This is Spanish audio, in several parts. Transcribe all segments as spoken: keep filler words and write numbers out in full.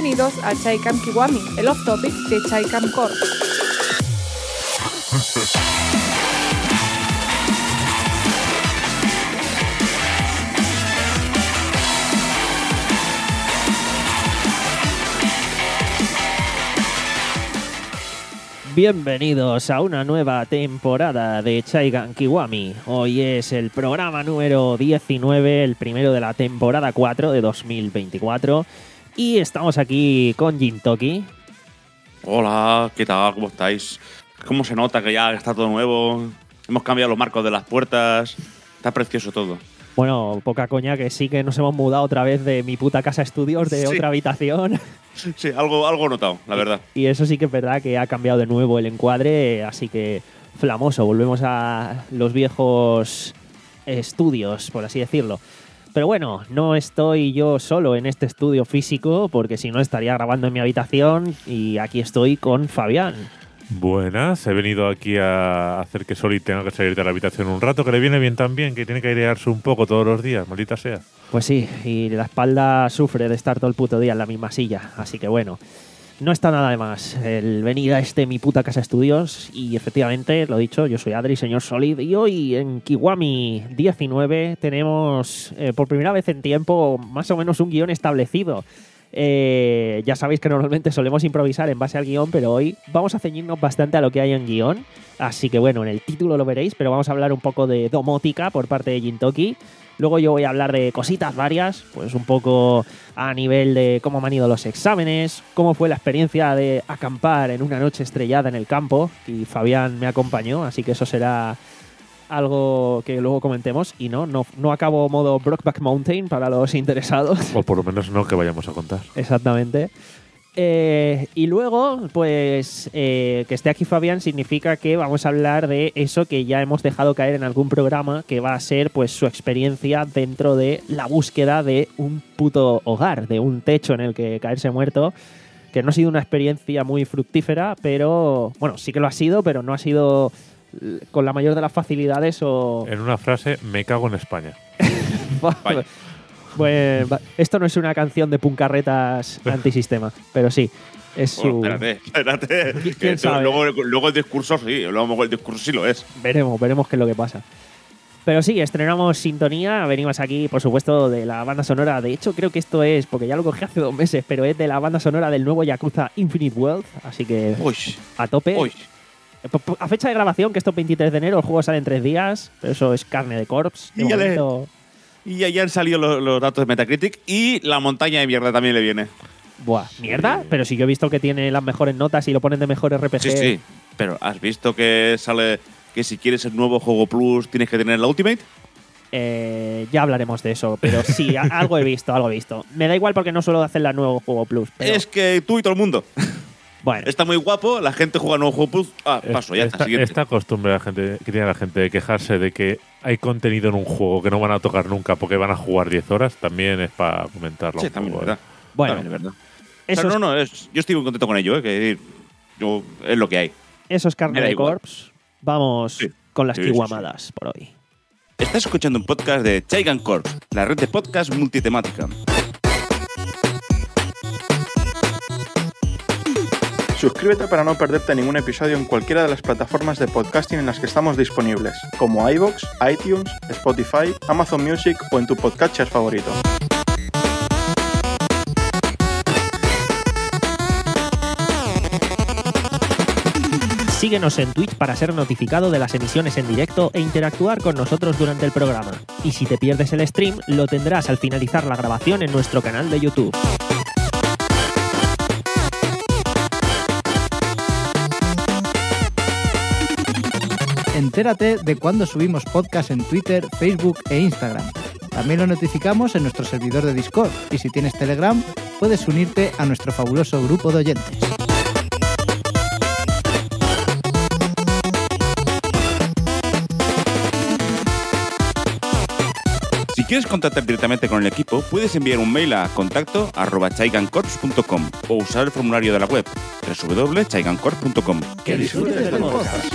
Bienvenidos a Chaikam Kiwami, el off-topic de Chaikam Corp. Bienvenidos a una nueva temporada de Chaikam Kiwami. Hoy es el programa número diecinueve, el primero de la temporada cuatro de dos mil veinticuatro. Y estamos aquí con Jintoki. Hola, ¿qué tal? ¿Cómo estáis? ¿Cómo se nota que ya está todo nuevo? Hemos cambiado los marcos de las puertas. Está precioso todo. Bueno, poca coña que sí que nos hemos mudado otra vez de mi puta casa estudios, de Sí. otra habitación. Sí, algo, algo he notado, la verdad. Y eso sí que es verdad que ha cambiado de nuevo el encuadre, así que flamoso. Volvemos a los viejos estudios, por así decirlo. Pero bueno, no estoy yo solo en este estudio físico, porque si no estaría grabando en mi habitación, y aquí estoy con Fabián. Buenas, he venido aquí a hacer que Soli tenga que salir de la habitación un rato, que le viene bien también, que tiene que airearse un poco todos los días, maldita sea. Pues sí, y la espalda sufre de estar todo el puto día en la misma silla, así que bueno, no está nada de más el venir a este mi puta casa estudios. Y efectivamente, lo dicho, yo soy Adri, señor Solid, y hoy en Kiwami diecinueve tenemos eh, por primera vez en tiempo más o menos un guión establecido. Eh, ya sabéis que normalmente solemos improvisar en base al guión, pero hoy vamos a ceñirnos bastante a lo que hay en guión. Así que bueno, en el título lo veréis, pero vamos a hablar un poco de domótica por parte de Jintoki. Luego yo voy a hablar de cositas varias, pues un poco a nivel de cómo me han ido los exámenes, cómo fue la experiencia de acampar en una noche estrellada en el campo, y Fabián me acompañó, así que eso será algo que luego comentemos. Y no, no, no acabo modo Brokeback Mountain para los interesados. O por lo menos no que vayamos a contar. Exactamente. Eh, y luego, pues, eh, que esté aquí Fabián significa que vamos a hablar de eso que ya hemos dejado caer en algún programa, que va a ser, pues, su experiencia dentro de la búsqueda de un puto hogar, de un techo en el que caerse muerto, que no ha sido una experiencia muy fructífera, pero, bueno, sí que lo ha sido, pero no ha sido con la mayor de las facilidades o... En una frase, me cago en España. Vaya. Pues esto no es una canción de puncarretas antisistema, pero sí, es su... Bueno, espérate, espérate. ¿Quién Que sabe? Luego, luego el discurso sí, luego el discurso sí lo es. Veremos, veremos qué es lo que pasa. Pero sí, estrenamos sintonía, venimos aquí, por supuesto, de la banda sonora. De hecho, creo que esto es, porque ya lo cogí hace dos meses, pero es de la banda sonora del nuevo Yakuza Infinite Wealth, así que Uy, a tope. uy. A fecha de grabación, que esto es veintitrés de enero, el juego sale en tres días, pero eso es carne de corps. De Y ya le- momento, Y ya, ya han salido los, los datos de Metacritic y la montaña de mierda también le viene. buah, ¿mierda? Pero si yo he visto que tiene las mejores notas y lo ponen de mejor R P G. Sí, sí. Pero ¿has visto que sale que si quieres el nuevo juego Plus tienes que tener la Ultimate? Eh, ya hablaremos de eso, pero sí, a- algo he visto, algo he visto. Me da igual porque no suelo hacer la nuevo juego Plus. Pero, Es que tú y todo el mundo. bueno, Está muy guapo, la gente juega nuevo juego Plus. Ah, paso, ya está. esta, Siguiente. esta costumbre la gente, que tiene la gente de quejarse de que hay contenido en un juego que no van a tocar nunca porque van a jugar diez horas, también es para comentarlo Sí, un también es poco, verdad. ¿eh? bueno, También es verdad. eso, O sea, es, no, no, es- yo estoy muy contento con ello, ¿eh? Que yo, es lo que hay. eso es carne me da de igual. corps. Vamos Sí. con las Sí, sí, kiwamadas por hoy. Estás escuchando un podcast de Chaikam Corp, la red de podcast multitemática. Suscríbete para no perderte ningún episodio en cualquiera de las plataformas de podcasting en las que estamos disponibles, como iVoox, iTunes, Spotify, Amazon Music o en tu podcatcher favorito. Síguenos en Twitch para ser notificado de las emisiones en directo e interactuar con nosotros durante el programa. Y si te pierdes el stream, lo tendrás al finalizar la grabación en nuestro canal de YouTube. Entérate de cuando subimos podcast en Twitter, Facebook e Instagram. También lo notificamos en nuestro servidor de Discord y si tienes Telegram, puedes unirte a nuestro fabuloso grupo de oyentes. Si quieres contactar directamente con el equipo, puedes enviar un mail a contacto arroba chaigancorps punto com o usar el formulario de la web doble u doble u doble u punto chaigancorps punto com. ¡Que disfrutes del podcast!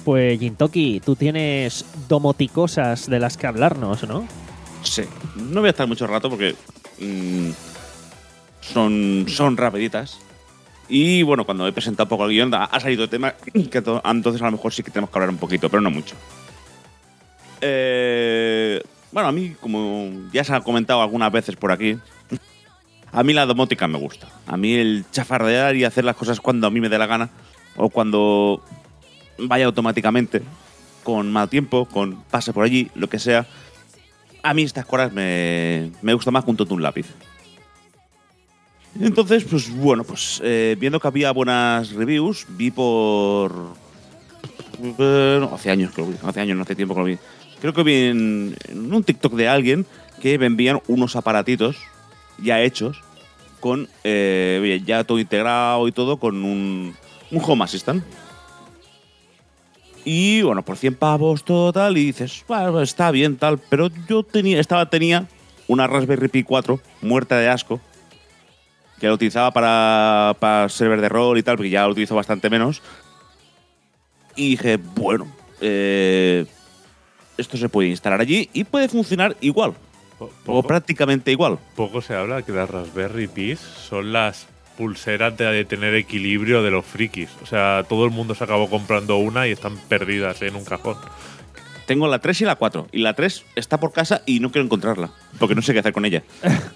Pues Gintoki, tú tienes domoticosas de las que hablarnos, ¿no? Sí. No voy a estar mucho rato porque mmm, son, son rapiditas. Y bueno, cuando he presentado un poco el guión, ha salido el tema que to- entonces a lo mejor sí que tenemos que hablar un poquito, pero no mucho. Eh, bueno, a mí, como ya se ha comentado algunas veces por aquí, a mí la domótica me gusta. A mí el chafardear y hacer las cosas cuando a mí me dé la gana o cuando vaya automáticamente, con mal tiempo, con pase por allí, lo que sea. A mí estas cosas me, me gusta más junto a un lápiz. Entonces, pues bueno, pues eh, viendo que había buenas reviews, vi por... Eh, no, hace años que lo vi, hace años, no hace tiempo que lo vi. Creo que vi en, en un TikTok de alguien que vendían unos aparatitos ya hechos con eh, ya todo integrado y todo con un, un Home Assistant. Y bueno, por cien pavos todo tal y dices, bueno, está bien tal, pero yo tenía estaba tenía una Raspberry Pi cuatro muerta de asco que la utilizaba para, para server de rol y tal, porque ya lo utilizo bastante menos. Y dije, bueno, eh, esto se puede instalar allí y puede funcionar igual. Po- O poco, prácticamente igual. poco se habla que las Raspberry Pis son las pulseras de, de tener equilibrio de los frikis. O sea, todo el mundo se acabó comprando una y están perdidas en un cajón. Tengo la tres y la cuatro. Y la tres está por casa y no quiero encontrarla. Porque no sé qué hacer con ella.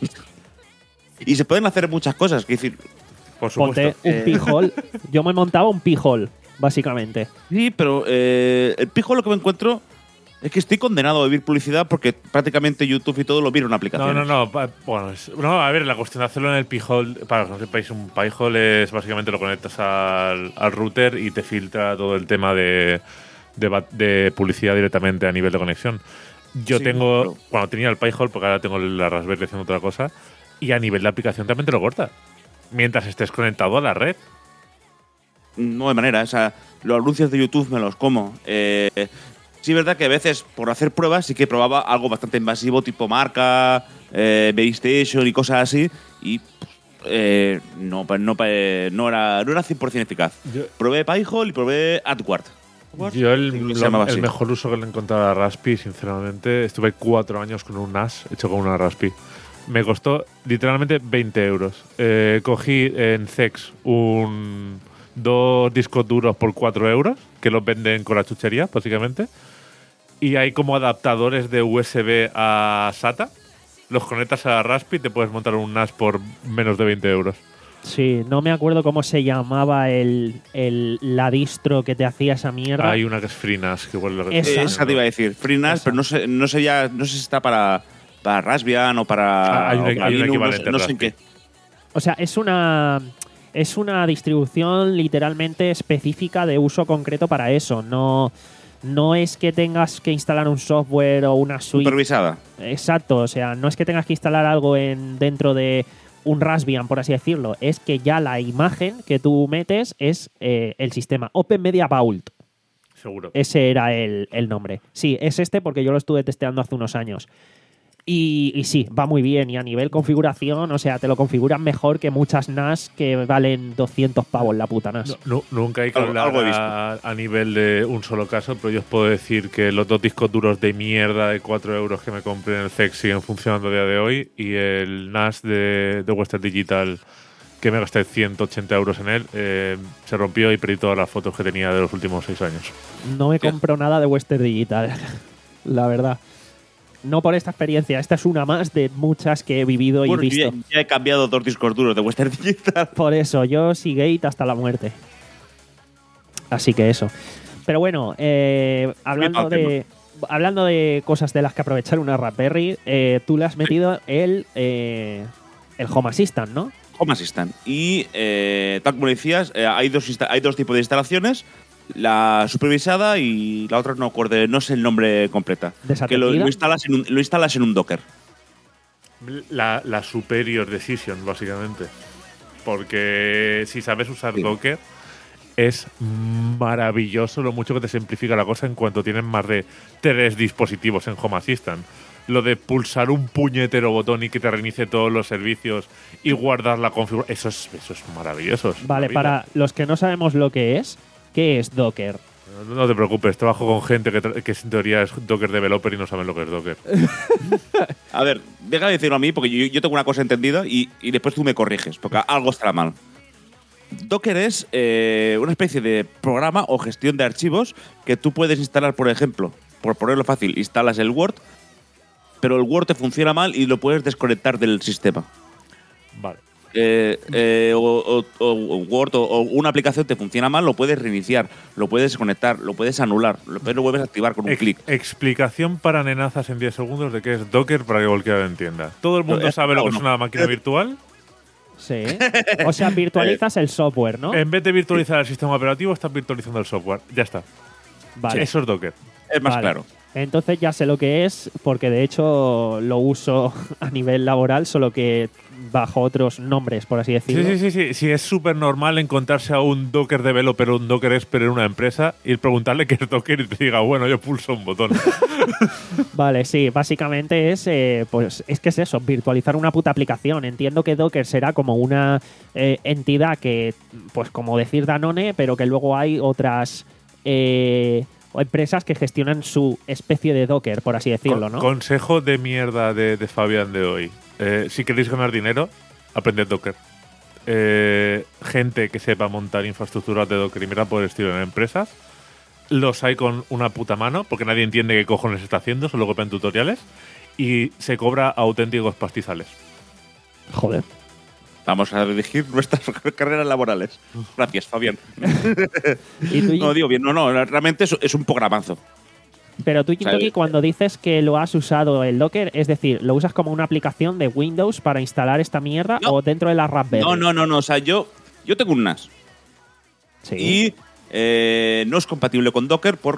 Y se pueden hacer muchas cosas. Es decir, Por supuesto. Ponte un Eh. pijol. Yo me montaba un pijol, básicamente. sí, pero eh, el pijo lo que me encuentro es que estoy condenado a vivir publicidad porque prácticamente YouTube y todo lo vieron en No, aplicaciones. no, no. pa- Bueno, es- no, a ver, la cuestión de hacerlo en el Pi-hole, para que no sepáis, un Pi-hole es básicamente lo conectas al, al router y te filtra todo el tema de, de, ba- de publicidad directamente a nivel de conexión. Yo Sí, tengo, pero- bueno, tenía el Pi-hole porque ahora tengo la Raspberry haciendo otra cosa y a nivel de aplicación también te lo corta. Mientras estés conectado a la red. No hay manera. O sea, los anuncios de YouTube me los como. Eh, sí es verdad que a veces, por hacer pruebas, sí que probaba algo bastante invasivo, tipo marca, eh, PlayStation y cosas así. Y eh, no, pa- no, pa- no, era, no era cien por ciento eficaz. Yo- Probé Pi-hole y probé AdWord. Yo el, Creo que se lo- llamaba el así. mejor uso que le he encontrado a Raspi, sinceramente, estuve cuatro años con un N A S hecho con una Raspi. Me costó literalmente veinte euros. Eh, cogí en Cex un, dos discos duros por cuatro euros, que los venden con la chuchería, básicamente. Y hay como adaptadores de U S B a SATA. Los conectas a Raspi y te puedes montar un N A S por menos de veinte euros. Sí, no me acuerdo cómo se llamaba el, el, la distro que te hacía esa mierda. Hay una que es FreeNAS, que igual es lo que Esa. Eh, Esa te iba a decir. FreeNAS, Esa. pero no sé, no sé ya, no sé si está para, para Raspbian o para, Ah, hay un- o para hay un Linux, equivalente no sé, no sé a en qué. Raspi. O sea, es una es una distribución literalmente específica de uso concreto para eso. No, no es que tengas que instalar un software o una suite. Supervisada. Exacto, o sea, no es que tengas que instalar algo en dentro de un Raspbian, por así decirlo. Es que ya la imagen que tú metes es eh, el sistema Open Media Vault. Seguro. Ese era el, el nombre. Sí, es este porque yo lo estuve testeando hace unos años. Y, y sí, va muy bien. Y a nivel configuración, o sea, te lo configuran mejor que muchas N A S que valen doscientos pavos la puta N A S. No, no- nunca hay que Algo- hablar algo he visto. a, a nivel de un solo caso, pero yo os puedo decir que los dos discos duros de mierda de cuatro euros que me compré en el Cex siguen funcionando a día de hoy y el N A S de, de Western Digital, que me gasté ciento ochenta euros en él, eh, se rompió y perdí todas las fotos que tenía de los últimos seis años. No me ¿Qué? compro nada de Western Digital, la verdad. No por esta experiencia, esta es una más de muchas que he vivido y Bueno, yo visto. ya, ya he cambiado dos discos duros de Western Digital. Por eso, yo Seagate hasta la muerte. Así que eso. Pero bueno, eh, hablando al tema. de hablando de cosas de las que aprovechar una Raspberry, eh, tú le has metido el, eh, el Home Assistant, ¿no? Home Assistant. Y eh, tal como decías, eh, hay, dos insta- hay dos tipos de instalaciones. La supervisada y la otra no acuerdo, no sé el nombre completa. Que lo, ¿Desatendida? lo instalas en un, lo instalas en un Docker. La, la superior decision, básicamente. Porque si sabes usar Sí. Docker, es maravilloso lo mucho que te simplifica la cosa en cuanto tienes más de tres dispositivos en Home Assistant. Lo de pulsar un puñetero botón y que te reinicie todos los servicios y guardar la configuración, eso es, eso es maravilloso. es Vale, una vida. para los que no sabemos lo que es, ¿qué es Docker? No, no te preocupes, trabajo con gente que, tra- que en teoría es Docker developer y no saben lo que es Docker. A ver, déjame decirlo a mí, porque yo, yo tengo una cosa entendida y, y después tú me corriges, porque algo estará mal. Docker es eh, una especie de programa o gestión de archivos que tú puedes instalar, por ejemplo, por ponerlo fácil, instalas el Word, pero el Word te funciona mal y lo puedes desconectar del sistema. Vale. Eh, eh, o, o- o Word o, o una aplicación te funciona mal, lo puedes reiniciar, lo puedes desconectar, lo puedes anular, lo, pero lo vuelves a activar con un Ex- clic. explicación para nenazas en diez segundos de qué es Docker para que cualquiera lo entienda. ¿Todo el mundo Pero, sabe lo que no, es no. una máquina virtual? Sí. O sea, virtualizas el software, ¿no? En vez de virtualizar el sistema operativo, estás virtualizando el software. Ya está. Vale. Eso es Docker. Es más Vale. claro. Entonces ya sé lo que es, porque de hecho lo uso a nivel laboral, solo que bajo otros nombres, por así Sí, decirlo. sí, sí, sí. Sí, es súper normal encontrarse a un Docker developer o un Docker expert en una empresa y preguntarle qué es Docker y te diga, bueno, yo pulso un botón. Vale, sí, básicamente es, eh, pues es que es eso, virtualizar una puta aplicación. Entiendo que Docker será como una eh, entidad que, pues como decir Danone, pero que luego hay otras eh, empresas que gestionan su especie de Docker, por así decirlo, Con- ¿no? Consejo de mierda de, de Fabián de hoy. Eh, si queréis ganar dinero, aprended Docker. Eh, gente que sepa montar infraestructuras de Docker y mira por el estilo en empresas. Los hay con una puta mano, porque nadie entiende qué cojones está haciendo, solo copian tutoriales. Y se cobra auténticos pastizales. Joder. Vamos a dirigir nuestras carreras laborales. Gracias, Fabián. Y tú, No, digo bien, no, no, realmente es, es un programazo. pero tú, sea, Jintoki, el- cuando dices que lo has usado el Docker, es decir, ¿lo usas como una aplicación de Windows para instalar esta mierda No. o dentro de la Raspberry? No, no, no, no. O sea, yo, yo tengo un N A S Sí. y eh, no es compatible con Docker por.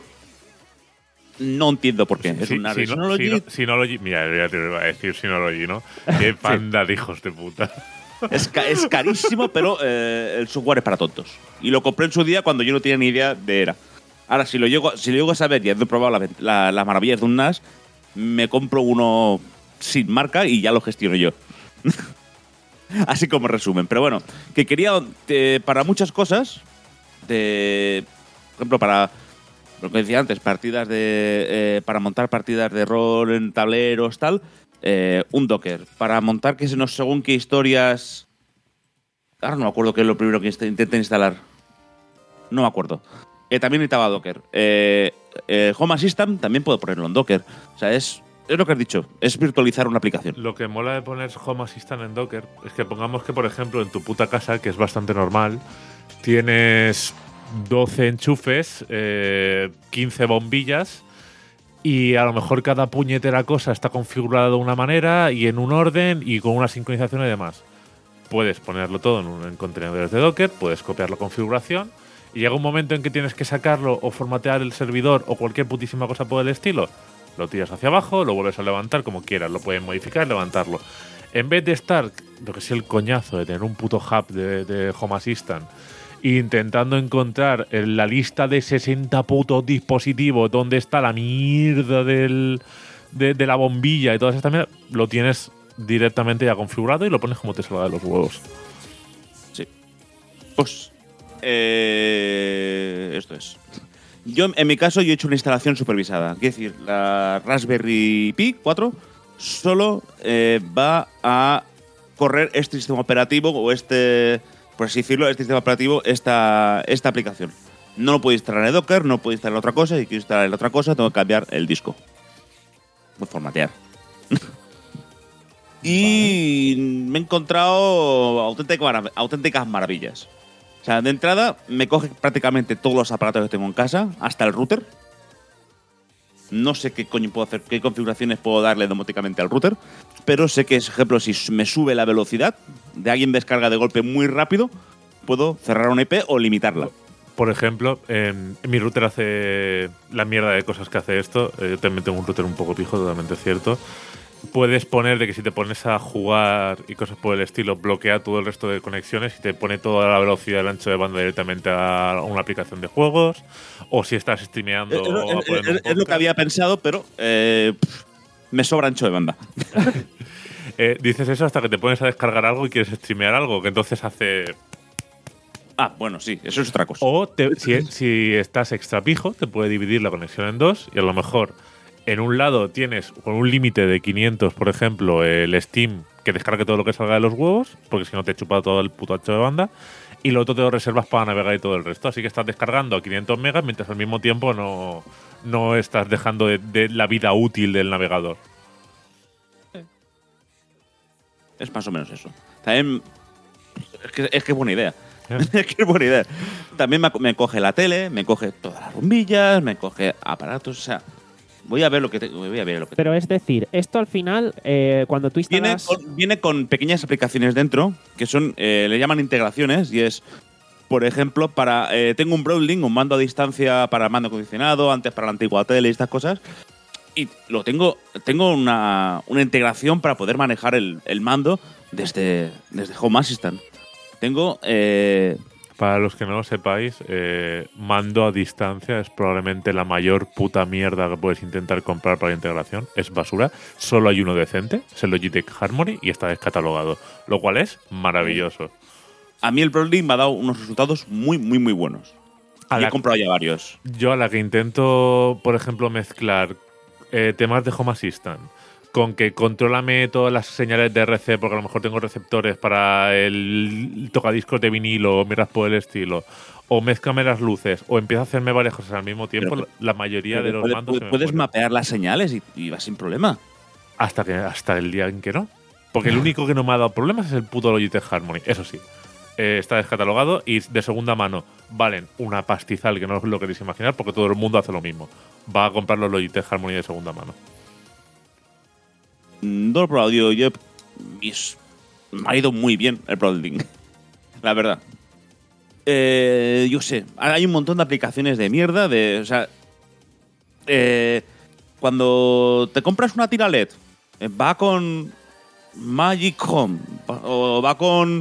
No entiendo por qué. Es Si- un N A S si, no, Synology. si no- Synology- mira, ya te iba a decir Synology, ¿no? Qué panda de hijos de puta. Es, ca- es carísimo, pero eh, el software es para tontos. Y lo compré en su día cuando yo no tenía ni idea de era. Ahora, si lo llego, si lo llego a saber y he probado la- la- las maravillas de un N A S, me compro uno sin marca y ya lo gestiono yo. Así como resumen. Pero bueno, que quería, eh, para muchas cosas, de, por ejemplo, para lo que decía antes, partidas de, eh, para montar partidas de rol en tableros, tal, eh, un Docker. Para montar que se nos según qué historias. Ahora no me acuerdo qué es lo primero que inst- intenté instalar. No me acuerdo. Eh, también necesitaba Docker. Eh, eh, Home Assistant también puedo ponerlo en Docker. O sea, es, es lo que has dicho. Es virtualizar una aplicación. Lo que mola de poner Home Assistant en Docker es que pongamos que, por ejemplo, en tu puta casa, que es bastante normal, tienes doce enchufes, eh, quince bombillas y a lo mejor cada puñetera cosa está configurada de una manera y en un orden y con una sincronización y demás. Puedes ponerlo todo en, un, en contenedores de Docker, puedes copiar la configuración y llega un momento en que tienes que sacarlo o formatear el servidor o cualquier putísima cosa por el estilo. Lo tiras hacia abajo, lo vuelves a levantar como quieras, lo puedes modificar y levantarlo. En vez de estar, lo que es el coñazo de tener un puto hub de, de Home Assistant, intentando encontrar en la lista de sesenta putos dispositivos dónde está la mierda del, de, de la bombilla y todas estas mierdas, lo tienes directamente ya configurado y lo pones como te salga de los huevos. Sí. Pues. eh, esto es. Yo, en mi caso, yo he hecho una instalación supervisada. Quiero decir, la Raspberry Pi cuatro solo eh, va a correr este sistema operativo o este, por así decirlo, este sistema operativo, esta, esta aplicación. No lo puedo instalar en Docker, no puedo instalar otra cosa. Si quiero instalar otra cosa, tengo que cambiar el disco. Voy a formatear. Y me he encontrado auténtica marav- auténticas maravillas. O sea, de entrada me coge prácticamente todos los aparatos que tengo en casa, hasta el router. No sé qué coño puedo hacer, qué configuraciones puedo darle domóticamente al router, pero sé que, por ejemplo, si me sube la velocidad de alguien descarga de golpe muy rápido, puedo cerrar una I P o limitarla. Por ejemplo, en, en mi router hace la mierda de cosas que hace esto. Eh, yo también tengo un router un poco pijo, totalmente cierto. Puedes poner de que si te pones a jugar y cosas por el estilo, bloquea todo el resto de conexiones y te pone toda la velocidad del ancho de banda directamente a una aplicación de juegos. O si estás streameando. Es, o es- poniendo un es- es lo que podcast. había pensado, pero eh, pff, me sobra ancho de banda. Eh, dices eso hasta que te pones a descargar algo y quieres streamear algo, que entonces hace. Ah, bueno, sí, eso es otra cosa. O te- si, si estás extra pijo, te puede dividir la conexión en dos y a lo mejor en un lado tienes con un límite de quinientos, por ejemplo, el Steam que descargue todo lo que salga de los huevos, porque si no te chupa todo el puto ancho de banda, y lo otro te lo reservas para navegar y todo el resto. Así que estás descargando a quinientos megas mientras al mismo tiempo no, no estás dejando de, de la vida útil del navegador. Es más o menos eso. También. Es que es que es buena idea. ¿Eh? Es que es buena idea. También me, me coge la tele, me coge todas las bombillas, me coge aparatos. O sea, voy a ver lo que te, voy a ver lo que Pero es decir, esto al final, eh, cuando tú Viene instalas… con, viene con pequeñas aplicaciones dentro que son, eh, le llaman integraciones y es, por ejemplo, para eh, tengo un Broadlink, un mando a distancia para mando acondicionado, antes para la antigua tele y estas cosas, y lo tengo, tengo una, una integración para poder manejar el, el mando desde, desde Home Assistant. Tengo eh, Para los que no lo sepáis, eh, mando a distancia es probablemente la mayor puta mierda que puedes intentar comprar para la integración. Es basura. Solo hay uno decente, es el Logitech Harmony y está descatalogado, lo cual es maravilloso. a mí el Broadlink me ha dado unos resultados muy, muy, muy buenos. A Y la- he comprado ya varios. Yo a la que intento, por ejemplo, mezclar eh, temas de Home Assistant con que contrólame todas las señales de R C, porque a lo mejor tengo receptores para el tocadiscos de vinilo o miras por el estilo, o mézclame las luces, o empieza a hacerme varias cosas al mismo tiempo, Pero- la mayoría de Pero los puedes, mandos se me puedes ponen. mapear las señales y, y va sin problema. hasta que hasta el día en que no. Porque el único que no me ha dado problemas es el puto Logitech Harmony. Eso sí, eh, está descatalogado y de segunda mano valen una pastizal que no os lo queréis imaginar porque todo el mundo hace lo mismo. Va a comprar los Logitech Harmony de segunda mano. No lo he probado, yo, yo mis- me ha ido muy bien el Broadlink, la verdad. Eh, yo sé, hay un montón de aplicaciones de mierda, de, o sea, eh, cuando te compras una tira L E D, eh, va con Magic Home va- o va con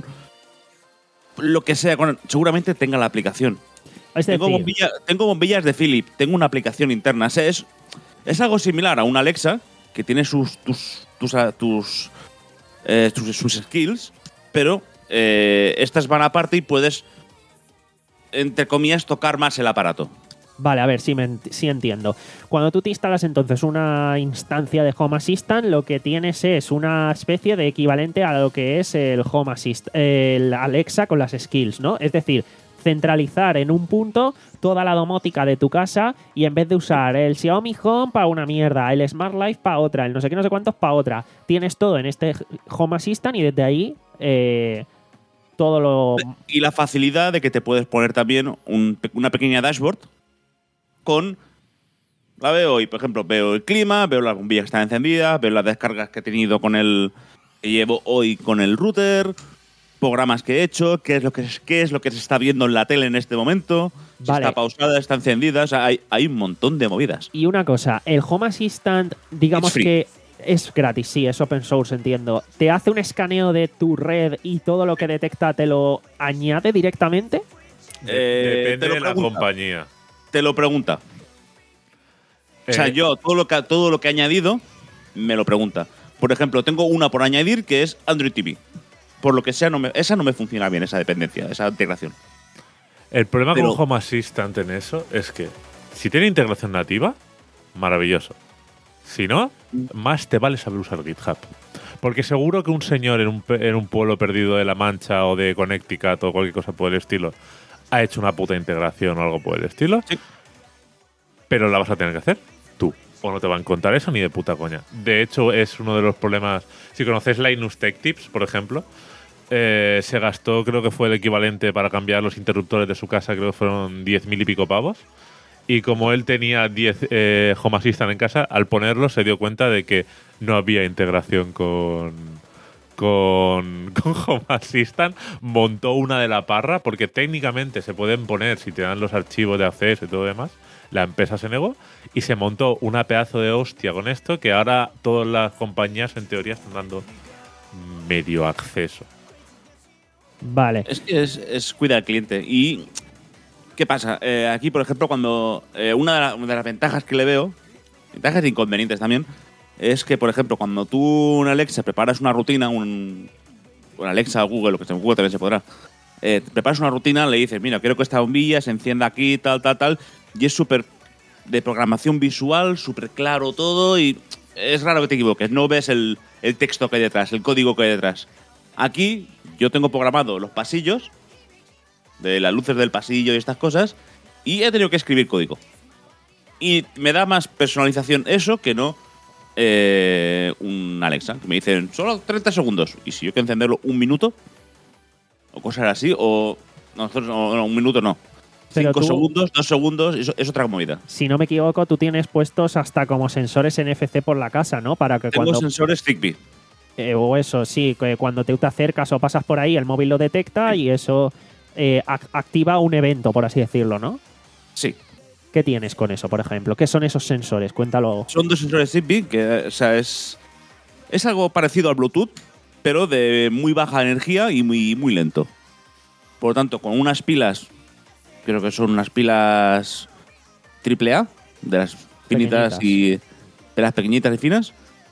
lo que sea, con- seguramente tenga la aplicación. Es Tengo, decir, bombilla- tengo bombillas de Philips, tengo una aplicación interna. O sea, es, es algo similar a una Alexa que tiene sus tus tus ah, tus, eh, sus, sus skills, pero eh, estas van aparte y puedes, entre comillas, tocar más el aparato. Vale, a ver, sí, me ent- sí entiendo. Cuando tú te instalas entonces una instancia de Home Assistant, lo que tienes es una especie de equivalente a lo que es el Home Assist, el Alexa con las skills, ¿no? Es decir, centralizar en un punto toda la domótica de tu casa y en vez de usar el Xiaomi Home para una mierda, el Smart Life para otra, el no sé qué, no sé cuántos para otra, tienes todo en este Home Assistant y desde ahí eh, todo lo… Y la facilidad de que te puedes poner también un pe- una pequeña dashboard con… La veo y, por ejemplo, veo el clima, veo las bombillas que están encendidas, veo las descargas que he tenido con el… que llevo hoy con el router, programas que he hecho, qué es lo que, qué es lo que se está viendo en la tele en este momento, si Vale. está pausada, está encendida, o sea, hay, hay un montón de movidas. Y una cosa, el Home Assistant, digamos It's free. que es gratis, sí, es open source, entiendo. ¿Te hace un escaneo de tu red y todo lo que detecta te lo añade directamente? Eh, Depende te lo de la pregunta. compañía. Te lo pregunta. O sea, Eh, yo todo lo, que, todo lo que he añadido me lo pregunta. Por ejemplo, tengo una por añadir que es Android T V. Por lo que sea, no me- esa no me funciona bien, esa dependencia, esa integración. El problema Pero- con Home Assistant en eso es que si tiene integración nativa, maravilloso. Si no, más te vale saber usar GitHub. Porque seguro que un señor en un, pe- en un pueblo perdido de La Mancha o de Connecticut o cualquier cosa por el estilo ha hecho una puta integración o algo por el estilo. Sí. Pero la vas a tener que hacer tú. O no te va a encontrar eso ni de puta coña. De hecho, es uno de los problemas. Si conocéis Linus Tech Tips, por ejemplo, eh, se gastó, creo que fue el equivalente para cambiar los interruptores de su casa, creo que fueron diez mil y pico pavos. Y como él tenía diez eh, Home Assistant en casa, al ponerlo se dio cuenta de que no había integración con, con, con Home Assistant. Montó una de la parra, porque técnicamente se pueden poner, si te dan los archivos de acceso y todo demás, la empresa se negó y se montó una pedazo de hostia con esto que ahora todas las compañías en teoría están dando medio acceso. Vale. Es que es, es cuida al cliente. ¿Y qué pasa? Eh, aquí, por ejemplo, cuando eh, una, de la- una de las ventajas que le veo, ventajas e inconvenientes también, es que, por ejemplo, cuando tú en Alexa preparas una rutina, un, un Alexa o Google, lo que sea, Google también se podrá, eh, preparas una rutina, le dices, mira, quiero que esta bombilla se encienda aquí, tal, tal, tal, y es súper de programación visual, súper claro todo, y es raro que te equivoques, no ves el, el texto que hay detrás, el código que hay detrás. Aquí yo tengo programado los pasillos, de las luces del pasillo y estas cosas, y he tenido que escribir código. Y me da más personalización eso que no eh, un Alexa, que me dicen solo treinta segundos. Y si yo quiero encenderlo un minuto, o cosas así, o nosotros no, no, un minuto no. Pero Cinco tú- segundos, dos segundos, eso es otra movida. Si no me equivoco, tú tienes puestos hasta como sensores N F C por la casa, ¿no? Para que Tengo cuando… sensores Zigbee. Eh, o eso, sí, que cuando te, te acercas o pasas por ahí, el móvil lo detecta y eso eh, ac- activa un evento, por así decirlo, ¿no? Sí. ¿Qué tienes con eso, por ejemplo? ¿Qué son esos sensores? Cuéntalo. Son dos sensores Zigbee, que o sea, es, es algo parecido al Bluetooth, pero de muy baja energía y muy, muy lento. Por lo tanto, con unas pilas, creo que son unas pilas triple A, de las finitas Pequeñitas. y de las pequeñitas y finas,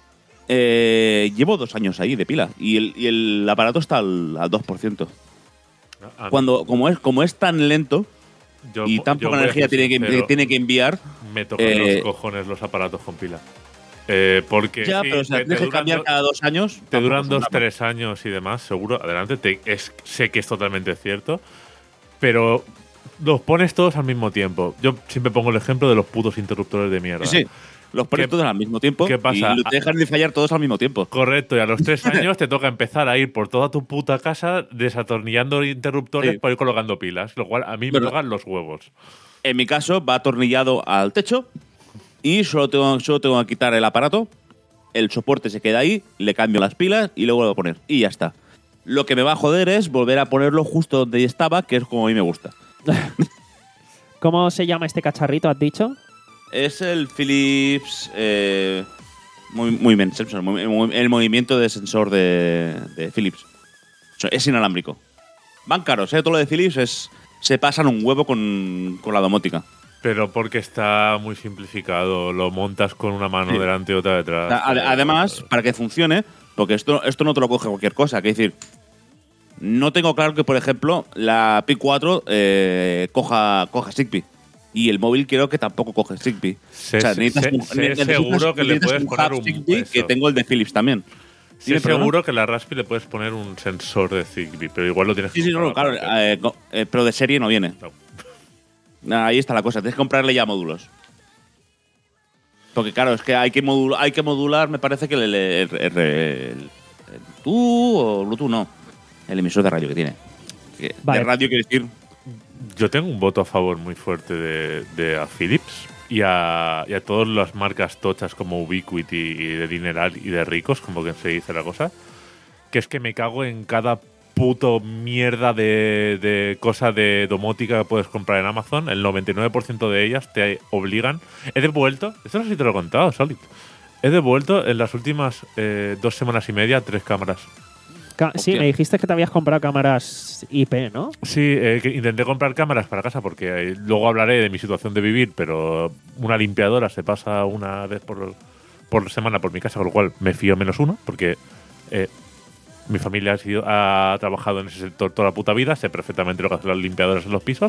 eh, llevo dos años ahí de pila y el, y el aparato está al, al dos por ciento. A mí- Cuando, como, es, como es tan lento yo- y tan yo poca voy a energía ser tiene que, sincero, tiene que enviar, Me tocan eh, los cojones los aparatos con pila. Eh, porque ya, sí, pero o sea, te- te tienes que duran cambiar do- cada dos años. Te tampoco duran es un dos, drama. tres años y demás, seguro. Adelante, te- es, sé que es totalmente cierto. Pero los pones todos al mismo tiempo. Yo siempre pongo el ejemplo de los putos interruptores de mierda. Sí, sí. Los pones ¿Qué- todos al mismo tiempo qué pasa? y te dejan de fallar todos al mismo tiempo. Correcto, y a los tres años te toca empezar a ir por toda tu puta casa desatornillando interruptores Sí. para ir colocando pilas, lo cual a mí Pero- me tocan los huevos. En mi caso, va atornillado al techo y solo tengo, solo tengo que quitar el aparato, el soporte se queda ahí, le cambio las pilas y lo vuelvo a poner. Y ya está. Lo que me va a joder es volver a ponerlo justo donde estaba, que es como a mí me gusta. ¿Cómo se llama este cacharrito, has dicho? Es el Philips eh, Movi- Movement Sensor, movi- el movimiento de sensor de, de Philips. O sea, es inalámbrico. Van caros, ¿eh? Todo lo de Philips es, se pasan un huevo con, con la domótica. Pero porque está muy simplificado, lo montas con una mano Sí. delante y otra detrás. A- ade- Además, para que funcione, porque esto, esto no te lo coge cualquier cosa, que decir, no tengo claro que, por ejemplo, la Pi cuatro eh, coja, coja Zigbee. Y el móvil creo que tampoco coge Zigbee. Sé- o sea, sé- necesitas sé- un- sé necesitas- seguro que le necesitas puedes un poner hub un Zigbee, eso. que tengo el de Philips también. Sí, ¿Tiene problema? seguro que la Raspi le puedes poner un sensor de Zigbee, pero igual lo tienes que Sí, sí, no, no, comprar claro, aparte. eh, co- eh, pero de serie no viene. No. Nah, ahí está la cosa, tienes que comprarle ya módulos. Porque claro, es que hay que modular, hay que modular me parece que el, el, el- el- el Bluetooth o Bluetooth no, el emisor de radio que tiene. Que Vale. De radio quiere decir, Yo tengo un voto a favor muy fuerte de, de a Philips y a, y a todas las marcas tochas como Ubiquiti y de dineral y de ricos, como que se dice la cosa, que es que me cago en cada puto mierda de, de cosa de domótica que puedes comprar en Amazon. El noventa y nueve por ciento de ellas te obligan. He devuelto, esto no sé si te lo he contado, Solid. He devuelto en las últimas eh, dos semanas y media tres cámaras. Ca- sí, Hostia. me dijiste que te habías comprado cámaras I P, ¿no? Sí, eh, que intenté comprar cámaras para casa porque eh, luego hablaré de mi situación de vivir, pero una limpiadora se pasa una vez por, por semana por mi casa, con lo cual me fío menos uno, porque eh, mi familia ha, sido, ha trabajado en ese sector toda la puta vida, sé perfectamente lo que hacen las limpiadoras en los pisos.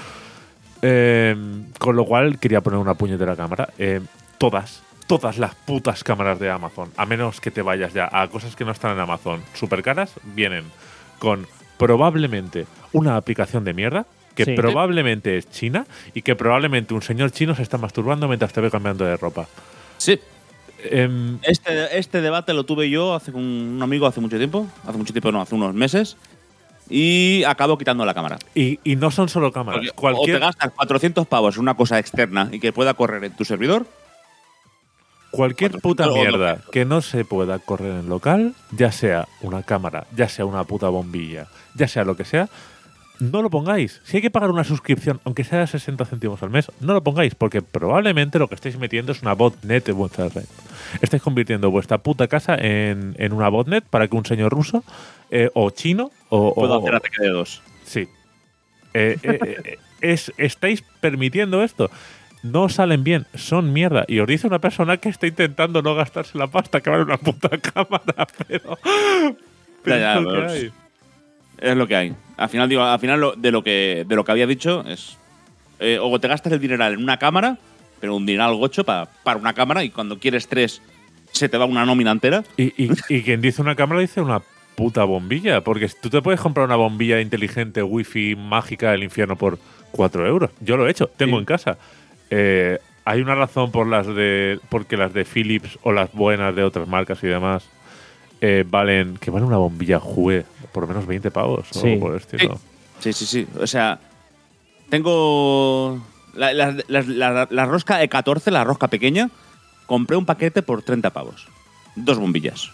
Eh, con lo cual quería poner una puñetera cámara. Eh, todas, todas las putas cámaras de Amazon, a menos que te vayas ya a cosas que no están en Amazon, super caras, vienen con probablemente una aplicación de mierda, que Sí. probablemente es china y que probablemente un señor chino se está masturbando mientras te ve cambiando de ropa. sí, Em, este, este debate lo tuve yo hace con un amigo hace mucho tiempo, hace mucho tiempo no, hace unos meses, y acabo quitando la cámara. y, y no son solo cámaras. Porque Cualquier, O te gastas cuatrocientos pavos en una cosa externa y que pueda correr en tu servidor, Cualquier puta cuatrocientos o mierda doscientos. que no se pueda correr en local, ya sea una cámara, ya sea una puta bombilla, ya sea lo que sea, no lo pongáis. Si hay que pagar una suscripción, aunque sea de sesenta céntimos al mes, no lo pongáis, porque probablemente lo que estáis metiendo es una botnet en vuestra red. Estáis convirtiendo vuestra puta casa en, en una botnet para que un señor ruso eh, o chino o, puedo o- hacer ataque de dos. Sí. Eh, eh, eh, es, estáis permitiendo esto. No salen bien, son mierda. Y os dice una persona que está intentando no gastarse la pasta que vale una puta cámara, pero. pero Ya, ya, es lo que pero- hay. Es lo que hay. Al final, digo, al final lo, de, lo que, de lo que había dicho es... Eh, o te gastas el dineral en una cámara, pero un dineral gocho para, para una cámara, y cuando quieres tres se te va una nómina entera. Y, y, y quien dice una cámara dice una puta bombilla, porque tú te puedes comprar una bombilla inteligente wifi mágica del infierno por cuatro euros. Yo lo he hecho, tengo Sí. en casa. Eh, hay una razón por las de porque las de Philips o las buenas de otras marcas y demás eh, valen, que vale una bombilla jugué por lo menos veinte pavos o Sí. algo por el estilo. Sí, sí, sí. O sea, tengo la, la, la, la- la rosca E catorce, la rosca pequeña, compré un paquete por treinta pavos. Dos bombillas.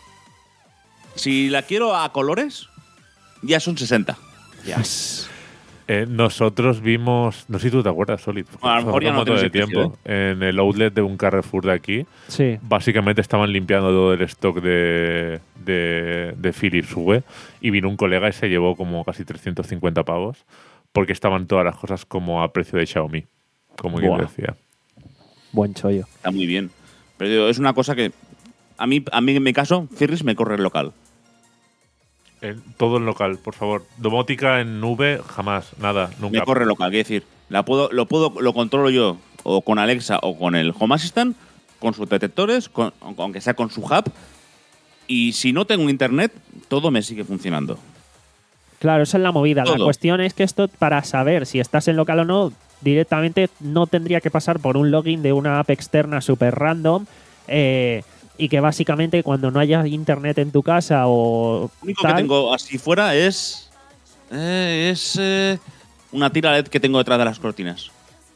Si la quiero a colores, ya son sesenta. Ya. Eh, nosotros vimos, no sé si tú te acuerdas, Solid, Bueno, a lo mejor hace ya un no montón tienes de el precio, tiempo, en el outlet de un Carrefour de aquí. Sí. Básicamente estaban limpiando todo el stock de, de, de Philips Hue y vino un colega y se llevó como casi trescientos cincuenta pavos porque estaban todas las cosas como a precio de Xiaomi, como quien Buah. decía. Buen chollo. Está muy bien. Pero digo, es una cosa que a mí, a mí en mi caso, Firris me corre el local. En todo en local, por favor. Domótica en nube, jamás, nada, nunca. Me corre local, quiero decir, la puedo, lo puedo, lo controlo yo o con Alexa o con el Home Assistant, con sus detectores, con- aunque sea con su hub. Y si no tengo internet, todo me sigue funcionando. Claro, esa es la movida. La Todo. cuestión es que esto, para saber si estás en local o no, directamente no tendría que pasar por un login de una app externa súper random eh, y que básicamente cuando no haya internet en tu casa o Lo único tal, que tengo así fuera es. eh, es eh, una tira L E D que tengo detrás de las cortinas.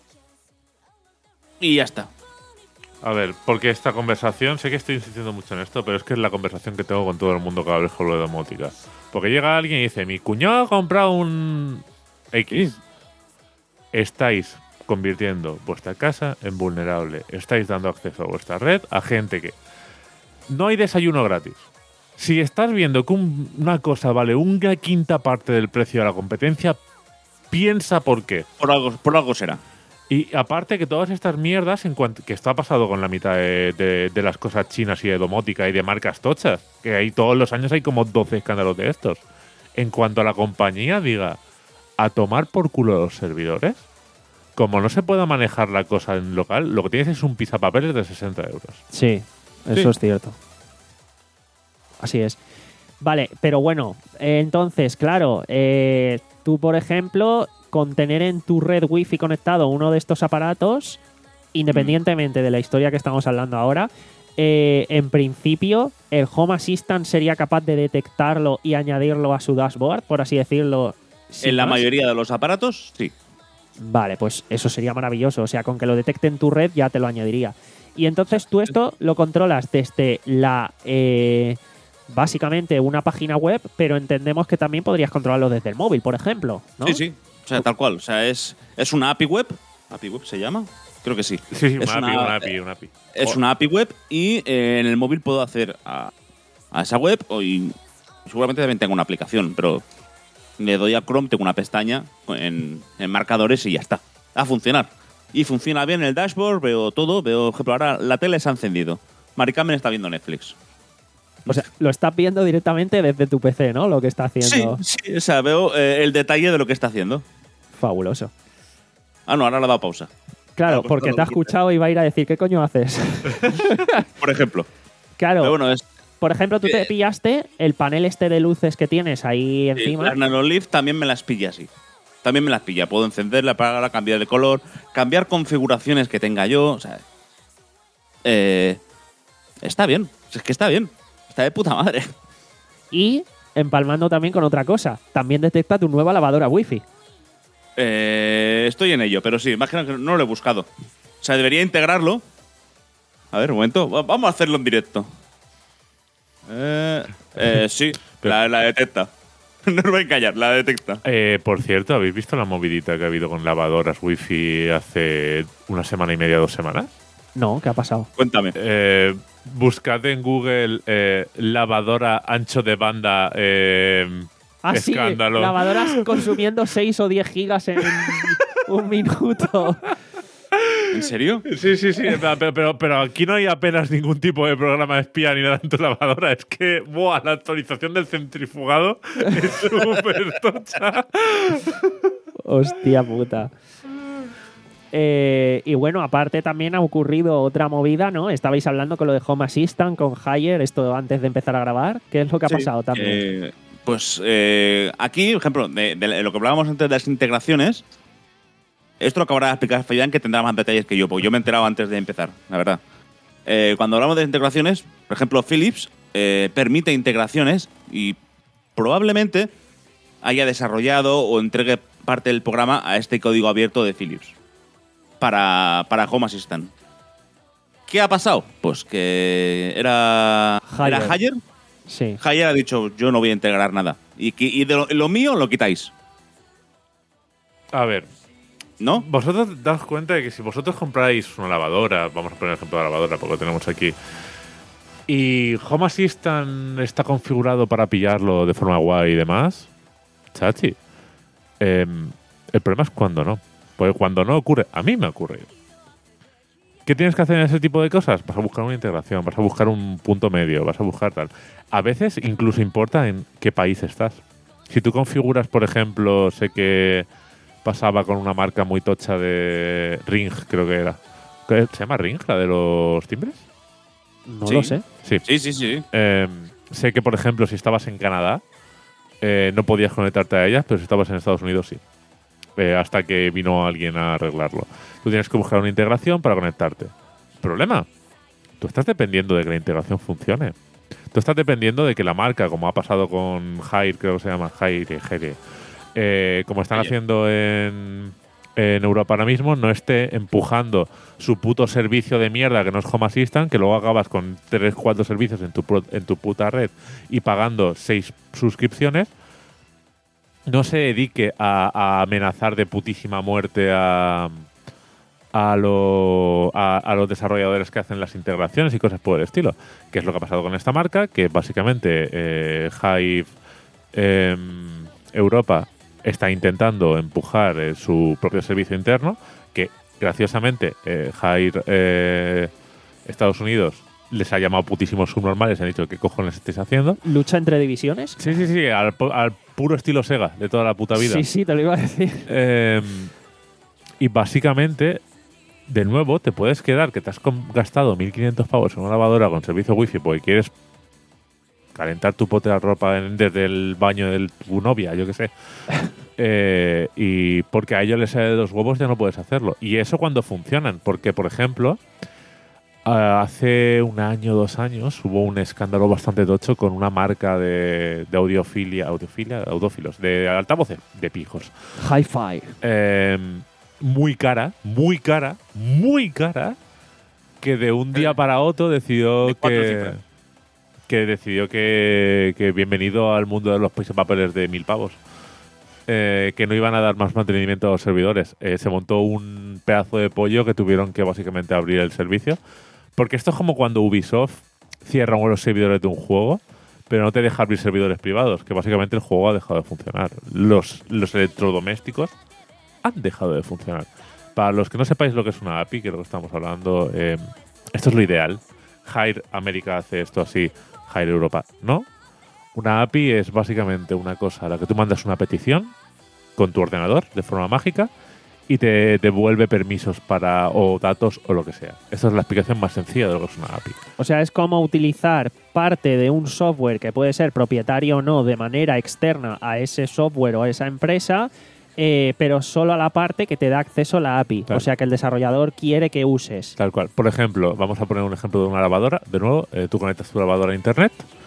Y ya está. A ver, porque esta conversación, sé que estoy insistiendo mucho en esto, pero es que es la conversación que tengo con todo el mundo cada vez que hablo de domótica. Porque llega alguien y dice, mi cuñado ha comprado un X. Estáis convirtiendo vuestra casa en vulnerable. Estáis dando acceso a vuestra red a gente que... No hay desayuno gratis. Si estás viendo que un- una cosa vale una quinta parte del precio de la competencia, piensa por qué. Por algo, por algo será. Y aparte que todas estas mierdas, en cuanto que esto ha pasado con la mitad de, de- de las cosas chinas y de domótica y de marcas tochas, que hay todos los años hay como doce escándalos de estos. En cuanto a la compañía diga a tomar por culo los servidores, como no se pueda manejar la cosa en local, lo que tienes es un pisapapeles de sesenta euros. sí, eso Sí. es cierto. Así es. Vale, pero bueno, eh, entonces, claro, eh, tú, por ejemplo, con tener en tu red wifi conectado uno de estos aparatos, independientemente de la historia que estamos hablando ahora, eh, en principio, el Home Assistant sería capaz de detectarlo y añadirlo a su dashboard, por así decirlo. sin En la más. mayoría de los aparatos, sí. Vale, pues eso sería maravilloso. O sea, con que lo detecte en tu red ya te lo añadiría. Y entonces tú esto lo controlas desde la... eh, básicamente una página web, pero entendemos que también podrías controlarlo desde el móvil, por ejemplo, ¿no? Sí, sí. O sea, tal cual. O sea, es, es una A P I web. ¿A P I web se llama? Creo que sí. Sí, sí, Es una, API, una- una API, una API. Es una A P I web y eh, en el móvil puedo hacer a, a esa web o y seguramente también tengo una aplicación, pero le doy a Chrome, tengo una pestaña en, en marcadores y ya está. A funcionar. Y funciona bien el dashboard, veo todo, veo, por ejemplo, ahora la tele se ha encendido. Mari Carmen está viendo Netflix. O sea, lo estás viendo directamente desde tu P C, ¿no? Lo que está haciendo. Sí, sí, o sea, veo eh, el detalle de lo que está haciendo. Fabuloso. Ah, no, ahora le ha dado pausa. Claro, Claro, pues porque todo te ha lo quita. escuchado y va a ir a decir, ¿qué coño haces? Por ejemplo. Claro, Pero bueno, es, por ejemplo, tú te eh, pillaste el panel este de luces que tienes ahí sí, encima. las Nanolift también me las pilla así. También me las pilla. Puedo encenderla, apagarla, cambiar de color, cambiar configuraciones que tenga yo. O sea, eh, está bien. Es que está bien. Está de puta madre. Y empalmando también con otra cosa. También detecta tu nueva lavadora wifi. Eh, estoy en ello, pero sí, imagino que no lo he buscado. O sea, debería integrarlo. A ver, un momento. Va- Vamos a hacerlo en directo. Eh, eh, sí, la, la detecta. No os voy a engañar, la detecta. Eh, por cierto, ¿habéis visto la movidita que ha habido con lavadoras wifi hace una semana y media, dos semanas? No, ¿qué ha pasado? Cuéntame. Eh, buscad en Google eh, lavadora ancho de banda eh, Ah, sí, escándalo. lavadoras consumiendo seis o diez gigas en un minuto. ¿En serio? Sí, sí, sí. Pero, pero, pero aquí no hay apenas ningún tipo de programa de espía ni nada en tu lavadora. Es que, buah, la actualización del centrifugado es súper tocha. Hostia puta. Eh, y bueno, aparte también ha ocurrido otra movida, ¿no? Estabais hablando con lo de Home Assistant, con Haier, esto antes de empezar a grabar. ¿Qué es lo que ha Sí, pasado también? eh, pues eh, aquí, por ejemplo, de, de lo que hablábamos antes de las integraciones, esto lo acabará de explicar Faidan, que tendrá más detalles que yo, porque yo me he enterado antes de empezar, la verdad. Eh, cuando hablamos de integraciones, por ejemplo, Philips eh, permite integraciones y probablemente haya desarrollado o entregue parte del programa a este código abierto de Philips para, para Home Assistant. ¿Qué ha pasado? Pues que era Haier. ¿Era Haier? Sí. Haier ha dicho, yo no voy a integrar nada. Y, que- y de lo, lo mío lo quitáis, A ver, ¿no? vosotros daos cuenta de que si vosotros compráis una lavadora, vamos a poner el ejemplo de la lavadora porque lo tenemos aquí, y Home Assistant está configurado para pillarlo de forma guay y demás, chachi, eh, el problema es cuando no. Porque cuando no ocurre, a mí me ocurre. ¿Qué tienes que hacer en ese tipo de cosas? Vas a buscar una integración, vas a buscar un punto medio, vas a buscar tal. A veces incluso importa en qué país estás. Si tú configuras, por ejemplo, sé que pasaba con una marca muy tocha de Ring, creo que era. ¿Qué- ¿Se llama Ring, la de los timbres? No Sí. lo sé. Sí. Sí, sí, sí. Eh, sé que, por ejemplo, si estabas en Canadá, eh, no podías conectarte a ellas, pero si estabas en Estados Unidos, sí. Eh, hasta que vino alguien a arreglarlo. Tú tienes que buscar una integración para conectarte. Problema, tú estás dependiendo de que la integración funcione. Tú estás dependiendo de que la marca, como ha pasado con Haier, creo que se llama Haier, Haier, eh, como están Haier. haciendo en, en Europa ahora mismo, no esté empujando su puto servicio de mierda que no es Home Assistant, que luego acabas con tres cuatro servicios en tu, pro- en tu puta red y pagando seis suscripciones. No se dedique a, a amenazar de putísima muerte a, a, lo- a- a los desarrolladores que hacen las integraciones y cosas por el estilo. Que es lo que ha pasado con esta marca, que básicamente eh, Hive em, Europa está intentando empujar eh, su propio servicio interno, que graciosamente eh, Hive eh, Estados Unidos les ha llamado putísimos subnormales y han dicho ¿qué cojones estáis haciendo? ¿Lucha entre divisiones? Sí, sí, sí, al, pu- al puro estilo Sega de toda la puta vida. Sí, sí, te lo iba a decir. Eh, y básicamente, de nuevo, te puedes quedar que te has com- gastado mil quinientos pavos en una lavadora con servicio wifi porque quieres calentar tu pote de ropa en- desde el baño de tu novia, yo qué sé. Eh, y porque a ellos les sale de los huevos ya no puedes hacerlo. Y eso cuando funcionan, porque por ejemplo, ah, hace un año, dos años, hubo un escándalo bastante tocho con una marca de, de audiofilia, audiofilia, audófilos, de altavoces, de pijos. Hi-Fi. Eh, muy cara, muy cara, muy cara, que de un día para otro decidió de cuatro que, cifras. que decidió que, que bienvenido al mundo de los papeles de mil pavos. Eh, que no iban a dar más mantenimiento a los servidores. Eh, se montó un pedazo de pollo que tuvieron que básicamente abrir el servicio. Porque esto es como cuando Ubisoft cierra uno de los servidores de un juego, pero no te deja abrir servidores privados, que básicamente el juego ha dejado de funcionar. Los, los electrodomésticos han dejado de funcionar. Para los que no sepáis lo que es una A P I, que es lo que estamos hablando, eh, esto es lo ideal. Haier América hace esto así, Haier Europa no. Una A P I es básicamente una cosa a la que tú mandas una petición con tu ordenador de forma mágica y te devuelve permisos para o datos o lo que sea. Esta es la explicación más sencilla de lo que es una A P I. O sea, es como utilizar parte de un software que puede ser propietario o no de manera externa a ese software o a esa empresa, eh, pero solo a la parte que te da acceso a la A P I. Claro. O sea, que el desarrollador quiere que uses. Tal cual. Por ejemplo, vamos a poner un ejemplo de una lavadora. De nuevo, eh, tú conectas tu lavadora a internet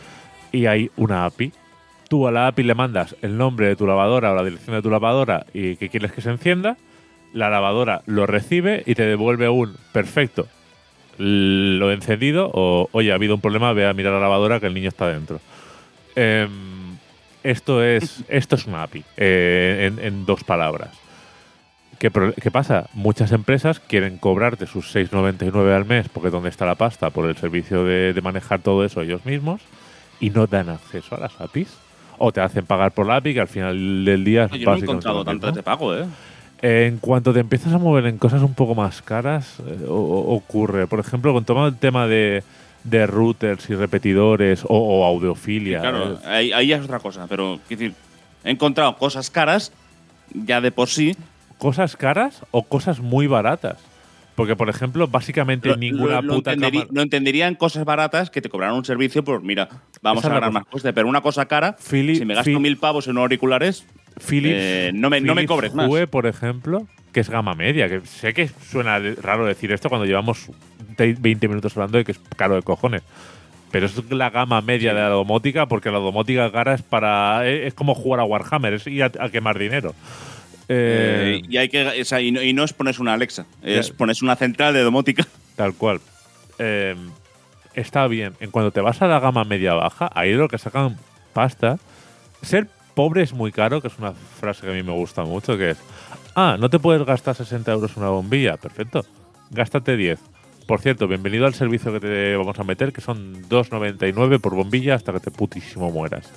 y hay una A P I. Tú a la A P I le mandas el nombre de tu lavadora o la dirección de tu lavadora y que quieres que se encienda. La lavadora lo recibe y te devuelve un perfecto, lo he encendido, o oye, ha habido un problema, ve a mirar la lavadora que el niño está dentro. Em, esto es esto es una A P I, eh, en, en dos palabras. ¿Qué, pro- ¿Qué pasa? Muchas empresas quieren cobrarte sus seis noventa y nueve al mes, porque ¿dónde está la pasta? Por el servicio de, de manejar todo eso ellos mismos, y no dan acceso a las A P Is. O te hacen pagar por la A P I, que al final del día es Yo no he básicamente encontrado lo mismo. tantas de pago, ¿eh? En cuanto te empiezas a mover en cosas un poco más caras, eh, o- o- ocurre. Por ejemplo, con todo el tema de, de routers y repetidores o, o audiofilia. Claro, eh, ahí, ahí ya es otra cosa. Pero, quiero decir, he encontrado cosas caras ya de por sí. ¿Cosas caras o cosas muy baratas? Porque, por ejemplo, básicamente Lo- ninguna lo- lo puta entenderi- cámara… Lo entenderían cosas baratas que te cobrarán un servicio, pues mira, vamos Esa es a la ganar cosa. más coste. Pero una cosa cara, Phili- si me gasto Phil- mil pavos en unos auriculares, Philips, Eh, no me- no me Philips cobres más. Hue, por ejemplo, que es gama media, que sé que suena de- raro decir esto cuando llevamos te- veinte minutos hablando de que es caro de cojones. Pero es la gama media de la domótica, porque la domótica cara es para. Es como jugar a Warhammer, es ir a, a quemar dinero. Eh, eh, y hay que o sea, y, no, y no es ponerse una Alexa, es Ya. ponerse una central de domótica. Tal cual. Eh, está bien. En cuando te vas a la gama media-baja, ahí lo que sacan pasta. Ser pobre es muy caro, que es una frase que a mí me gusta mucho, que es, ah, no te puedes gastar sesenta euros en una bombilla. Perfecto. Gástate diez. Por cierto, bienvenido al servicio que te vamos a meter, que son dos noventa y nueve por bombilla hasta que te putísimo mueras.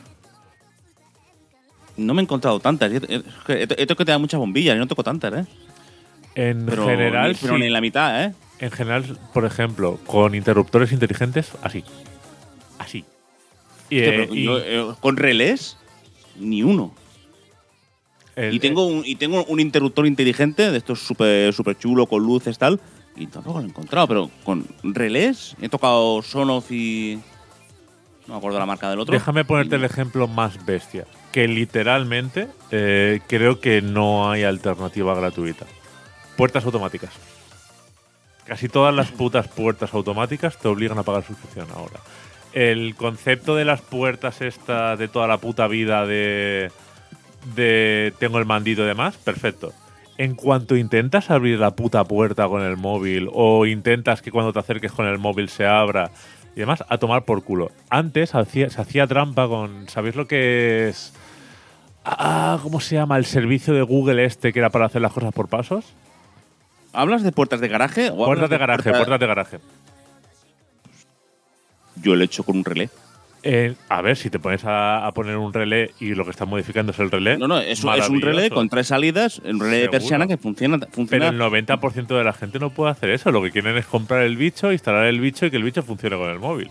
No me he encontrado tantas. He, he, he tenido que tener muchas bombillas y no toco tantas, ¿eh? En Pero, general, ni, pero sí. ni la mitad, ¿eh? En general, por ejemplo, con interruptores inteligentes, así. Así. Y, Hostia, eh, pero y yo, eh, con relés, ni uno. el- y tengo un, y tengo un interruptor inteligente de estos súper super chulo, con luces tal, y tampoco lo he encontrado. Pero con relés, he tocado Sonoff y. No me acuerdo la marca del otro. Déjame ponerte Y- el ejemplo más bestia. Que literalmente eh, creo que no hay alternativa gratuita. Puertas automáticas. Casi todas las putas puertas automáticas te obligan a pagar suscripción ahora. El concepto de las puertas esta de toda la puta vida de, de tengo el mandito y demás, perfecto. En cuanto intentas abrir la puta puerta con el móvil o intentas que cuando te acerques con el móvil se abra y demás, a tomar por culo. Antes hacía- se hacía trampa con… ¿Sabéis lo que es? Ah, ¿cómo se llama? El servicio de Google este que era para hacer las cosas por pasos. ¿Hablas de puertas de garaje? O Puertas hablas de garaje, puerta- puertas de garaje. Yo lo he hecho con un relé. Eh, a ver, si te pones a, a poner un relé y lo que estás modificando es el relé. No, no, es, un- es un relé maravilloso. con tres salidas, un relé de Seguro. persiana que funciona. Pero funciona el noventa por ciento de la gente no puede hacer eso. Lo que quieren es comprar el bicho, instalar el bicho y que el bicho funcione con el móvil.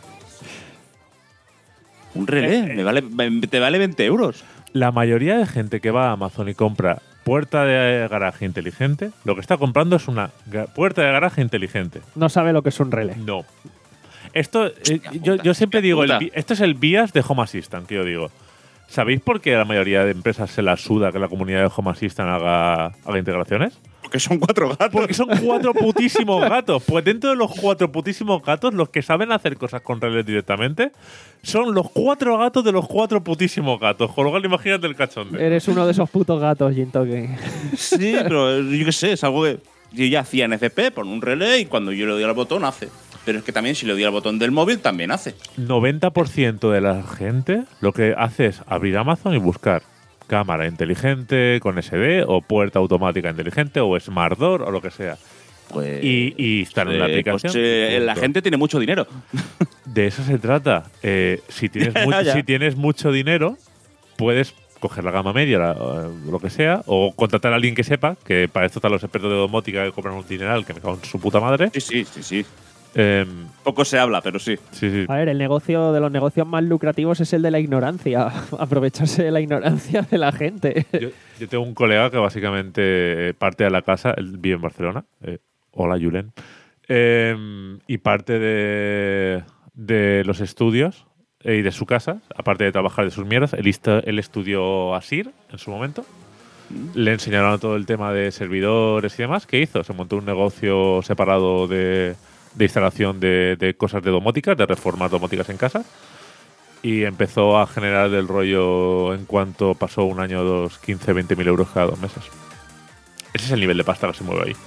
un relé, Eh, eh. me vale, me- te vale veinte euros. La mayoría de gente que va a Amazon y compra puerta de garaje inteligente, lo que está comprando es una ga- puerta de garaje inteligente. No sabe lo que es un relé. No. Esto, eh, Hostia yo, puta, yo siempre hostia digo, el puta. bi- esto es el bias de Home Assistant, que yo digo. ¿Sabéis por qué a la mayoría de empresas se la suda que la comunidad de Home Assistant haga, haga integraciones? Porque son cuatro gatos. Porque son cuatro putísimos gatos. Pues dentro de los cuatro putísimos gatos, los que saben hacer cosas con relés directamente son los cuatro gatos de los cuatro putísimos gatos. Con lo cual, imagínate el cachondeo. Eres uno de esos putos gatos, Jintoque. Sí, pero yo qué sé, es algo que yo ya hacía en F P, pon un relé y cuando yo le doy al botón hace. Pero es que también si le doy al botón del móvil también hace. noventa por ciento de la gente lo que hace es abrir Amazon y buscar cámara inteligente con S D o puerta automática inteligente o Smart Door o lo que sea. Pues, Y, y instalar la eh, aplicación. pues, eh, la Punto. gente tiene mucho dinero. De eso se trata. Eh, si, tienes mu- Ya. si tienes mucho dinero, puedes coger la gama media, la- o lo que sea, o contratar a alguien que sepa, que para esto están los expertos de domótica que cobran un dineral, que me cago en su puta madre. Sí, sí, sí, sí. Eh, Poco se habla, pero sí. sí, sí. A ver, el negocio de los negocios más lucrativos es el de la ignorancia. Aprovecharse de la ignorancia de la gente. Yo, yo tengo un colega que básicamente eh, parte de la casa, él vive en Barcelona. Eh, hola, Julen. Eh, y parte de, de los estudios eh, y de su casa, aparte de trabajar de sus mierdas, él, ista- él estudió ASIR en su momento. Le enseñaron todo el tema de servidores y demás. ¿Qué hizo? Se montó un negocio separado de, de instalación de, de cosas de domótica, de reformas domóticas en casa. Y empezó a generar del rollo en cuanto pasó un año o dos, quince, veinte mil euros cada dos meses. Ese es el nivel de pasta que se mueve ahí.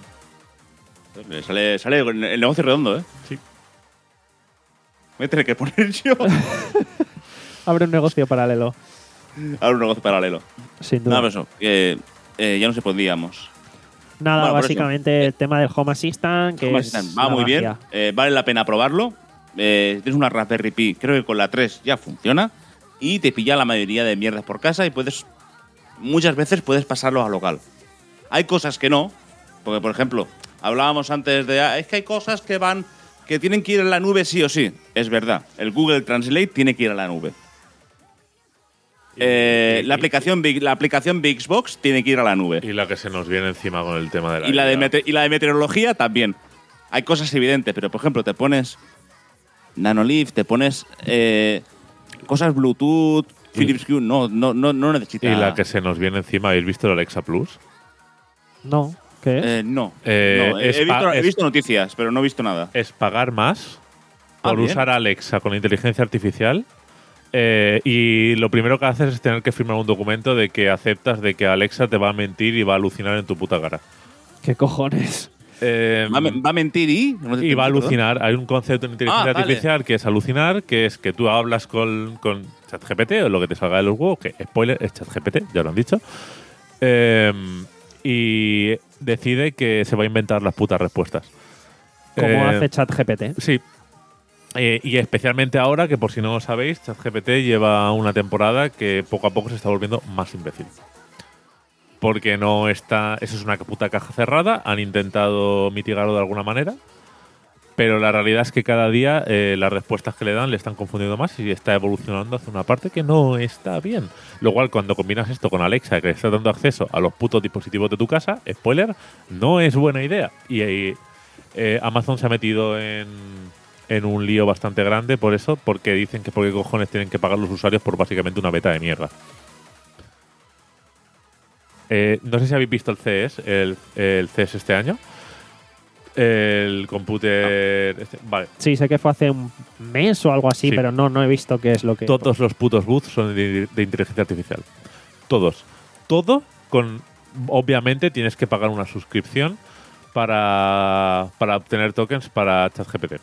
Eh, Sale, sale el negocio redondo, ¿eh? Sí. Voy a tener que poner yo Abre un negocio paralelo, ahora un negocio paralelo. sin Nada, duda. pero eso, que eh, ya no se podíamos. Nada, Bueno, por básicamente el tema del Home Assistant, que Home es Assistant va la muy bien, magia. eh, vale la pena probarlo. Eh, tienes una Raspberry Pi, creo que con la tres ya funciona. Y te pilla la mayoría de mierdas por casa y puedes muchas veces puedes pasarlo a local. Hay cosas que no, porque por ejemplo, hablábamos antes de, ah, es que hay cosas que van, que tienen que ir a la nube sí o sí. Es verdad, el Google Translate tiene que ir a la nube. Eh, y- la, y- aplicación Big, la aplicación Bixbox tiene que ir a la nube. Y la que se nos viene encima con el tema de la Y la de, I A. mete- y la de meteorología también. Hay cosas evidentes, pero por ejemplo, te pones Nanolift, te pones eh, cosas Bluetooth, Philips Hue, no, no, no, no necesitas. Y la que se nos viene encima, ¿habéis visto el Alexa Plus? No, ¿qué es? Eh, no. Eh, no, he, es he visto, pa- he es- visto noticias, pero no he visto nada. Es pagar más Ah, por bien. usar Alexa con inteligencia artificial. eh, y lo primero que haces es tener que firmar un documento de que aceptas de que Alexa te va a mentir y va a alucinar en tu puta cara. ¿Qué cojones? Eh, ¿Va, a me- va a mentir y? No te y va a entiendo, alucinar. Hay un concepto en inteligencia Ah, vale. artificial que es alucinar, que es que tú hablas con, con ChatGPT o lo que te salga de los huevos, que spoiler es ChatGPT, ya lo han dicho. Eh, y decide que se va a inventar las putas respuestas. ¿Cómo Eh, hace ChatGPT? Sí. Eh, y especialmente ahora, que por si no lo sabéis, ChatGPT lleva una temporada que poco a poco se está volviendo más imbécil. Porque no está. Eso es una puta caja cerrada. Han intentado mitigarlo de alguna manera. Pero la realidad es que cada día eh, las respuestas que le dan le están confundiendo más y está evolucionando hacia una parte que no está bien. Lo cual, cuando combinas esto con Alexa, que le está dando acceso a los putos dispositivos de tu casa, spoiler, no es buena idea. Y ahí eh, Amazon se ha metido en, en un lío bastante grande por eso, porque dicen que por qué cojones tienen que pagar los usuarios por básicamente una beta de mierda. Eh, no sé si habéis visto el C E S, el, el C E S este año. El computer. este- vale. Sí, sé que fue hace un mes o algo así, Sí. pero no, no he visto qué es lo que. Todos los putos booths son de, de inteligencia artificial. Todos. Todo con. Obviamente tienes que pagar una suscripción para, para obtener tokens para ChatGPT.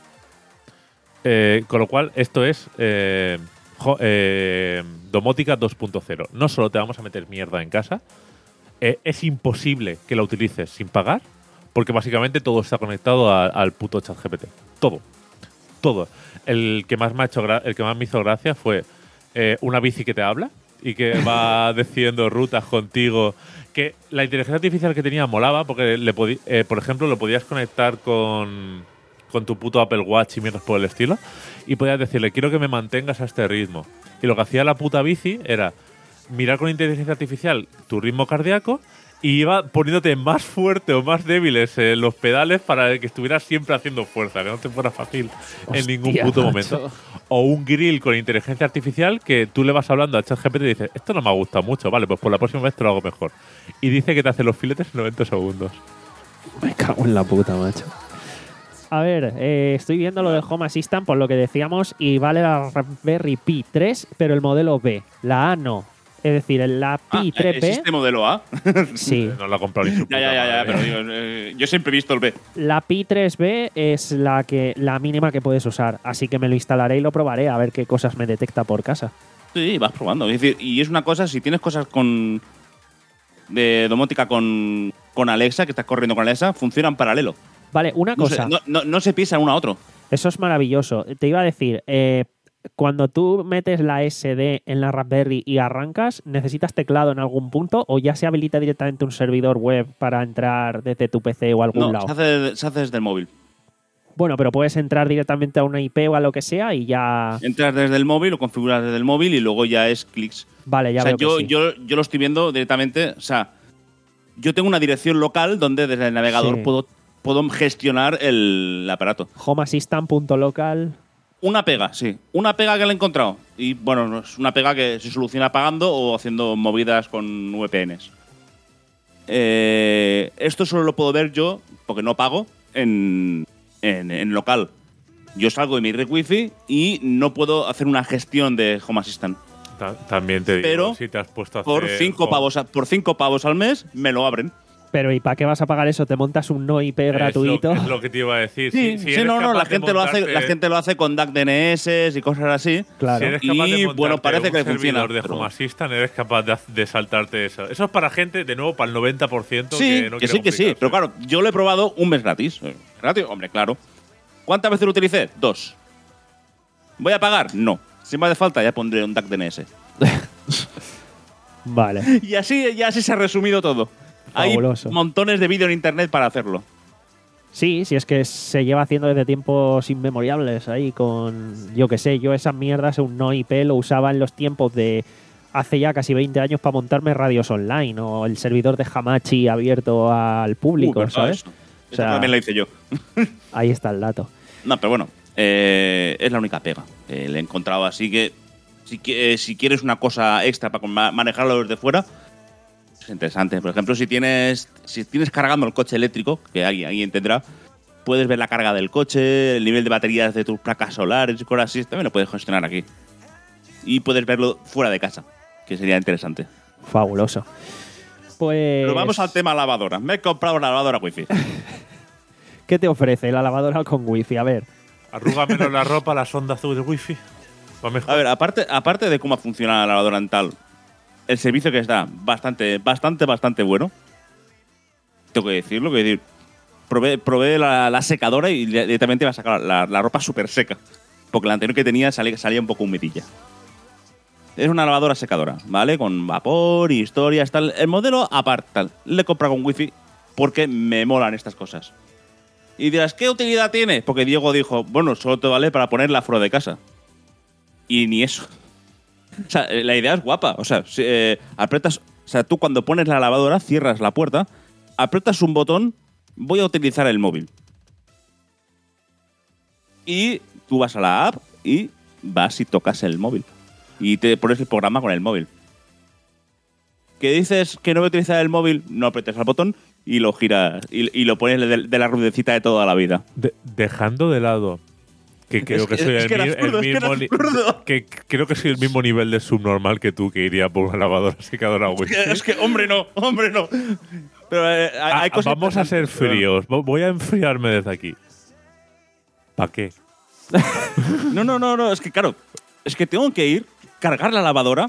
Eh, con lo cual, esto es eh, jo- eh, domótica dos punto cero. No solo te vamos a meter mierda en casa, eh, es imposible que la utilices sin pagar, porque básicamente todo está conectado a- al puto ChatGPT. Todo. Todo. El que más me ha hecho gra- el que más me hizo gracia fue eh, una bici que te habla y que va decidiendo rutas contigo. Que la inteligencia artificial que tenía molaba porque, le podi- eh, por ejemplo, lo podías conectar con, con tu puto Apple Watch y mierdas por el estilo. Y podías decirle, quiero que me mantengas a este ritmo. Y lo que hacía la puta bici era mirar con inteligencia artificial tu ritmo cardíaco y iba poniéndote más fuerte o más débiles en los pedales para que estuvieras siempre haciendo fuerza, que no te fuera fácil en ningún Hostia, puto macho. momento. O un grill con inteligencia artificial que tú le vas hablando a ChatGPT y dices, esto no me ha gustado mucho, vale, pues por la próxima vez te lo hago mejor. Y dice que te hace los filetes en noventa segundos. Me cago en la puta, macho. A ver, eh, estoy viendo lo del Home Assistant por lo que decíamos y vale la Raspberry Pi tres, pero el modelo B. La A no. Es decir, la Ah, Pi tres B, ¿existe modelo A? sí. No la ha comprado ni su Ya, puta ya, ya, ya, madre. pero digo, eh, yo siempre he visto el B. La Pi tres B es la que la mínima que puedes usar, así que me lo instalaré y lo probaré a ver qué cosas me detecta por casa. Sí, vas probando. Es decir, y es una cosa, si tienes cosas con de domótica con, con Alexa, que estás corriendo con Alexa, funcionan paralelo. Vale, una No se, cosa. no, no- no se pisan uno a otro. Eso es maravilloso. Te iba a decir, eh, cuando tú metes la S D en la Raspberry y arrancas, ¿necesitas teclado en algún punto o ya se habilita directamente un servidor web para entrar desde tu P C o algún No, lado? se hace, se hace desde el móvil. Bueno, pero puedes entrar directamente a una I P o a lo que sea y ya... Entras desde el móvil, lo configuras desde el móvil y luego ya es clics. Vale, ya o sea, veo que yo, sí. yo, yo lo estoy viendo directamente. O sea, yo tengo una dirección local donde desde el navegador Sí. puedo, puedo gestionar el aparato. homeassistant.local. Una pega, sí. Una pega que le he encontrado. Y bueno, no, es una pega que se soluciona pagando o haciendo movidas con V P Ns. Eh, esto solo lo puedo ver yo, porque no pago, en, en, en local. Yo salgo de mi red wifi y no puedo hacer una gestión de Home Assistant. Ta- También te digo, Pero si te has puesto a Por hacer cinco, home- pavos, a- por cinco pavos al mes me lo abren. Pero ¿y para qué vas a pagar eso? ¿Te montas un no I P Es lo- gratuito? Es lo, que te iba a decir. Sí, Si- si sí, eres no, no, capaz la de gente, lo hace, montarte- la gente lo hace con D A C D N S y cosas así. Claro. Si eres capaz Y, de bueno, montarte parece un que funciona, servidor de pero- Home Assistant, eres capaz de, haz- de saltarte eso. Eso es para gente, de nuevo, para el noventa por ciento Sí, que no que quiere sí, que sí. complicarse. Pero claro, yo lo he probado un mes gratis. Eh, ¿Gratis? Hombre, claro. ¿Cuántas veces lo utilicé? Dos. ¿Voy a pagar? No. Si me hace falta, ya pondré un D A C D N S. Vale. Y así, y así se ha resumido todo. Fabuloso. Hay montones de vídeos en internet para hacerlo. Sí, sí, es que se lleva haciendo desde tiempos inmemoriales ahí con, yo qué sé, yo esas mierdas, un no I P lo usaba en los tiempos de hace ya casi veinte años para montarme radios online o el servidor de Hamachi abierto al público, Uh, verdad, ¿sabes? Eso, O Eso sea, también lo hice yo. ahí está el dato. No, pero bueno, eh, es la única pega. Eh, le he encontrado así que si, qui- eh, si quieres una cosa extra para ma- manejarlo desde fuera, es interesante. Por ejemplo, si tienes si tienes cargando el coche eléctrico, que alguien, alguien tendrá, puedes ver la carga del coche, el nivel de baterías de tus placas solares y cosas así. También lo puedes gestionar aquí. Y puedes verlo fuera de casa, que sería interesante. Fabuloso. Pues... Pero vamos al tema lavadora. Me he comprado una lavadora wifi. ¿Qué te ofrece la lavadora con wifi? A ver. Arruga menos la ropa, la sonda azul de wifi. Va mejor. A ver, aparte, aparte de cómo funciona la lavadora en tal, el servicio que está bastante, bastante, bastante bueno. Tengo que decirlo, que decir, probé, probé la, la secadora y directamente iba a sacar la, la ropa súper seca. Porque la anterior que tenía salía, salía un poco humedilla. Es una lavadora secadora, ¿vale? Con vapor y historias, tal. El modelo aparte, tal. Le he comprado con wifi porque me molan estas cosas. Y dirás, ¿qué utilidad tiene? Porque Diego dijo, bueno, solo te vale para ponerla fuera de casa. Y ni eso. O sea, la idea es guapa. O sea, si, eh, apretas. O sea, tú cuando pones la lavadora, cierras la puerta, apretas un botón, voy a utilizar el móvil. Y tú vas a la app y vas y tocas el móvil. Y te pones el programa con el móvil. Que dices que no voy a utilizar el móvil, no apretas el botón y lo giras. Y, y lo pones de, de la rudecita de toda la vida. De- dejando de lado que creo Es que, que- soy es el, que era mi- absurdo, el es que era mismo ni- absurdo. que creo que soy el mismo nivel de subnormal que tú que iría por una lavadora secadora wifi. Es que, hombre, no, hombre, no. Pero eh, hay, Ah, hay cosas vamos a ser interesantes, pero- fríos. Vo- Voy a enfriarme desde aquí. ¿Para qué? No, no, no, no, es que claro, es que tengo que ir, cargar la lavadora,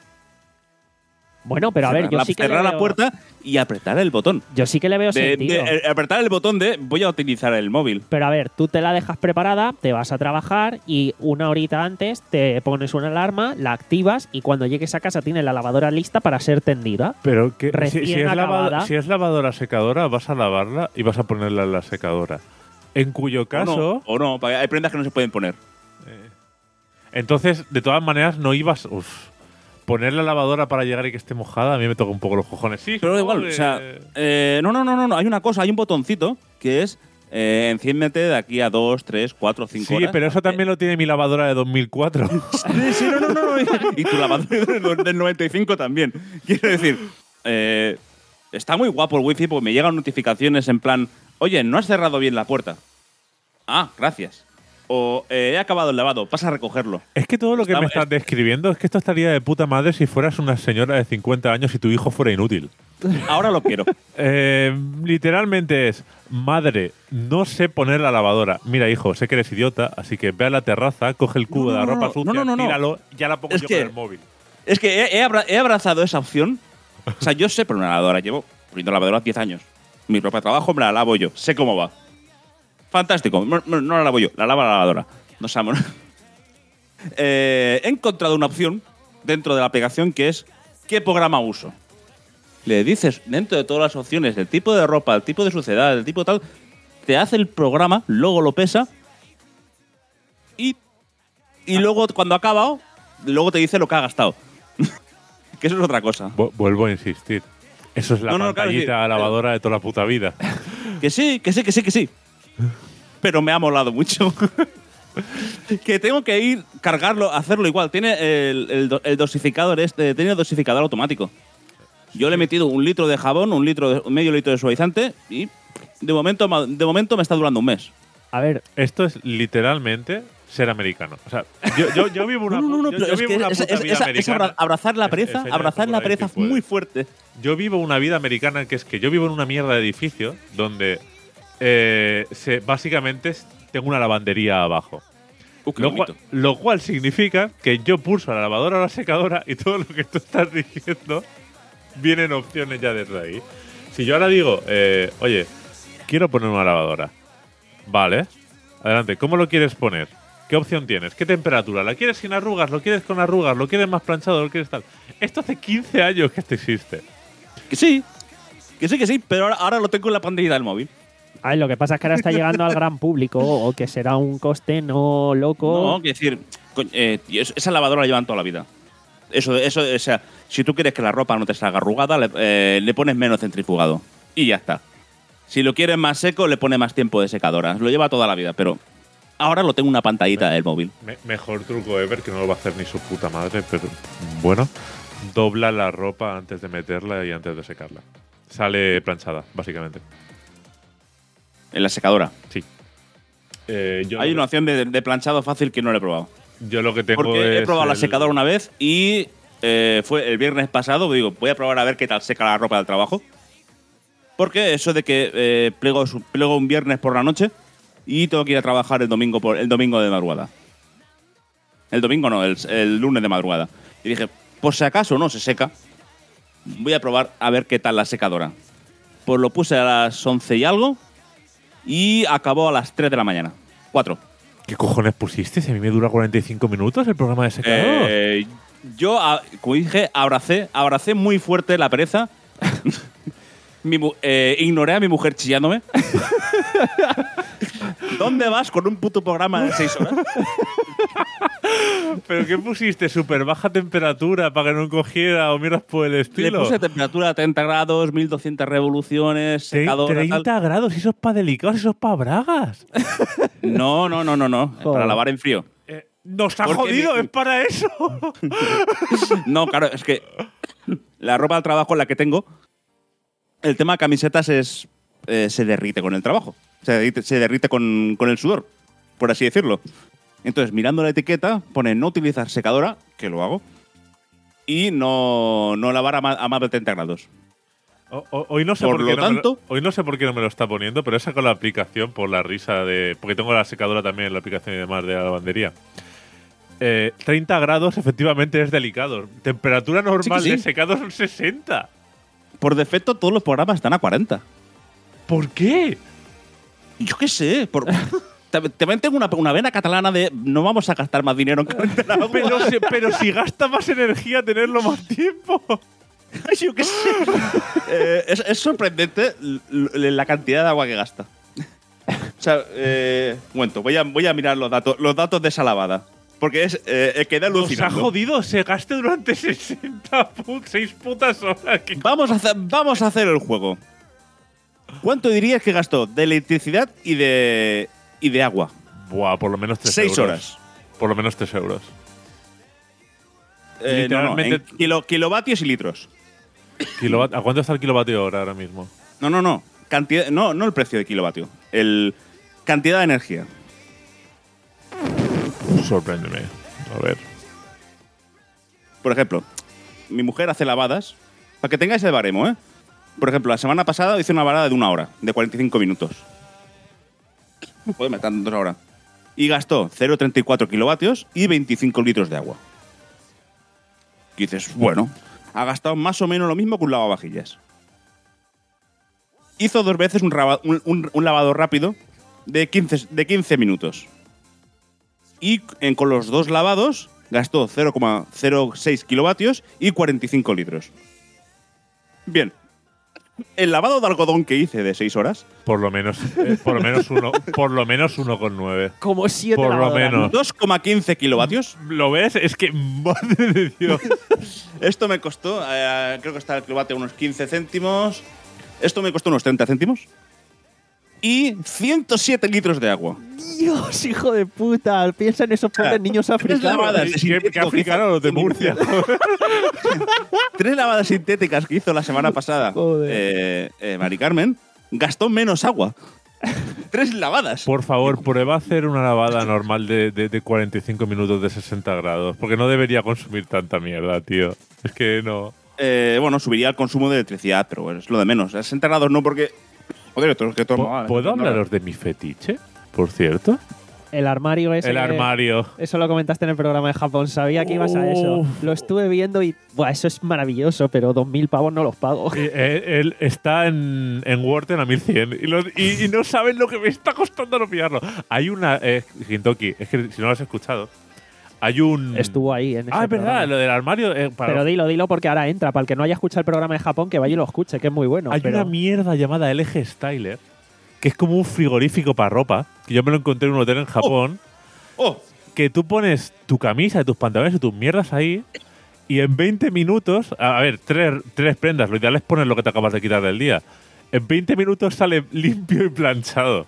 Bueno, pero a ver, cerrar, yo la, sí que le cerrar la veo- puerta y apretar el botón. Yo sí que le veo De, sentido. de, eh, apretar el botón de voy a utilizar el móvil. Pero a ver, tú te la dejas preparada, te vas a trabajar y una horita antes te pones una alarma, la activas y cuando llegues a casa tienes la lavadora lista para ser tendida. Pero que si, Recién si es acabada. lava- si es lavadora secadora, vas a lavarla y vas a ponerla en la secadora. En cuyo caso, O no, o no, porque hay prendas que no se pueden poner. entonces, de todas maneras, no ibas. Uf, poner la lavadora para llegar y que esté mojada, a mí me toca un poco los cojones. Sí, Pero da igual, joder. o sea, eh, no, no, no, no, no, hay una cosa, hay un botoncito que es eh, enciéndete de aquí a dos, tres, cuatro, cinco Sí, horas. pero eso también lo tiene mi lavadora de dos mil cuatro. Sí, sí, no, no, no, no. Y tu lavadora del- del noventa y cinco también. Quiero decir, eh, está muy guapo el wifi porque me llegan notificaciones en plan, oye, no has cerrado bien la puerta. Ah, gracias. O eh, he acabado el lavado, pasa a recogerlo. Es que todo lo que Está- me estás es- describiendo es que esto estaría de puta madre si fueras una señora de cincuenta años y tu hijo fuera inútil. Ahora lo quiero. Eh, literalmente es, madre, no sé poner la lavadora. Mira, hijo, sé que eres idiota, así que ve a la terraza, coge el cubo No, no, de la no, ropa no, sucia, no, no, no. tíralo, ya la pongo Es yo que- con el móvil. Es que he, he abra- he abrazado esa opción. O sea, yo sé poner una lavadora. Llevo poniendo lavadora diez años. Mi ropa de trabajo me la lavo yo. Sé cómo va. Fantástico. No, no- no la lavo yo, la lava la lavadora. No sabemos. Eh, he encontrado una opción dentro de la aplicación que es ¿qué programa uso? Le dices dentro de todas las opciones del tipo de ropa, el tipo de suciedad, el tipo tal, te hace el programa, luego lo pesa y, y luego cuando ha acabado, luego te dice lo que ha gastado. Que eso es otra cosa. Vu- Vuelvo a insistir. Eso es la No, no, claro, pantallita sí. lavadora de toda la puta vida. Que sí, que sí, que sí, que sí. Pero me ha molado mucho. Que tengo que ir, cargarlo, hacerlo igual. Tiene el, el do- el dosificador este, tiene el dosificador automático. Yo le he metido un litro de jabón, un litro de, medio litro de suavizante y de momento, ma- de momento me está durando un mes. A ver, Esto es literalmente ser americano. O sea, yo, yo, yo vivo una, No, no, no, yo- pero yo es vivo que una es, puta es- vida es- es americana. abra- abrazar la Es- pereza, enseña abrazar por la ahí pereza si puedes. muy fuerte. Yo vivo una vida americana que es que yo vivo en una mierda de edificio donde eh, se, básicamente es- tengo una lavandería abajo. Uh, qué Lo bonito. cual, lo cual significa que yo pulso la lavadora o la secadora y todo lo que tú estás diciendo vienen opciones ya desde ahí. Si yo ahora digo, eh, oye, quiero poner una lavadora. Vale, adelante, ¿cómo lo quieres poner? ¿Qué opción tienes? ¿Qué temperatura? ¿La quieres sin arrugas? ¿Lo quieres con arrugas? ¿Lo quieres más planchado? ¿Lo quieres tal? Esto hace quince años que esto existe. Que sí, que sí, que sí, pero ahora, ahora lo tengo en la pantalla del móvil. Ay, lo que pasa es que ahora está llegando al gran público o que será un coste no loco. No, quiero decir, co- eh, tío, es- esa lavadora la llevan toda la vida. Eso, eso, o sea, si tú quieres que la ropa no te salga arrugada, le, eh, le pones menos centrifugado. Y ya está. Si lo quieres más seco, le pones más tiempo de secadora. Lo lleva toda la vida, pero ahora lo tengo en una pantallita del móvil. Me- mejor truco ever, que no lo va a hacer ni su puta madre, pero bueno. Dobla la ropa antes de meterla y antes de secarla. Sale planchada, básicamente. En la secadora. Sí. Eh, yo Hay lo una que- opción de, de planchado fácil que no lo he probado. Yo lo que tengo Porque es he probado la el- secadora una vez y eh, fue el viernes pasado. Digo, voy a probar a ver qué tal seca la ropa del trabajo. Porque eso de que eh, plego, su- plego un viernes por la noche y tengo que ir a trabajar el domingo, por, el domingo de madrugada. El domingo no, el, el lunes de madrugada. Y dije, por si acaso no se seca, voy a probar a ver qué tal la secadora. Pues lo puse a las once y algo y acabó a las tres de la mañana. cuatro. ¿Qué cojones pusiste? Si a mí me dura cuarenta y cinco minutos el programa de secador. Eh, yo, a- como dije, abracé, abracé muy fuerte la pereza. Mi mu- eh, ignoré a mi mujer chillándome. ¿Dónde vas con un puto programa de seis horas? ¿Pero qué pusiste? ¿Súper baja temperatura para que no cogiera o miras por el Le estilo? puse temperatura a treinta grados, mil doscientas revoluciones, Tre- secadora, tal. treinta grados, y eso es para delicados, eso es para bragas. No, no, no, no, no. Joder. Para lavar en frío. Eh, nos ha Porque jodido, mi- es para eso. No, claro, es que la ropa del trabajo, la que tengo, el tema de camisetas es eh, se derrite con el trabajo. Se derrite, se derrite con, con el sudor, por así decirlo. Entonces, mirando la etiqueta, pone no utilizar secadora, que lo hago, y no, no lavar a más, a más de treinta grados. O- o- Hoy no sé Por por, qué lo no me tanto- hoy no sé por qué no me lo está poniendo, pero he sacado la aplicación por la risa de. Porque tengo la secadora también, la aplicación y demás de la lavandería. Eh, treinta grados efectivamente es delicado. Temperatura normal sí. de secado son sesenta. Por defecto, todos los programas están a cuarenta. ¿Por qué? Yo qué sé, por... Tam- También tengo una, una vena catalana de no vamos a gastar más dinero en calentar agua. Pero, si, pero si gasta más energía tenerlo más tiempo. Yo qué sé. Eh, es, es sorprendente l- l- la cantidad de agua que gasta. O sea, eh, un momento, voy a, voy a mirar los datos, los datos de esa lavada. Porque es, eh, quedé Nos ha alucinando. jodido, se gaste durante sesenta, seis putas horas. ¿Qué Vamos a, hacer, vamos a hacer el juego. ¿Cuánto dirías que gastó de electricidad y de, y de agua? Buah, por lo menos tres Seis euros. horas. Por lo menos tres euros. Eh, no, no, Literalmente- en kilo- kilovatios y litros. Kilovat- ¿A cuánto está el kilovatio hora ahora mismo? No, no, no. Cantidad, no, no el precio de kilovatio. El cantidad de energía. Sorpréndeme. A ver. Por ejemplo, mi mujer hace lavadas. Para que tengáis el baremo, ¿eh? Por ejemplo, la semana pasada hice una lavada de una hora, de cuarenta y cinco minutos. Joder, me están dos horas. Y gastó cero coma treinta y cuatro kilovatios y veinticinco litros de agua. Y dices, bueno, ha gastado más o menos lo mismo que un lavavajillas. Hizo dos veces un, raba- un- un- un lavado rápido de quince, de quince minutos. Y en- con los dos lavados gastó cero coma cero seis kilovatios y cuarenta y cinco litros. Bien. El lavado de algodón que hice de seis horas, Por lo menos, eh, por lo menos uno, por lo menos uno con nueve. Como siete Por lo lavadoras. menos. dos coma quince kilovatios. ¿Lo ves? Es que, madre de Dios. Esto me costó, eh, creo que está el kilovatio unos quince céntimos. Esto me costó unos treinta céntimos. Y ciento siete litros de agua. Dios, hijo de puta. Piensa en esos pobres niños Tres lavadas africanos. de ¿Qué, sintético qué africano los de que hizo- Murcia? Tres lavadas sintéticas que hizo la semana pasada Joder. eh, eh, Mari Carmen, gastó menos agua. Tres lavadas. Por favor, prueba a hacer una lavada normal de, de, de cuarenta y cinco minutos de sesenta grados. Porque no debería consumir tanta mierda, tío. Es que no. Eh, bueno, subiría el consumo de electricidad, pero bueno, es lo de menos. A sesenta grados no, porque. Joder, esto es que todo. ¿Puedo hablaros de mi fetiche? Por cierto. El armario ese. El que- armario. Eso lo comentaste en el programa de Japón. Sabía que ibas a eso. Uf. Lo estuve viendo y buah, eso es maravilloso, pero dos mil pavos no los pago. Y, eh, él está en, en Wharton a mil cien y, lo- y- y no saben lo que me está costando no pillarlo. Hay una. Eh, Gintoki, es que si no lo has escuchado, hay un. Estuvo ahí en ese Ah, es verdad, programa. lo del armario. eh, para- Pero dilo, dilo porque ahora entra. Para el que no haya escuchado el programa de Japón, que vaya y lo escuche, que es muy bueno. hay pero una mierda llamada L G Styler, que es como un frigorífico para ropa, que yo me lo encontré en un hotel en Japón, ¡Oh! que tú pones tu camisa y tus pantalones y tus mierdas ahí. Y en veinte minutos, a a ver, tres, tres prendas, lo ideal es poner lo que te acabas de quitar del día. En veinte minutos sale limpio y planchado.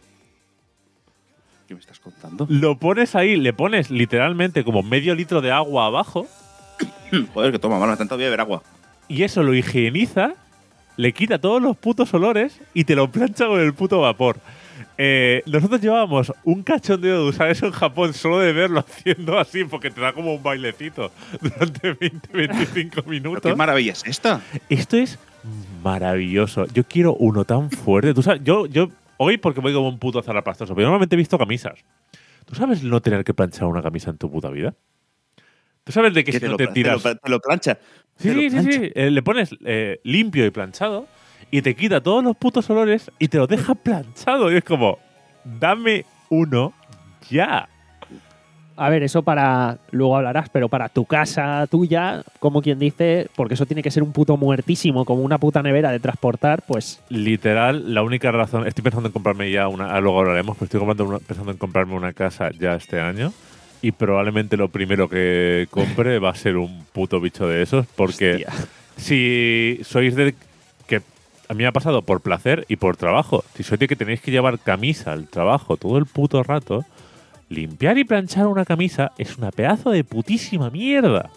¿Qué me estás contando? Lo pones ahí, le pones literalmente como medio litro de agua abajo Joder, que toma, mano, tanto voy a beber agua. y eso lo higieniza, le quita todos los putos olores y te lo plancha con el puto vapor. Eh, nosotros llevábamos un cachondeo de usar eso en Japón solo de verlo haciendo así porque te da como un bailecito durante veinte a veinticinco ¿Pero minutos. qué maravilla es esta? Esto es maravilloso. Yo quiero uno tan fuerte. Tú sabes, yo, yo hoy porque voy como un puto zarrapastoso, pero yo normalmente he visto camisas. ¿Tú sabes no tener que planchar una camisa en tu puta vida? ¿Tú sabes de que Que si te, no lo, te pla- tiras… te, lo, te lo plancha. Sí, Te lo sí, sí, plancha. sí. Eh, le pones eh, limpio y planchado y te quita todos los putos olores y te lo deja planchado. Y es como, dame uno ya. A ver, eso para. Luego hablarás, pero para tu casa tuya, como quien dice, porque eso tiene que ser un puto muertísimo, como una puta nevera de transportar, pues. Literal, la única razón… Estoy pensando en comprarme ya una… ah, luego hablaremos, pero estoy comprando una- pensando en comprarme una casa ya este año. Y probablemente lo primero que compre va a ser un puto bicho de esos, porque Hostia. si sois de… que a mí me ha pasado por placer y por trabajo. Si sois de que tenéis que llevar camisa al trabajo todo el puto rato, limpiar y planchar una camisa es una pedazo de putísima mierda.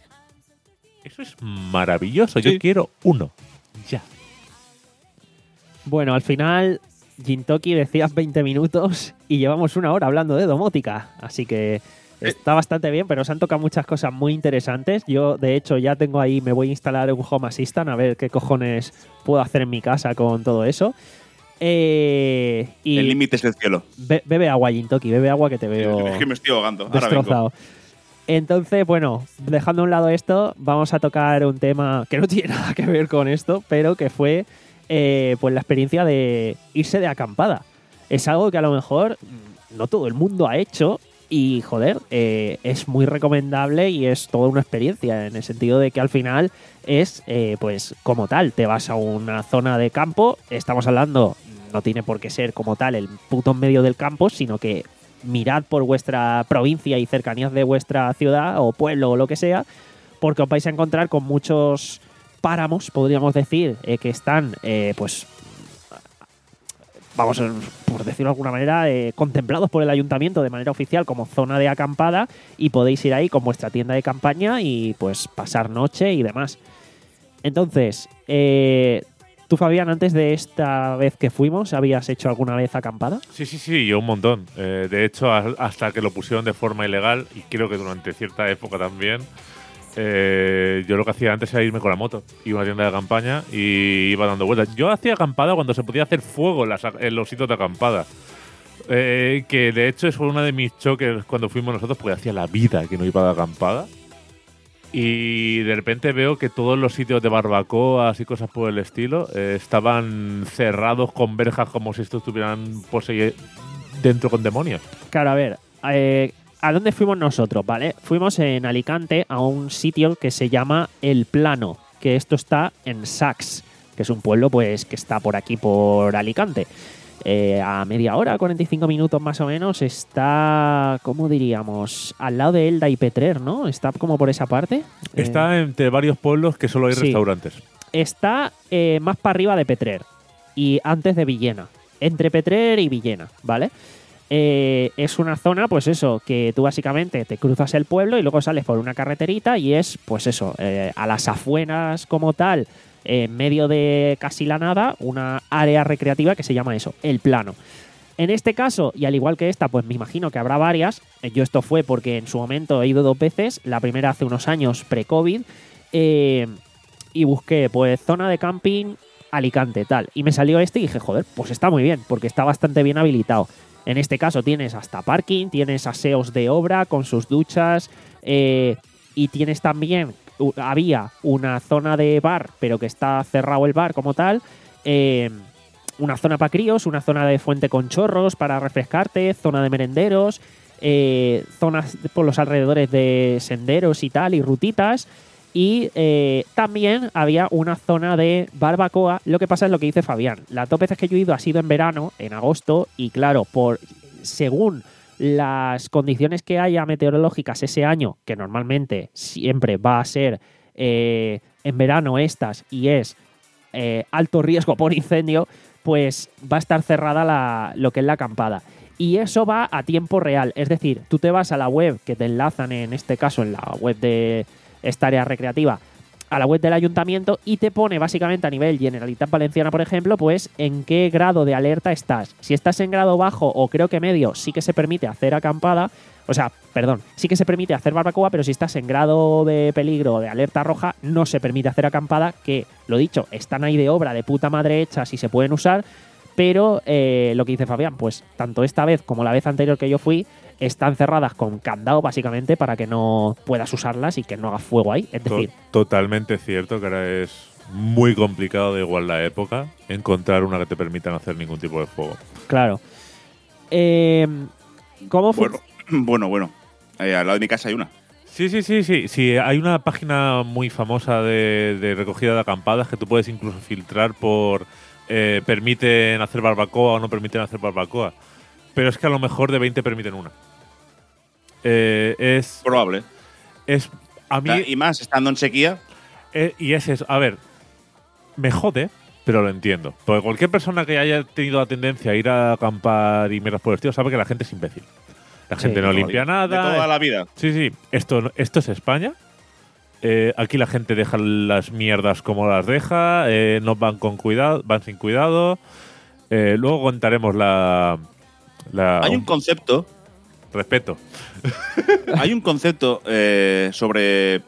Eso es maravilloso. Yo Sí. quiero uno. Ya. Bueno, al final, Gintoki decías veinte minutos y llevamos una hora hablando de domótica. Así que está bastante bien, pero se han tocado muchas cosas muy interesantes. Yo, de hecho, ya tengo ahí, me voy a instalar un Home Assistant a ver qué cojones puedo hacer en mi casa con todo eso. Eh, y El límite es el cielo. be- bebe agua, Gintoki, bebe agua que te veo Es que me estoy ahogando. Ahora vengo. destrozado. Entonces, bueno, dejando a un lado esto, vamos a tocar un tema que no tiene nada que ver con esto, pero que fue eh, pues la experiencia de irse de acampada. Es algo que a lo mejor mm, no todo el mundo ha hecho y, joder, eh, es muy recomendable y es toda una experiencia en el sentido de que al final es, eh, pues, como tal, te vas a una zona de campo, estamos hablando, no tiene por qué ser como tal el puto en medio del campo, sino que mirad por vuestra provincia y cercanías de vuestra ciudad o pueblo o lo que sea, porque os vais a encontrar con muchos páramos, podríamos decir, eh, que están, eh, pues, vamos, a- por decirlo de alguna manera, eh, contemplados por el ayuntamiento de manera oficial como zona de acampada y podéis ir ahí con vuestra tienda de campaña y pues pasar noche y demás. Entonces, eh, tú, Fabián, antes de esta vez que fuimos, ¿habías hecho alguna vez acampada? Sí, sí, sí, yo un montón. Eh, de hecho, a- hasta que lo pusieron de forma ilegal, y creo que durante cierta época también, eh, yo lo que hacía antes era irme con la moto. Iba a una tienda de campaña y iba dando vueltas. Yo hacía acampada cuando se podía hacer fuego en, las- en los sitios de acampada. Eh, que de hecho eso fue uno de mis choques cuando fuimos nosotros, porque hacía la vida que no iba de acampada. Y de repente veo que todos los sitios de barbacoas y cosas por el estilo eh, estaban cerrados con verjas como si estos estuvieran poseídos dentro con demonios. Claro, a ver, eh, ¿a dónde fuimos nosotros? ¿Vale? Fuimos en Alicante a un sitio que se llama El Plano, que esto está en Sax, que es un pueblo pues que está por aquí, por Alicante. Eh, a media hora, cuarenta y cinco minutos más o menos, está, ¿cómo diríamos? Al lado de Elda y Petrer, ¿no? Está como por esa parte. Eh, Está entre varios pueblos que solo hay sí. restaurantes. Está eh, más para arriba de Petrer y antes de Villena. Entre Petrer y Villena, ¿vale? Eh, es una zona, pues eso, que tú básicamente te cruzas el pueblo y luego sales por una carreterita y es, pues eso, eh, a las afueras como tal, en medio de casi la nada, una área recreativa que se llama eso, El Plano. En este caso, y al igual que esta, pues me imagino que habrá varias. Eh, Yo esto fue porque en su momento he ido dos veces, la primera hace unos años pre-COVID, eh, y busqué pues zona de camping Alicante, tal. Y me salió este y dije, joder, pues está muy bien, porque está bastante bien habilitado. En este caso tienes hasta parking, tienes aseos de obra con sus duchas eh, y tienes también, u- había una zona de bar, pero que está cerrado el bar como tal, eh, una zona para críos, una zona de fuente con chorros para refrescarte, zona de merenderos, eh, zonas por los alrededores de senderos y tal, y rutitas. Y eh, también había una zona de barbacoa. Lo que pasa es lo que dice Fabián. Las dos veces que yo he ido ha sido en verano, en agosto, y claro, por según las condiciones que haya meteorológicas ese año, que normalmente siempre va a ser eh, en verano estas y es eh, alto riesgo por incendio, pues va a estar cerrada la, lo que es la acampada. Y eso va a tiempo real. Es decir, tú te vas a la web que te enlazan, en este caso en la web de esta área recreativa, a la web del ayuntamiento, y te pone básicamente a nivel Generalitat Valenciana, por ejemplo, pues en qué grado de alerta estás. Si estás en grado bajo o creo que medio, sí que se permite hacer acampada, o sea, perdón, sí que se permite hacer barbacoa, pero si estás en grado de peligro o de alerta roja, no se permite hacer acampada, que, lo dicho, están ahí de obra de puta madre hechas y se pueden usar, pero eh, lo que dice Fabián, pues tanto esta vez como la vez anterior que yo fui, están cerradas con candado básicamente para que no puedas usarlas y que no haga fuego ahí. Es decir, To- totalmente cierto que ahora es muy complicado, de igual la época, encontrar una que te permita no hacer ningún tipo de fuego. claro. Eh, ¿Cómo fue? Bueno, bueno, bueno. Eh, al lado de mi casa hay una. Sí, sí, sí, sí. Sí, hay una página muy famosa de, de recogida de acampadas que tú puedes incluso filtrar por eh, permiten hacer barbacoa o no permiten hacer barbacoa. Pero es que a lo mejor de veinte permiten una. Eh, es, Probable. es a mí Y más, estando en sequía. eh, y es eso. A ver, me jode, pero lo entiendo. Porque cualquier persona que haya tenido la tendencia a ir a acampar y mierdas por el estilo sabe que la gente es imbécil. La Sí, gente no de limpia toda- nada. De toda la vida. Sí, sí. Esto, esto es España. Eh, aquí la gente deja las mierdas como las deja. eh, no van con cuidado, van sin cuidado. Eh, luego contaremos la. la Hay un concepto. respeto. Hay un concepto eh, sobre.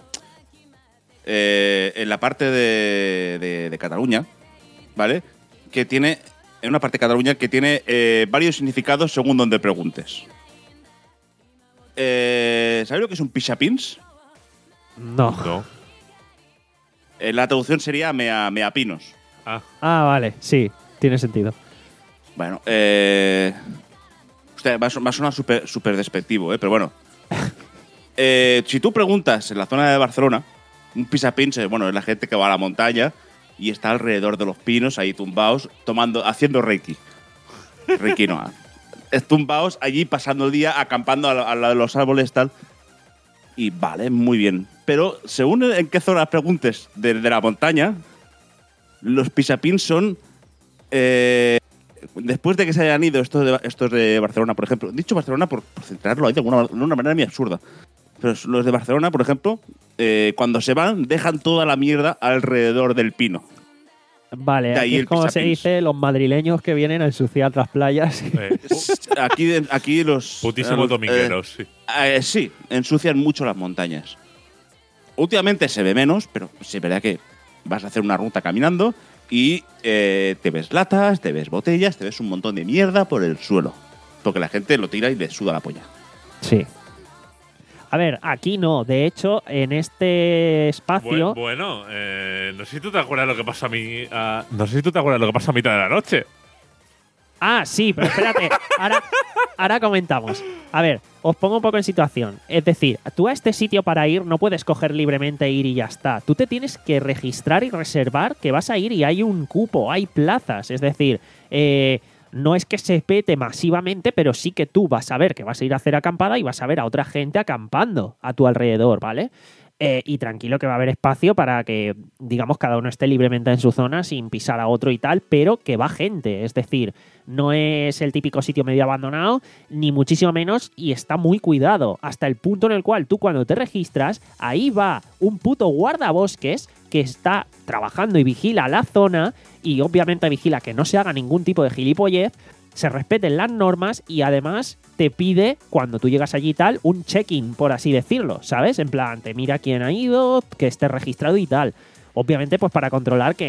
eh, en la parte de, de- de Cataluña, ¿vale? Que tiene. En una parte de Cataluña que tiene eh, varios significados según donde preguntes. Eh, ¿Sabes lo que es un pixapins? No. No. Eh, la traducción sería mea, meapinos. Ah, Ah, vale, sí, tiene sentido. Bueno, eh. Hostia, va a son- va a sonar súper súper despectivo, ¿eh? Pero bueno. Eh, si tú preguntas en la zona de Barcelona, un pisapins, eh, bueno, es la gente que va a la montaña y está alrededor de los pinos, ahí tumbados, tomando, haciendo reiki. Reiki no. Es tumbados allí, pasando el día, acampando al al lado de los árboles, tal. Y vale, muy bien. Pero según en qué zona preguntes de, de la montaña, los pisapins son. eh, después de que se hayan ido estos de, estos de Barcelona, por ejemplo. Dicho Barcelona por, por centrarlo ahí de alguna de una manera muy absurda. Pero los de Barcelona, por ejemplo, eh, cuando se van, dejan toda la mierda alrededor del pino. Vale, De ahí aquí es el como se pisapins. dice los madrileños que vienen a ensuciar las playas. eh, Aquí, aquí los. putísimos eh, domingueros, sí. Eh, sí, ensucian mucho las montañas. Últimamente se ve menos, pero sí es verdad que vas a hacer una ruta caminando y eh, te ves latas, te ves botellas, te ves un montón de mierda por el suelo. Porque la gente lo tira y le suda la polla. Sí. A ver, aquí no. De hecho, en este espacio. Bueno, bueno eh, no sé si tú te acuerdas lo que pasa a mí. a- no sé si tú te acuerdas lo que pasa a mitad de la noche. Ah, sí, pero espérate. Ahora, ahora comentamos. A ver, os pongo un poco en situación. Es decir, tú a este sitio para ir no puedes coger libremente e ir y ya está. Tú te tienes que registrar y reservar que vas a ir y hay un cupo, hay plazas. Es decir, eh, no es que se pete masivamente, pero sí que tú vas a ver que vas a ir a hacer acampada y vas a ver a otra gente acampando a tu alrededor, ¿vale? Eh, y tranquilo que va a haber espacio para que, digamos, cada uno esté libremente en su zona sin pisar a otro y tal, pero que va gente. Es decir, no es el típico sitio medio abandonado, ni muchísimo menos, y está muy cuidado. Hasta el punto en el cual tú cuando te registras, ahí va un puto guardabosques que está trabajando y vigila la zona y obviamente vigila que no se haga ningún tipo de gilipollez, se respeten las normas y además te pide, cuando tú llegas allí y tal, un check-in, por así decirlo, ¿sabes? En plan, te mira quién ha ido, que esté registrado y tal. Obviamente, pues para controlar que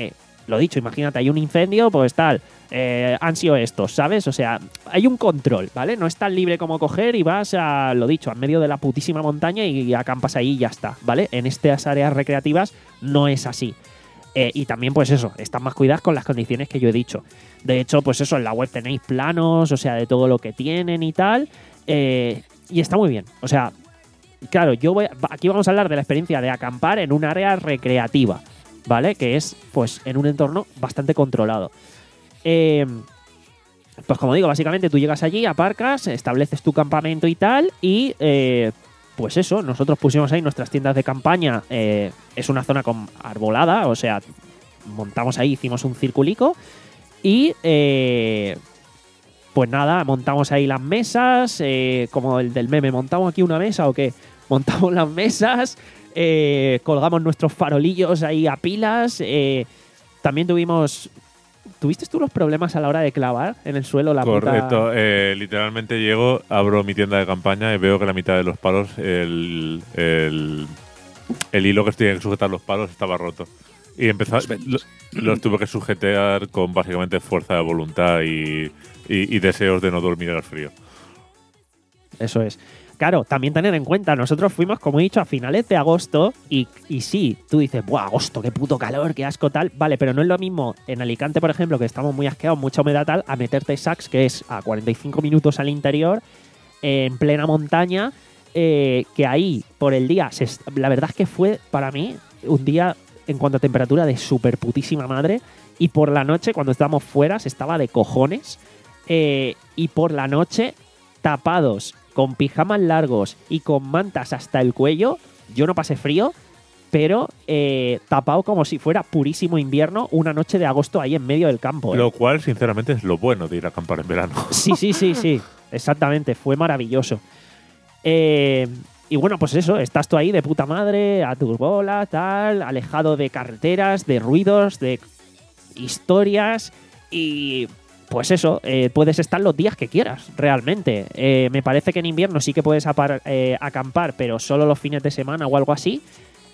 lo dicho, imagínate, hay un incendio, pues tal, eh, han sido estos, ¿sabes? O sea, hay un control, ¿vale? No es tan libre como coger y vas a, lo dicho, en medio de la putísima montaña y acampas ahí y ya está, ¿vale? En estas áreas recreativas no es así. Eh, y también, pues eso, están más cuidadas con las condiciones que yo he dicho. De hecho, pues eso, en la web tenéis planos, o sea, de todo lo que tienen y tal. Eh, y está muy bien. O sea, claro, yo voy, aquí vamos a hablar de la experiencia de acampar en un área recreativa, ¿vale? Que es, pues, en un entorno bastante controlado. Eh, pues como digo, básicamente tú llegas allí, aparcas, estableces tu campamento y tal, y eh, pues eso, nosotros pusimos ahí nuestras tiendas de campaña. Eh, es una zona con arbolada, o sea, montamos ahí, hicimos un circulico y eh, pues nada, montamos ahí las mesas, eh, como el del meme, ¿montamos aquí una mesa o qué? Montamos las mesas, eh, colgamos nuestros farolillos ahí a pilas, eh, también tuvimos... ¿Tuviste tú los problemas a la hora de clavar en el suelo la Correcto. puta? Eh, literalmente llego, abro mi tienda de campaña y veo que la mitad de los palos, el, el, el hilo que tiene que sujetar los palos estaba roto. Y empezó, lo- los tuve que sujetar con básicamente fuerza de voluntad y, y, y deseos de no dormir al frío. Eso es. Claro, también tener en cuenta, nosotros fuimos, como he dicho, a finales de agosto y, y sí, tú dices, ¡buah, agosto, qué puto calor, qué asco tal! Vale, pero no es lo mismo en Alicante, por ejemplo, que estamos muy asqueados, mucha humedad tal, a meterte sacs, que es a cuarenta y cinco minutos al interior, eh, en plena montaña, eh, que ahí, por el día, se, la verdad es que fue, para mí, un día, en cuanto a temperatura, de súper putísima madre, y por la noche, cuando estábamos fuera, se estaba de cojones, eh, y por la noche, tapados, con pijamas largos y con mantas hasta el cuello. Yo no pasé frío, pero eh, tapado como si fuera purísimo invierno una noche de agosto ahí en medio del campo. ¿eh? Lo cual, sinceramente, es lo bueno de ir a acampar en verano. Sí, sí, sí, sí. Exactamente. Fue maravilloso. Eh, y bueno, pues eso. Estás tú ahí de puta madre, a tus bolas, tal, alejado de carreteras, de ruidos, de historias y... Pues eso, eh, puedes estar los días que quieras, realmente. Eh, me parece que en invierno sí que puedes apar, eh, acampar, pero solo los fines de semana o algo así.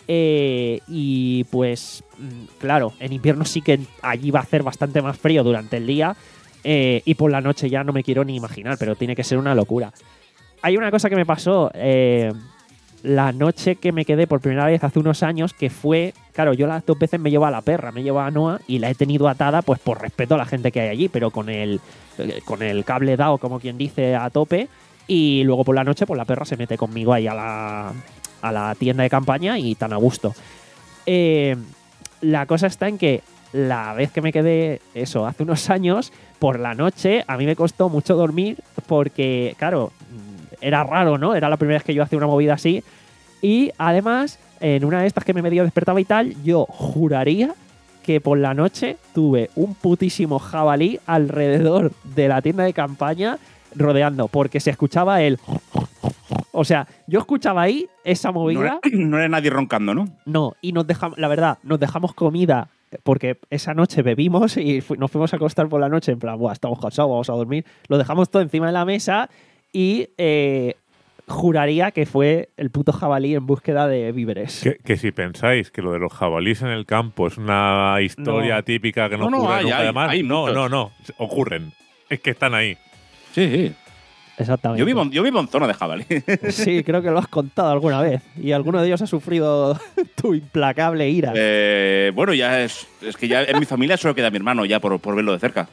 Eh, y pues, mm, claro, en invierno sí que allí va a hacer bastante más frío durante el día. Eh, y por la noche ya no me quiero ni imaginar, pero tiene que ser una locura. Hay una cosa que me pasó eh, la noche que me quedé por primera vez hace unos años, que fue, claro, yo las dos veces me llevo a la perra, me llevo a Noa y la he tenido atada pues por respeto a la gente que hay allí, pero con el, eh, con el cable dado, como quien dice, a tope. Y luego por la noche pues la perra se mete conmigo ahí a la, a la tienda de campaña y tan a gusto. Eh, la cosa está en que la vez que me quedé, eso, hace unos años, por la noche a mí me costó mucho dormir porque, claro, era raro, ¿no? Era la primera vez que yo hacía una movida así. Y además, en una de estas que me medio despertaba y tal, yo juraría que por la noche tuve un putísimo jabalí alrededor de la tienda de campaña rodeando, porque se escuchaba el... O sea, yo escuchaba ahí esa No movida. era, no era nadie roncando, ¿no? No, y nos dejamos, la verdad, nos dejamos comida porque esa noche bebimos y fu- nos fuimos a acostar por la noche en plan, buah, estamos cansados, vamos a dormir. Lo dejamos todo encima de la mesa y eh, juraría que fue el puto jabalí en búsqueda de víveres. Que, que si pensáis que lo de los jabalíes en el campo es una historia No. típica que no, No, no, ocurre hay, nunca hay, además, hay no, muchos. no, no, ocurren. Es que están ahí. Sí, sí. Exactamente. Yo vivo, yo vivo en zona de jabalí. Sí, creo que lo has contado alguna vez. Y alguno de ellos ha sufrido tu implacable ira. Eh, bueno, ya es, es que ya en mi familia solo queda mi hermano ya por, por verlo de cerca.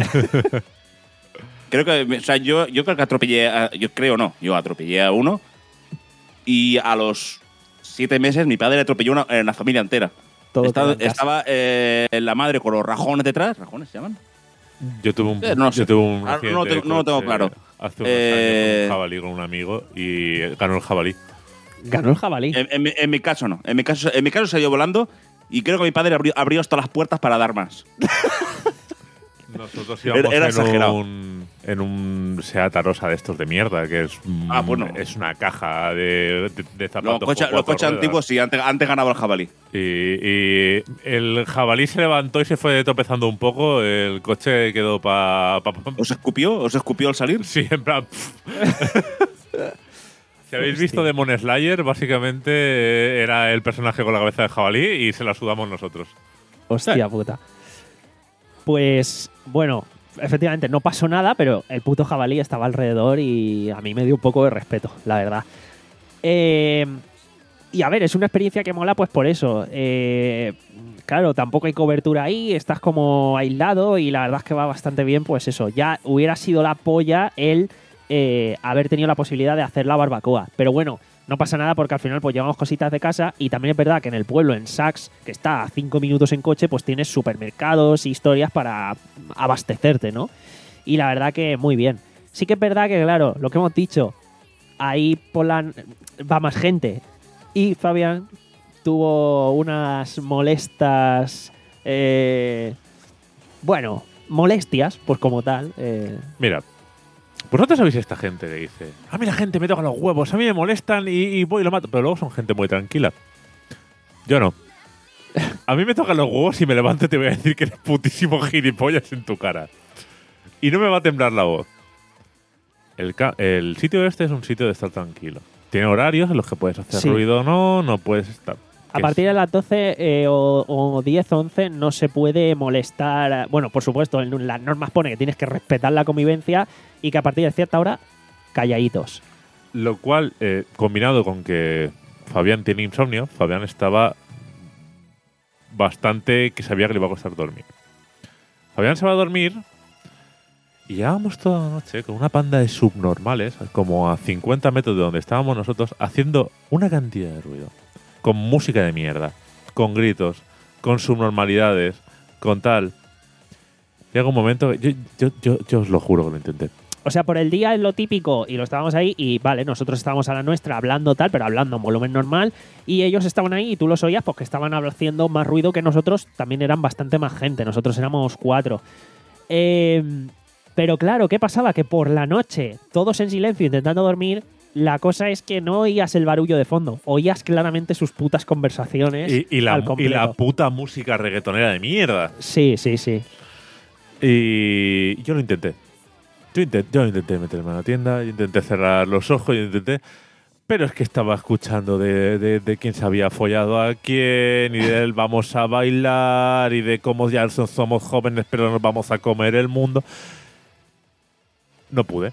Creo que, o sea, yo, yo creo que atropellé, a- yo creo no, yo atropellé a uno y a los siete meses mi padre atropelló una, a una familia entera. Todo estaba queda en casa. estaba eh, la madre con los rajones detrás, ¿rajones se llaman? Yo tuve un, Eh, no sé. yo tuve un Ah, no lo accidente tengo- de no lo tengo coche claro. Hace unos Eh, años con un jabalí con un amigo y ganó el jabalí. Ganó el jabalí. En, en mi- en mi caso no. En mi caso, en mi caso salió volando y creo que mi padre abrió, abrió hasta las puertas para dar más. Nosotros íbamos Era en, exagerado. un, en un Seat Arosa de estos de mierda, que es, mm, Ah, bueno. es una caja de, de, de zapatos. Los coches, con los cuatro coches ruedas. antiguos sí, antes, antes ganaba el jabalí. Y, y el jabalí se levantó y se fue tropezando un poco. El coche quedó para. Pa, pa- ¿Os escupió? ¿Os escupió al salir? sí, en plan. Si habéis visto Demon Slayer, básicamente eh, era el personaje con la cabeza de jabalí y se la sudamos nosotros. Hostia puta. Pues, bueno, efectivamente no pasó nada, pero el puto jabalí estaba alrededor y a mí me dio un poco de respeto, la verdad. Eh, y a ver, es una experiencia que mola pues por eso. Eh, claro, tampoco hay cobertura ahí, estás como aislado y la verdad es que va bastante bien, pues eso. Ya hubiera sido la polla el eh, haber tenido la posibilidad de hacer la barbacoa. Pero bueno, no pasa nada porque al final pues llevamos cositas de casa y también es verdad que en el pueblo, en Sax, que está a cinco minutos en coche, pues tienes supermercados y historias para abastecerte, ¿no? Y la verdad que muy bien. Sí que es verdad que, claro, lo que hemos dicho, ahí por la, va más gente. Y Fabián tuvo unas molestas... Eh, bueno, molestias, pues como tal. Eh, Mira, vosotros sabéis esta gente que dice: a mí la gente me toca los huevos, a mí me molestan y, y voy y lo mato. Pero luego son gente muy tranquila. Yo no. A mí me tocan los huevos y me levanto y te voy a decir que eres putísimo gilipollas en tu cara. Y no me va a temblar la voz. El, ca- el sitio este es un sitio de estar tranquilo. Tiene horarios en los que puedes hacer Sí. ruido o no, no puedes estar. A partir de las doce eh, o, o diez, once no se puede molestar. Bueno, por supuesto, en las normas pone que tienes que respetar la convivencia y que a partir de cierta hora, calladitos. Lo cual, eh, combinado con que Fabián tiene insomnio, Fabián estaba bastante que sabía que le iba a costar dormir. Fabián se va a dormir y llevábamos toda la noche con una panda de subnormales, como a cincuenta metros de donde estábamos nosotros, haciendo una cantidad de ruido. Con música de mierda, con gritos, con subnormalidades, con tal. Llega un momento, yo, yo, yo, yo os lo juro que lo intenté. O sea, por el día es lo típico y lo estábamos ahí y vale, nosotros estábamos a la nuestra hablando tal, pero hablando en volumen normal y ellos estaban ahí y tú los oías porque estaban haciendo más ruido que nosotros, también eran bastante más gente, nosotros éramos cuatro. Eh, pero claro, ¿qué pasaba? Que por la noche, todos en silencio intentando dormir, la cosa es que no oías el barullo de fondo, oías claramente sus putas conversaciones Y, y, la, al y completo. la puta música reggaetonera de mierda. Sí, sí, sí. Y yo lo intenté. Yo intenté, yo intenté meterme en la tienda, yo intenté cerrar los ojos, yo intenté... Pero es que estaba escuchando de, de, de quién se había follado a quién y del vamos a bailar y de cómo ya so- somos jóvenes pero nos vamos a comer el mundo. No pude.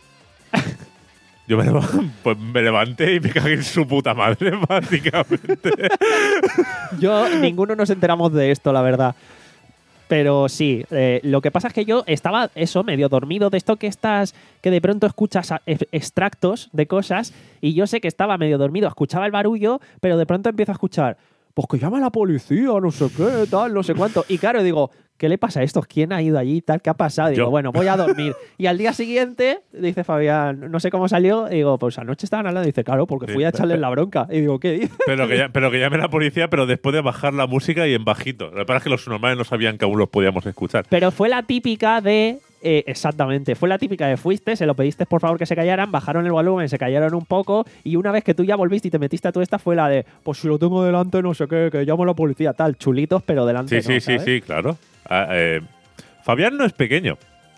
Yo me, leva- pues me levanté y me cagué en su puta madre, básicamente. Yo, ninguno nos enteramos de esto, la verdad. Pero sí, eh, lo que pasa es que yo estaba, eso, medio dormido de esto que estás, que de pronto escuchas a- e- extractos de cosas y yo sé que estaba medio dormido, escuchaba el barullo, pero de pronto empiezo a escuchar, pues que llama a la policía, no sé qué, tal, no sé cuánto. Y claro, digo, ¿qué le pasa a estos? ¿Quién ha ido allí? Tal, ¿qué ha pasado? Digo, Yo. bueno, voy a dormir. Y al día siguiente, dice Fabián, no sé cómo salió, y digo, pues anoche estaban hablando. Y dice, claro, porque Sí, fui a echarles la bronca. Y digo, ¿qué dices? Pero que, ya, pero que llame la policía, pero después de bajar la música y en bajito. Lo que pasa es que los normales no sabían que aún los podíamos escuchar. Pero fue la típica de... eh, exactamente, fue la típica de fuiste, se lo pediste por favor que se callaran, bajaron el volumen, se callaron un poco y una vez que tú ya volviste y te metiste a toda esta fue la de, pues si lo tengo delante no sé qué, que llamo a la policía, tal, chulitos pero delante Sí, no, sí, sí, ¿sabes? sí, claro. Ah, eh, Fabián no es pequeño.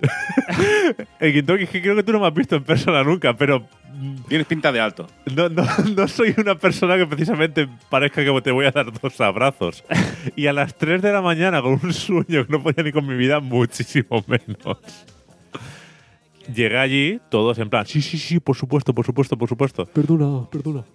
El Gintoki, que creo que tú no me has visto en persona nunca, pero Tienes pinta de alto. no, no, no soy una persona que precisamente parezca que te voy a dar dos abrazos. Y a las tres de la mañana con un sueño que no podía ni con mi vida, muchísimo menos. Llegué allí, todos en plan, sí, sí, sí, por supuesto, por supuesto, por supuesto. Perdona, perdona.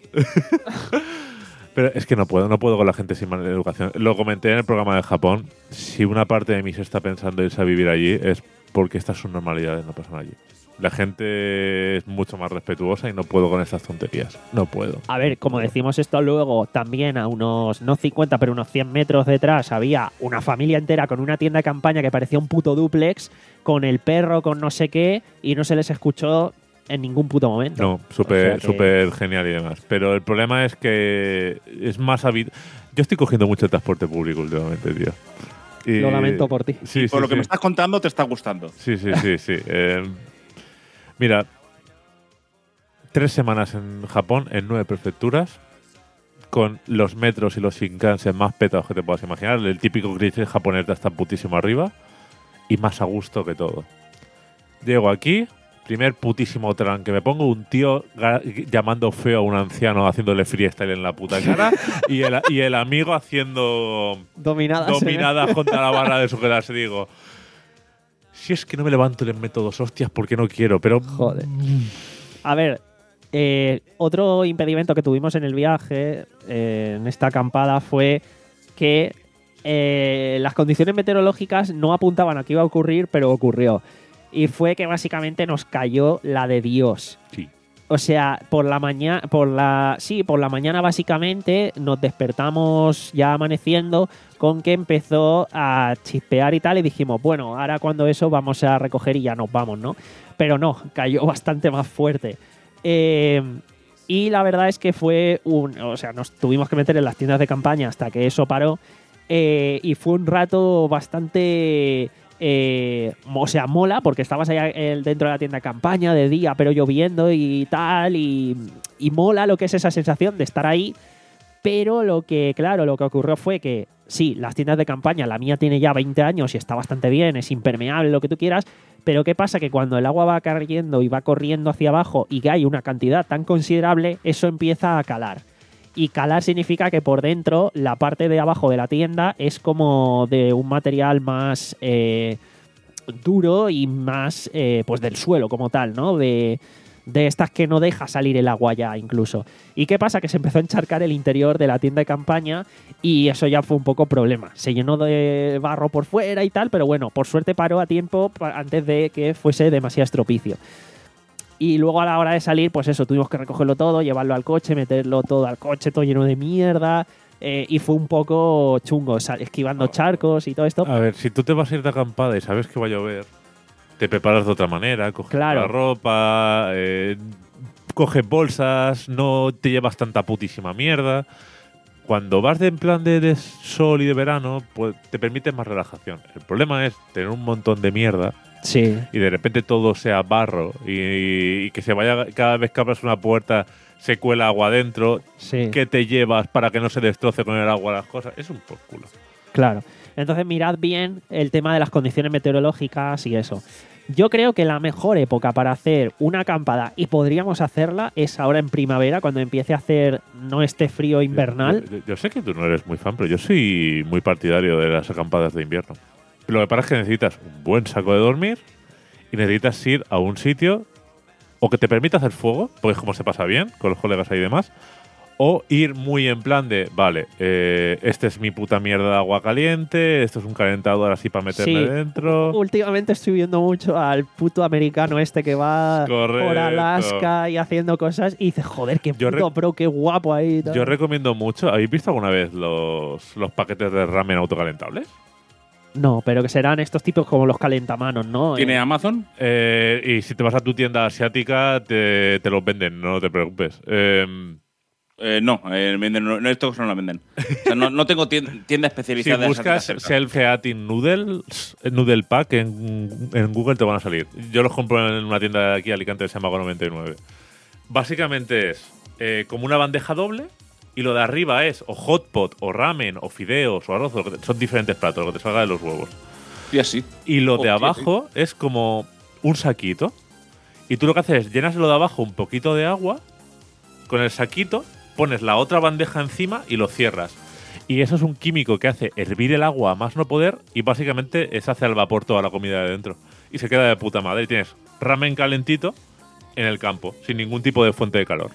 Pero es que no puedo, no puedo con la gente sin mala educación. Lo comenté en el programa de Japón. Si una parte de mí se está pensando irse a vivir allí es porque estas son normalidades, no pasan allí. La gente es mucho más respetuosa y no puedo con estas tonterías. No puedo. A ver, como decimos esto luego, también a unos, no cincuenta, pero unos cien metros detrás había una familia entera con una tienda de campaña que parecía un puto dúplex, con el perro, con no sé qué, y no se les escuchó en ningún puto momento. No, súper O sea que- súper genial y demás. Pero el problema es que es más habitual. Yo estoy cogiendo mucho transporte público últimamente, tío. Y- Lo lamento por ti. Sí, sí, Por lo que sí. me estás contando, te está gustando. Sí, sí, sí, sí. Eh, mira, tres semanas en Japón, en nueve prefecturas, con los metros y los Shinkansen más petados que te puedas imaginar. El típico cliché japonés de hasta putísimo arriba. Y más a gusto que todo. Llego aquí, primer putísimo tran que me pongo, un tío ga- llamando feo a un anciano haciéndole freestyle en la puta cara y, el, y el amigo haciendo Dominadas. ¿eh? dominadas contra la barra de sujetarse. Digo, Si es que no me levanto y les meto dos hostias porque no quiero, pero... Joder. A ver, eh, otro impedimento que tuvimos en el viaje, eh, en esta acampada, fue que eh, las condiciones meteorológicas no apuntaban a que iba a ocurrir, pero ocurrió. Y fue que básicamente nos cayó la de Dios. Sí. O sea, por la mañana, por la, sí, por la mañana básicamente nos despertamos ya amaneciendo con que empezó a chispear y tal y dijimos, bueno, ahora cuando eso vamos a recoger y ya nos vamos, ¿no? Pero no, cayó bastante más fuerte. Eh, y la verdad es que fue un, o sea, nos tuvimos que meter en las tiendas de campaña hasta que eso paró eh, y fue un rato bastante... Eh, o sea, mola porque estabas ahí dentro de la tienda de campaña de día, pero lloviendo y tal, y, y mola lo que es esa sensación de estar ahí. Pero lo que, claro, lo que ocurrió fue que sí, las tiendas de campaña, la mía tiene ya veinte años y está bastante bien, es impermeable, lo que tú quieras, pero ¿qué pasa? Que cuando el agua va cayendo y va corriendo hacia abajo y que hay una cantidad tan considerable, eso empieza a calar. Y calar significa que por dentro la parte de abajo de la tienda es como de un material más eh, duro y más eh, pues del suelo como tal, ¿no? De, de estas que no deja salir el agua ya incluso. ¿Y qué pasa? Que se empezó a encharcar el interior de la tienda de campaña y eso ya fue un poco problema. Se llenó de barro por fuera y tal, pero bueno, por suerte paró a tiempo antes de que fuese demasiado estropicio. Y luego a la hora de salir, pues eso, tuvimos que recogerlo todo, llevarlo al coche, meterlo todo al coche, todo lleno de mierda. Eh, y fue un poco chungo, esquivando charcos y todo esto. A ver, si tú te vas a ir de acampada y sabes que va a llover, te preparas de otra manera, coges Claro. la ropa, eh, coges bolsas, no te llevas tanta putísima mierda. Cuando vas de en plan de, de sol y de verano, pues te permite más relajación. El problema es tener un montón de mierda. Sí. Y de repente todo sea barro y, y que se vaya, cada vez que abras una puerta se cuela agua adentro. Sí. ¿Qué te llevas para que no se destroce con el agua las cosas? Es un por culo. Claro. Entonces mirad bien el tema de las condiciones meteorológicas y eso. Yo creo que la mejor época para hacer una acampada, y podríamos hacerla, es ahora en primavera, cuando empiece a hacer no este frío invernal. Yo, yo- yo sé que tú no eres muy fan, pero yo soy muy partidario de las acampadas de invierno. Lo que pasa es que necesitas un buen saco de dormir y necesitas ir a un sitio o que te permita hacer fuego, porque es como se pasa bien con los colegas ahí y demás, o ir muy en plan de, vale, eh, este es mi puta mierda de agua caliente, esto es un calentador así para meterme Sí. dentro. Últimamente estoy viendo mucho al puto americano este que va Correcto. por Alaska y haciendo cosas y dice, joder, qué Yo puto re- pro, qué guapo ahí. y tal. Yo recomiendo mucho, ¿habéis visto alguna vez los, los paquetes de ramen autocalentables? No, pero que serán estos tipos como los calentamanos, ¿no? ¿Tiene Eh, Amazon? Eh, y si te vas a tu tienda asiática, te, te los venden, no te preocupes. Eh, Eh, no, eh, venden- no, no, estos no la venden. O sea, no, no tengo tienda, tienda si especializada en buscas cerca. Self-Eating Noodles, eh, Noodle Pack en, en Google te van a salir. Yo los compro en una tienda de aquí, Alicante, que se llama Go noventa y nueve. Básicamente es eh, como una bandeja doble y lo de arriba es o hot pot, o ramen, o fideos, o arroz. Lo que te- son diferentes platos, lo que te salga de los huevos. Y así. Y lo de Hostia, abajo es como un saquito. Y tú lo que haces es llenas lo de abajo un poquito de agua, con el saquito, pones la otra bandeja encima y lo cierras. Y eso es un químico que hace hervir el agua a más no poder y básicamente se hace al vapor toda la comida de dentro. Y se queda de puta madre. Y tienes ramen calentito en el campo, sin ningún tipo de fuente de calor.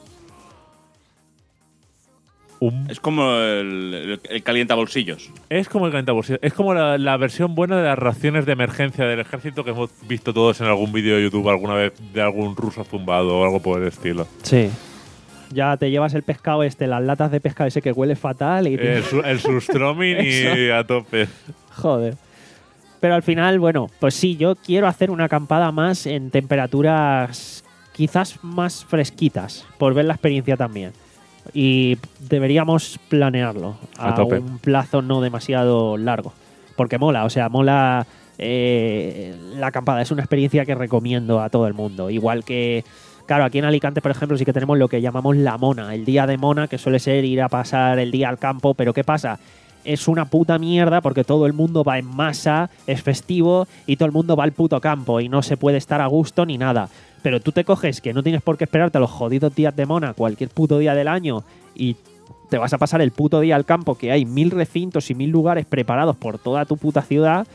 Un Es como el, el, el calientabolsillos. Es como el calentabolsillos. Es como la, la versión buena de las raciones de emergencia del ejército que hemos visto todos en algún vídeo de YouTube alguna vez de algún ruso zumbado o algo por el estilo. Sí. Ya te llevas el pescado este, las latas de pescado ese que huele fatal y... El, su- el surströmming y Eso. a tope. Joder. Pero al final, bueno, pues sí, yo quiero hacer una acampada más en temperaturas quizás más fresquitas, por ver la experiencia también. Y deberíamos planearlo a, A tope. un plazo no demasiado largo. Porque mola, o sea, mola eh, la acampada. Es una experiencia que recomiendo a todo el mundo. Igual que, claro, aquí en Alicante, por ejemplo, sí que tenemos lo que llamamos la mona, el día de mona, que suele ser ir a pasar el día al campo. Pero ¿qué pasa? Es una puta mierda porque todo el mundo va en masa, es festivo y todo el mundo va al puto campo y no se puede estar a gusto ni nada. Pero tú te coges que no tienes por qué esperarte a los jodidos días de mona cualquier puto día del año y te vas a pasar el puto día al campo, que hay mil recintos y mil lugares preparados por toda tu puta ciudad.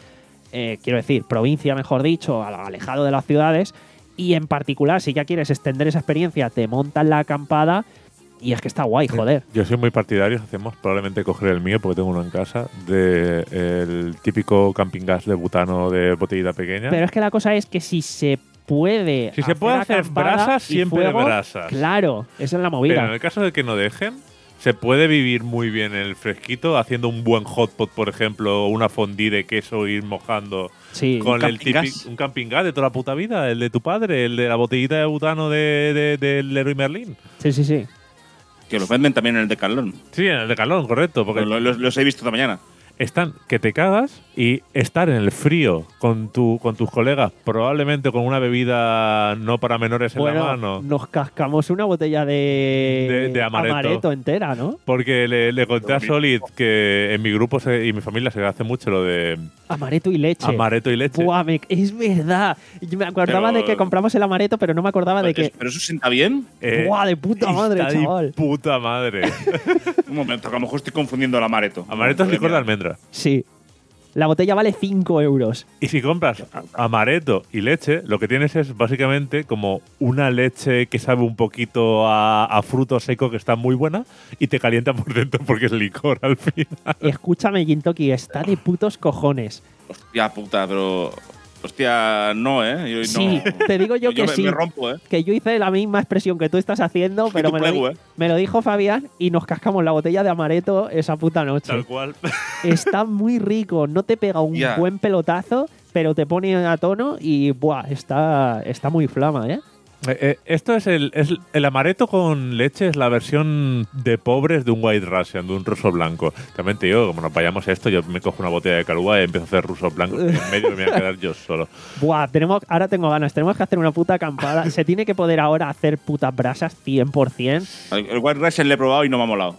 eh, quiero decir, provincia, mejor dicho, alejado de las ciudades, y en particular, si ya quieres extender esa experiencia, te montas la acampada y es que está guay, joder. Yo soy muy partidario, hacemos probablemente coger el mío, porque tengo uno en casa, de el típico camping gas de butano de botellita pequeña. Pero es que la cosa es que si se puede Si se puede hacer acampada brasas, y siempre fuego, brasas. Claro, esa es la movida. Pero en el caso de que no dejen, se puede vivir muy bien el fresquito haciendo un buen hotpot, por ejemplo, una fondue de queso, ir mojando Sí. con ¿Un el camping gas? típico un camping gas de toda la puta vida, el de tu padre, el de la botellita de butano de, de, del Leroy Merlin. Sí, sí, sí. Que los venden también en el Decathlon. Sí, en el de Calón, correcto, porque Los, los- los he visto esta mañana. están que te cagas y estar en el frío con tu con tus colegas, probablemente con una bebida no para menores en Bueno, la mano. nos cascamos una botella de, De- de amaretto. entera, ¿no? Porque le, le conté a Lo mismo. Solid que en mi grupo se- y mi familia se hace mucho lo de Amaretto y leche. amaretto y leche. Buah, me- es verdad. Yo me acordaba Pero- de que compramos el amaretto, pero no me acordaba de que... ¿Pero eso sienta bien? Eh, Buah, de puta madre, está de chaval. puta madre. Un momento, que a lo mejor estoy confundiendo el amaretto. Amaretto es licor de almendra. Sí. La botella vale cinco euros. Y si compras amaretto y leche, lo que tienes es básicamente como una leche que sabe un poquito a, a fruto seco que está muy buena y te calienta por dentro porque es licor al final. Escúchame, Gintoki, está de putos cojones. Hostia puta, pero. Hostia, no, ¿eh? Yo, Sí, no. te digo yo que me, sí. me rompo, ¿eh? Que yo hice la misma expresión que tú estás haciendo, pero tu me lo, plego, di- ¿eh? me lo dijo Fabián y nos cascamos la botella de amaretto esa puta noche. Tal cual. Está muy rico, no te pega un Ya. buen pelotazo, pero te pone a tono y buah, está, está muy flama, ¿eh? Eh, eh, esto es el, es el amaretto con leche, es la versión de pobres de un White Russian, de un ruso blanco. También te digo, como nos vayamos a esto, yo me cojo una botella de Kahlua y empiezo a hacer ruso blanco. Y en medio me voy a quedar yo solo. Buah, tenemos, ahora tengo ganas, tenemos que hacer una puta acampada. Se tiene que poder ahora hacer putas brasas cien por ciento. El el White Russian le he probado y no me ha molado.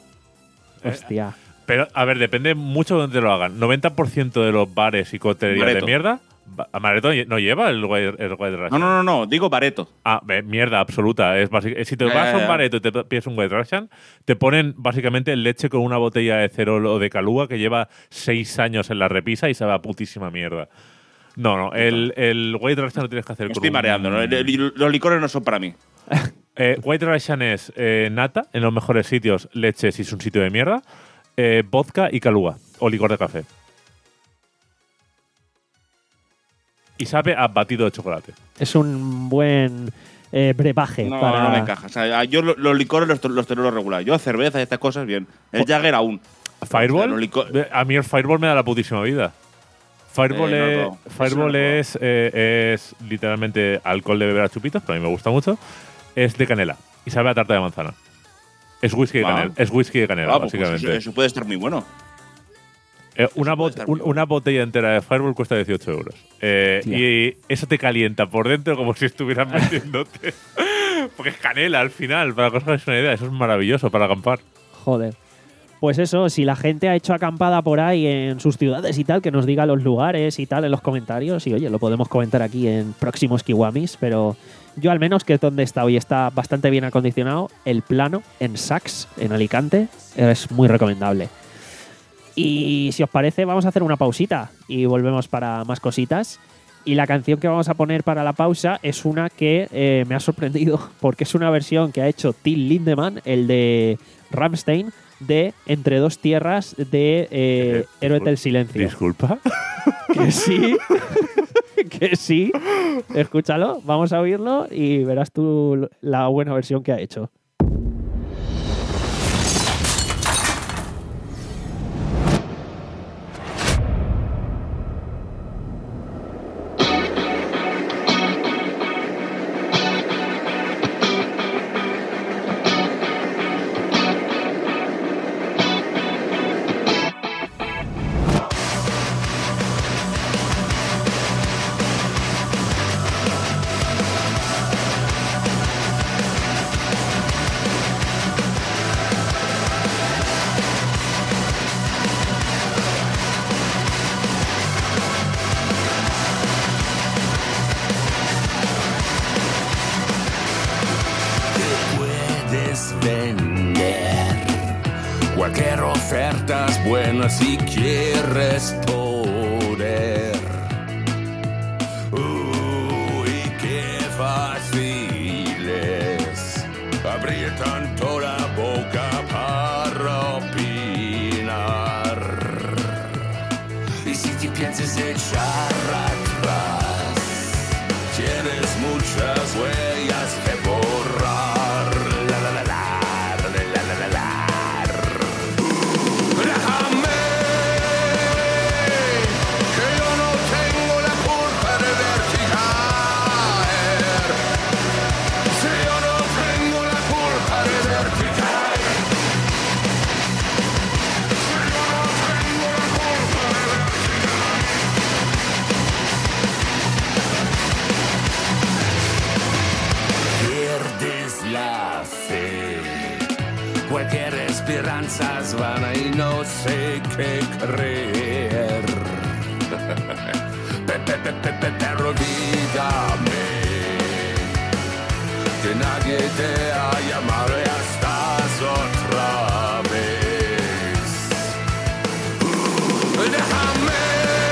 Hostia. Pero, a ver, depende mucho de dónde lo hagan. noventa por ciento de los bares y coctelerías de Amaretto. mierda, ba- amaretto no lleva el White, el white Russian. No, no, no, no, digo bareto. Ah, ve, mierda absoluta. Es básic- si te Ya, vas ya, a un ya. bareto y te pides un White Russian, te ponen básicamente leche con una botella de cerol o de Kahlua que lleva seis años en la repisa y sabe a putísima mierda. No, no, el, el White Russian lo tienes que hacer Me con estoy un- mareando, ¿no? El- el- Los licores no son para mí. Eh, White Russian es eh, nata, en los mejores sitios, leche si es un sitio de mierda, eh, vodka y Kahlua, o licor de café. Y sabe a batido de chocolate. Es un buen eh, brebaje No, para... no me encaja. O sea, yo lo- los licores los, to- los tolero regular. Yo cerveza y estas cosas, bien. El Jagger aún. Fireball, O sea, los licor- a mí el Fireball me da la putísima vida. Fireball, Eh, no, es, no. Eso Fireball no lo he es, eh, es literalmente alcohol de beber a chupitos, pero a mí me gusta mucho. Es de canela y sabe a tarta de manzana. Es whisky de Ah. canela. Es whisky de canela, Ah, pues básicamente. eso, eso puede estar muy bueno. Eh, una, puede bot- estar un- muy bueno. una botella entera de Fireball cuesta dieciocho euros. Eh, Hostia. y eso te calienta por dentro como si estuvieras metiéndote. Porque es canela al final, para que os hagáis una idea. Eso es maravilloso para acampar. Joder. Pues eso, si la gente ha hecho acampada por ahí en sus ciudades y tal, que nos diga los lugares y tal en los comentarios. Y oye, lo podemos comentar aquí en próximos Kiwamis, pero yo al menos, que es donde está hoy, está bastante bien acondicionado. El plano en Sax, en Alicante, es muy recomendable. Y si os parece, vamos a hacer una pausita y volvemos para más cositas. Y la canción que vamos a poner para la pausa es una que eh, me ha sorprendido, porque es una versión que ha hecho Till Lindemann, el de Rammstein, de Entre dos tierras de eh, Eh, Héroe discul- del Silencio. Disculpa. Que sí, que sí. Escúchalo, vamos a oírlo y verás tú la buena versión que ha hecho. Puedes vender cualquier oferta es buena si quieres poder echar atrás. Tienes muchas huellas que borrar. La la la la, la la la la la. Déjame, que yo no tengo la culpa de verte caer. Si yo no tengo la culpa de verte caer. Si yo no tengo la culpa de verte caer. Pierdes la fe. Cualquier esperanza es vana y no sé qué creer. Pe- pe- pe- pe- pe- Pero dígame que nadie te ha llamado y estás otra vez. Déjame,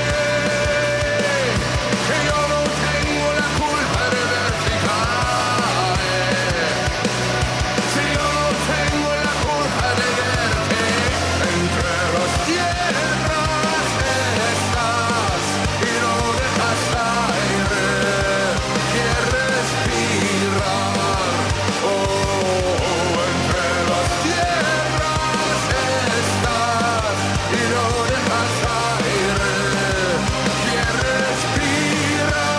que yo no tengo la culpa de verte caer. Si yo no tengo la culpa de verte, entre las tierras estás y no dejas aire que respirar. Oh, entre las tierras estás y no dejas aire que respirar.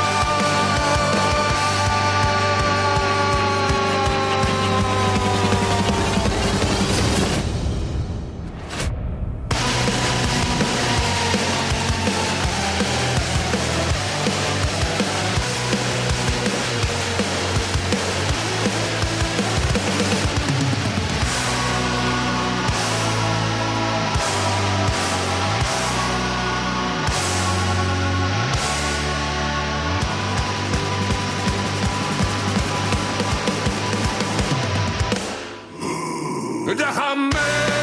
Déjame,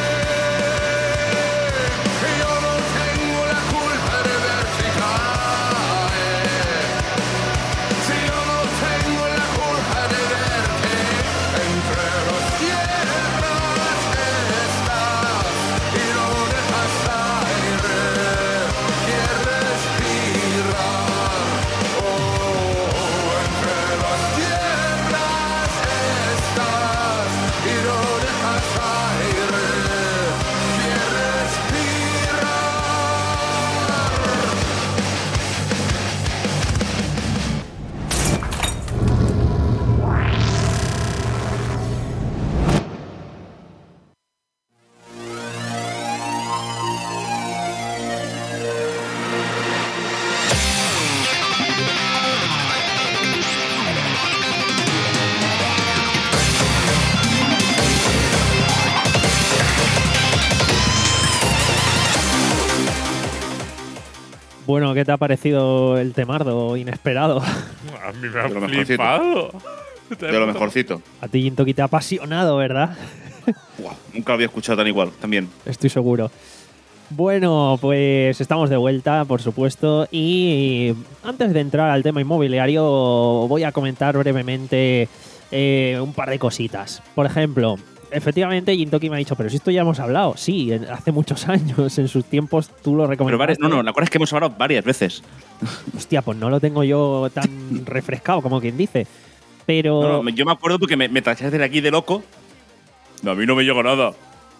que yo no tengo la culpa de verte caer. Si yo no tengo la culpa de verte, entre las tierras estás y no dejas aire que respirar. Oh, entre las tierras estás y no dejas aire que respirar. Bueno, ¿qué te ha parecido el temardo inesperado? A mí me ha De lo mejorcito. flipado. De lo mejorcito. A ti, Jintoki, te ha apasionado, ¿verdad? Buah, nunca lo había escuchado tan igual, también. Estoy seguro. Bueno, pues estamos de vuelta, por supuesto, y antes de entrar al tema inmobiliario voy a comentar brevemente eh, un par de cositas. Por ejemplo, efectivamente Jintoki me ha dicho, pero si esto ya hemos hablado. Sí, en- hace muchos años, en sus tiempos tú lo Pero recomendaste. varias, no, no, la cosa es que hemos hablado varias veces. Hostia, pues no lo tengo yo tan refrescado como quien dice. Pero No, no, yo me acuerdo porque me, me tachaste de aquí de loco. No, a mí no me llegó nada.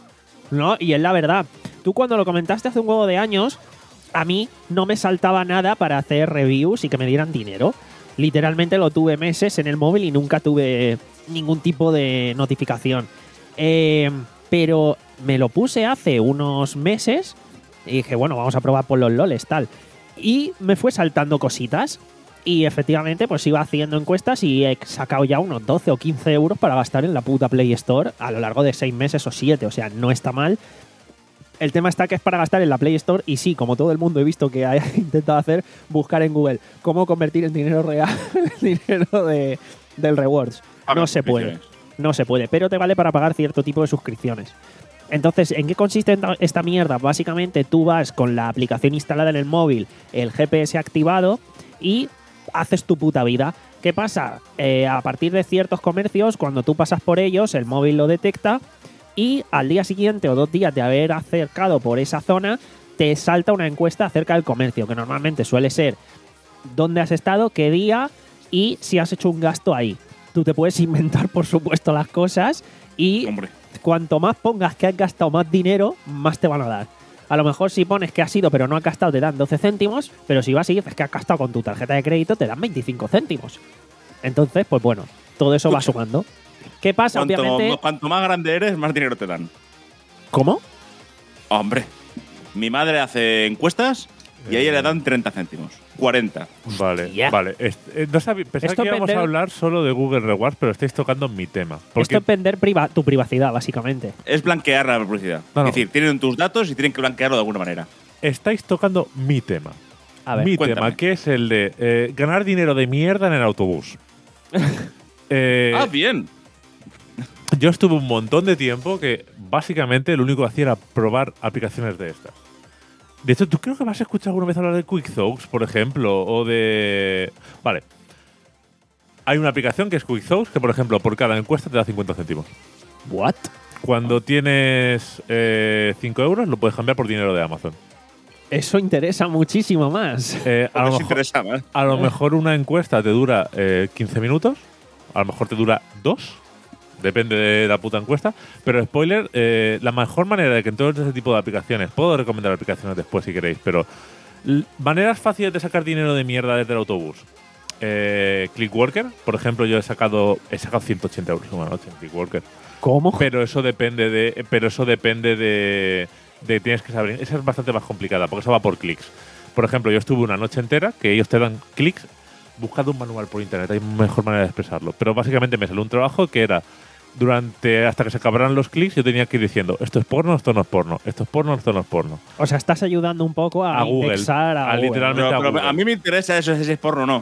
no, y es la verdad. Tú cuando lo comentaste hace un huevo de años, a mí no me saltaba nada para hacer reviews y que me dieran dinero. Literalmente lo tuve meses en el móvil y nunca tuve ningún tipo de notificación. Eh, pero me lo puse hace unos meses y dije, bueno, vamos a probar por los loles, tal. Y me fue saltando cositas. Y efectivamente, pues iba haciendo encuestas y he sacado ya unos doce o quince euros para gastar en la puta Play Store a lo largo de seis meses o siete. O sea, no está mal. El tema está que es para gastar en la Play Store y sí, como todo el mundo he visto que ha intentado hacer, buscar en Google cómo convertir en dinero real el dinero de, del rewards. A ver, No se puede, suscripciones. no se puede, pero te vale para pagar cierto tipo de suscripciones. Entonces, ¿en qué consiste esta- esta mierda? Básicamente tú vas con la aplicación instalada en el móvil, el G P S activado y haces tu puta vida. ¿Qué pasa? Eh, a partir de ciertos comercios, cuando tú pasas por ellos, el móvil lo detecta y al día siguiente o dos días de haber acercado por esa zona, te salta una encuesta acerca del comercio, que normalmente suele ser dónde has estado, qué día y si has hecho un gasto ahí. Tú te puedes inventar, por supuesto, las cosas y Hombre. cuanto más pongas que has gastado más dinero, más te van a dar. A lo mejor si pones que has ido pero no has gastado te dan doce céntimos, pero si vas y dices que has gastado con tu tarjeta de crédito te dan veinticinco céntimos. Entonces, pues bueno, todo eso va sumando. ¿Qué pasa? Cuanto, Obviamente… cuanto más grande eres, más dinero te dan. ¿Cómo? Hombre, mi madre hace encuestas y a ella le dan treinta céntimos. cuarenta. Vale, Hostia. vale. Est- eh, no sabía, pensaba Esto que íbamos vender- a hablar solo de Google Rewards, pero estáis tocando mi tema. Porque Esto es vender priva- tu privacidad, básicamente. Es blanquear la publicidad. No, no. Es decir, tienen tus datos y tienen que blanquearlo de alguna manera. estáis tocando mi tema. A ver, mi cuéntame. tema, que es el de eh, ganar dinero de mierda en el autobús. Eh, ah, bien. Yo estuve un montón de tiempo que básicamente lo único que hacía era probar aplicaciones de estas. De hecho, ¿tú creo que me has escuchado alguna vez hablar de QuickThoughts, por ejemplo? O de… Vale. Hay una aplicación que es QuickThoughts que, por ejemplo, por cada encuesta te da cincuenta céntimos. ¿what? Cuando tienes eh, cinco euros, lo puedes cambiar por dinero de Amazon. Eso interesa muchísimo más. Eh, a, Porque lo os mejor, interesa más. a lo mejor una encuesta te dura eh, quince minutos, a lo mejor te dura dos, depende de la puta encuesta. Pero spoiler, eh, la mejor manera de que en todo este tipo de aplicaciones, puedo recomendar aplicaciones después si queréis, pero l- maneras fáciles de sacar dinero de mierda desde el autobús. Eh, Clickworker, por ejemplo, yo he sacado he sacado ciento ochenta euros una noche en Clickworker. ¿Cómo? Pero eso depende de. Pero eso depende de. de tienes que saber. Esa es bastante más complicada, porque eso va por clics. Por ejemplo, yo estuve una noche entera que ellos te dan clics. Buscad un manual por internet, hay mejor manera de expresarlo. Pero básicamente me salió un trabajo que era. Durante. Hasta que se acabaran los clics, yo tenía que ir diciendo: esto es porno, esto no es porno. Esto es porno, esto no es porno. O sea, estás ayudando un poco a, A Google. indexar a, A Google. literalmente- Pero, pero Google. a mí me interesa eso, si es porno o no.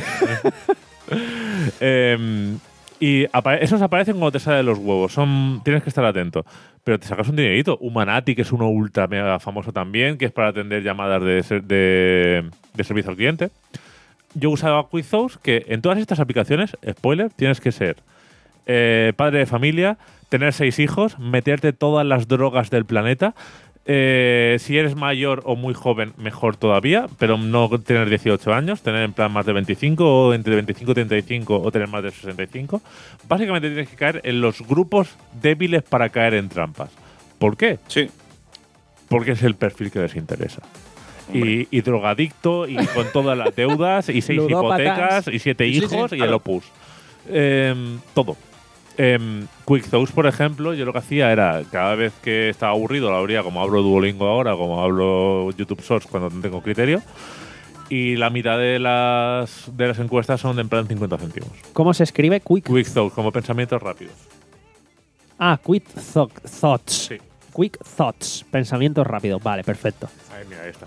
Eh, y apa- esos aparecen cuando te salen los huevos. Son, tienes que estar atento. Pero te sacas un dinerito. Humanati, que es uno ultra mega famoso también, que es para atender llamadas de, ser- de, de servicio al cliente. Yo usaba QuickThoughts, que en todas estas aplicaciones, spoiler, tienes que ser eh, padre de familia, tener seis hijos, meterte todas las drogas del planeta. Eh, si eres mayor o muy joven, mejor todavía, pero no tener dieciocho años, tener en plan más de veinticinco, o entre veinticinco y treinta y cinco, o tener más de sesenta y cinco. Básicamente tienes que caer en los grupos débiles para caer en trampas. ¿Por qué? Sí. Porque es el perfil que les interesa. Y, y drogadicto, y con todas las deudas, y seis Ludópatas. hipotecas, y siete Sí, sí, hijos, y el claro. opus. Em, todo. Em, QuickThoughts, por ejemplo, yo lo que hacía era, cada vez que estaba aburrido, lo abría como hablo Duolingo ahora, como hablo YouTube Shorts cuando no tengo criterio. Y la mitad de las, de las encuestas son de en plan cincuenta céntimos. ¿Cómo se escribe? Quick. QuickThoughts, como pensamientos rápidos. Ah, quick tho- thoughts. Sí. Quick thoughts. Pensamientos rápidos. Vale, perfecto. Ahí, mira, ahí está.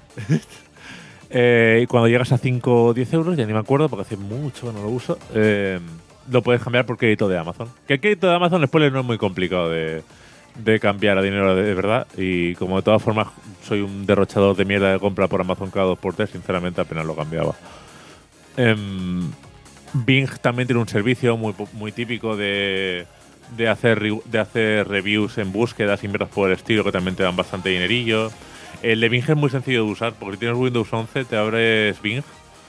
Eh, y cuando llegas a cinco o diez euros, ya ni me acuerdo porque hace mucho que no lo uso, eh, lo puedes cambiar por crédito de Amazon. Que el crédito de Amazon después no es muy complicado de, de cambiar a dinero de, de verdad. Y como de todas formas soy un derrochador de mierda de compra por Amazon cada dos por tres, sinceramente apenas lo cambiaba. Em, Bing también tiene un servicio muy, muy típico de, de, hacer, re- de hacer reviews en búsquedas y mierdas por el estilo, que también te dan bastante dinerillo. El de Bing es muy sencillo de usar, porque si tienes Windows once, te abres Bing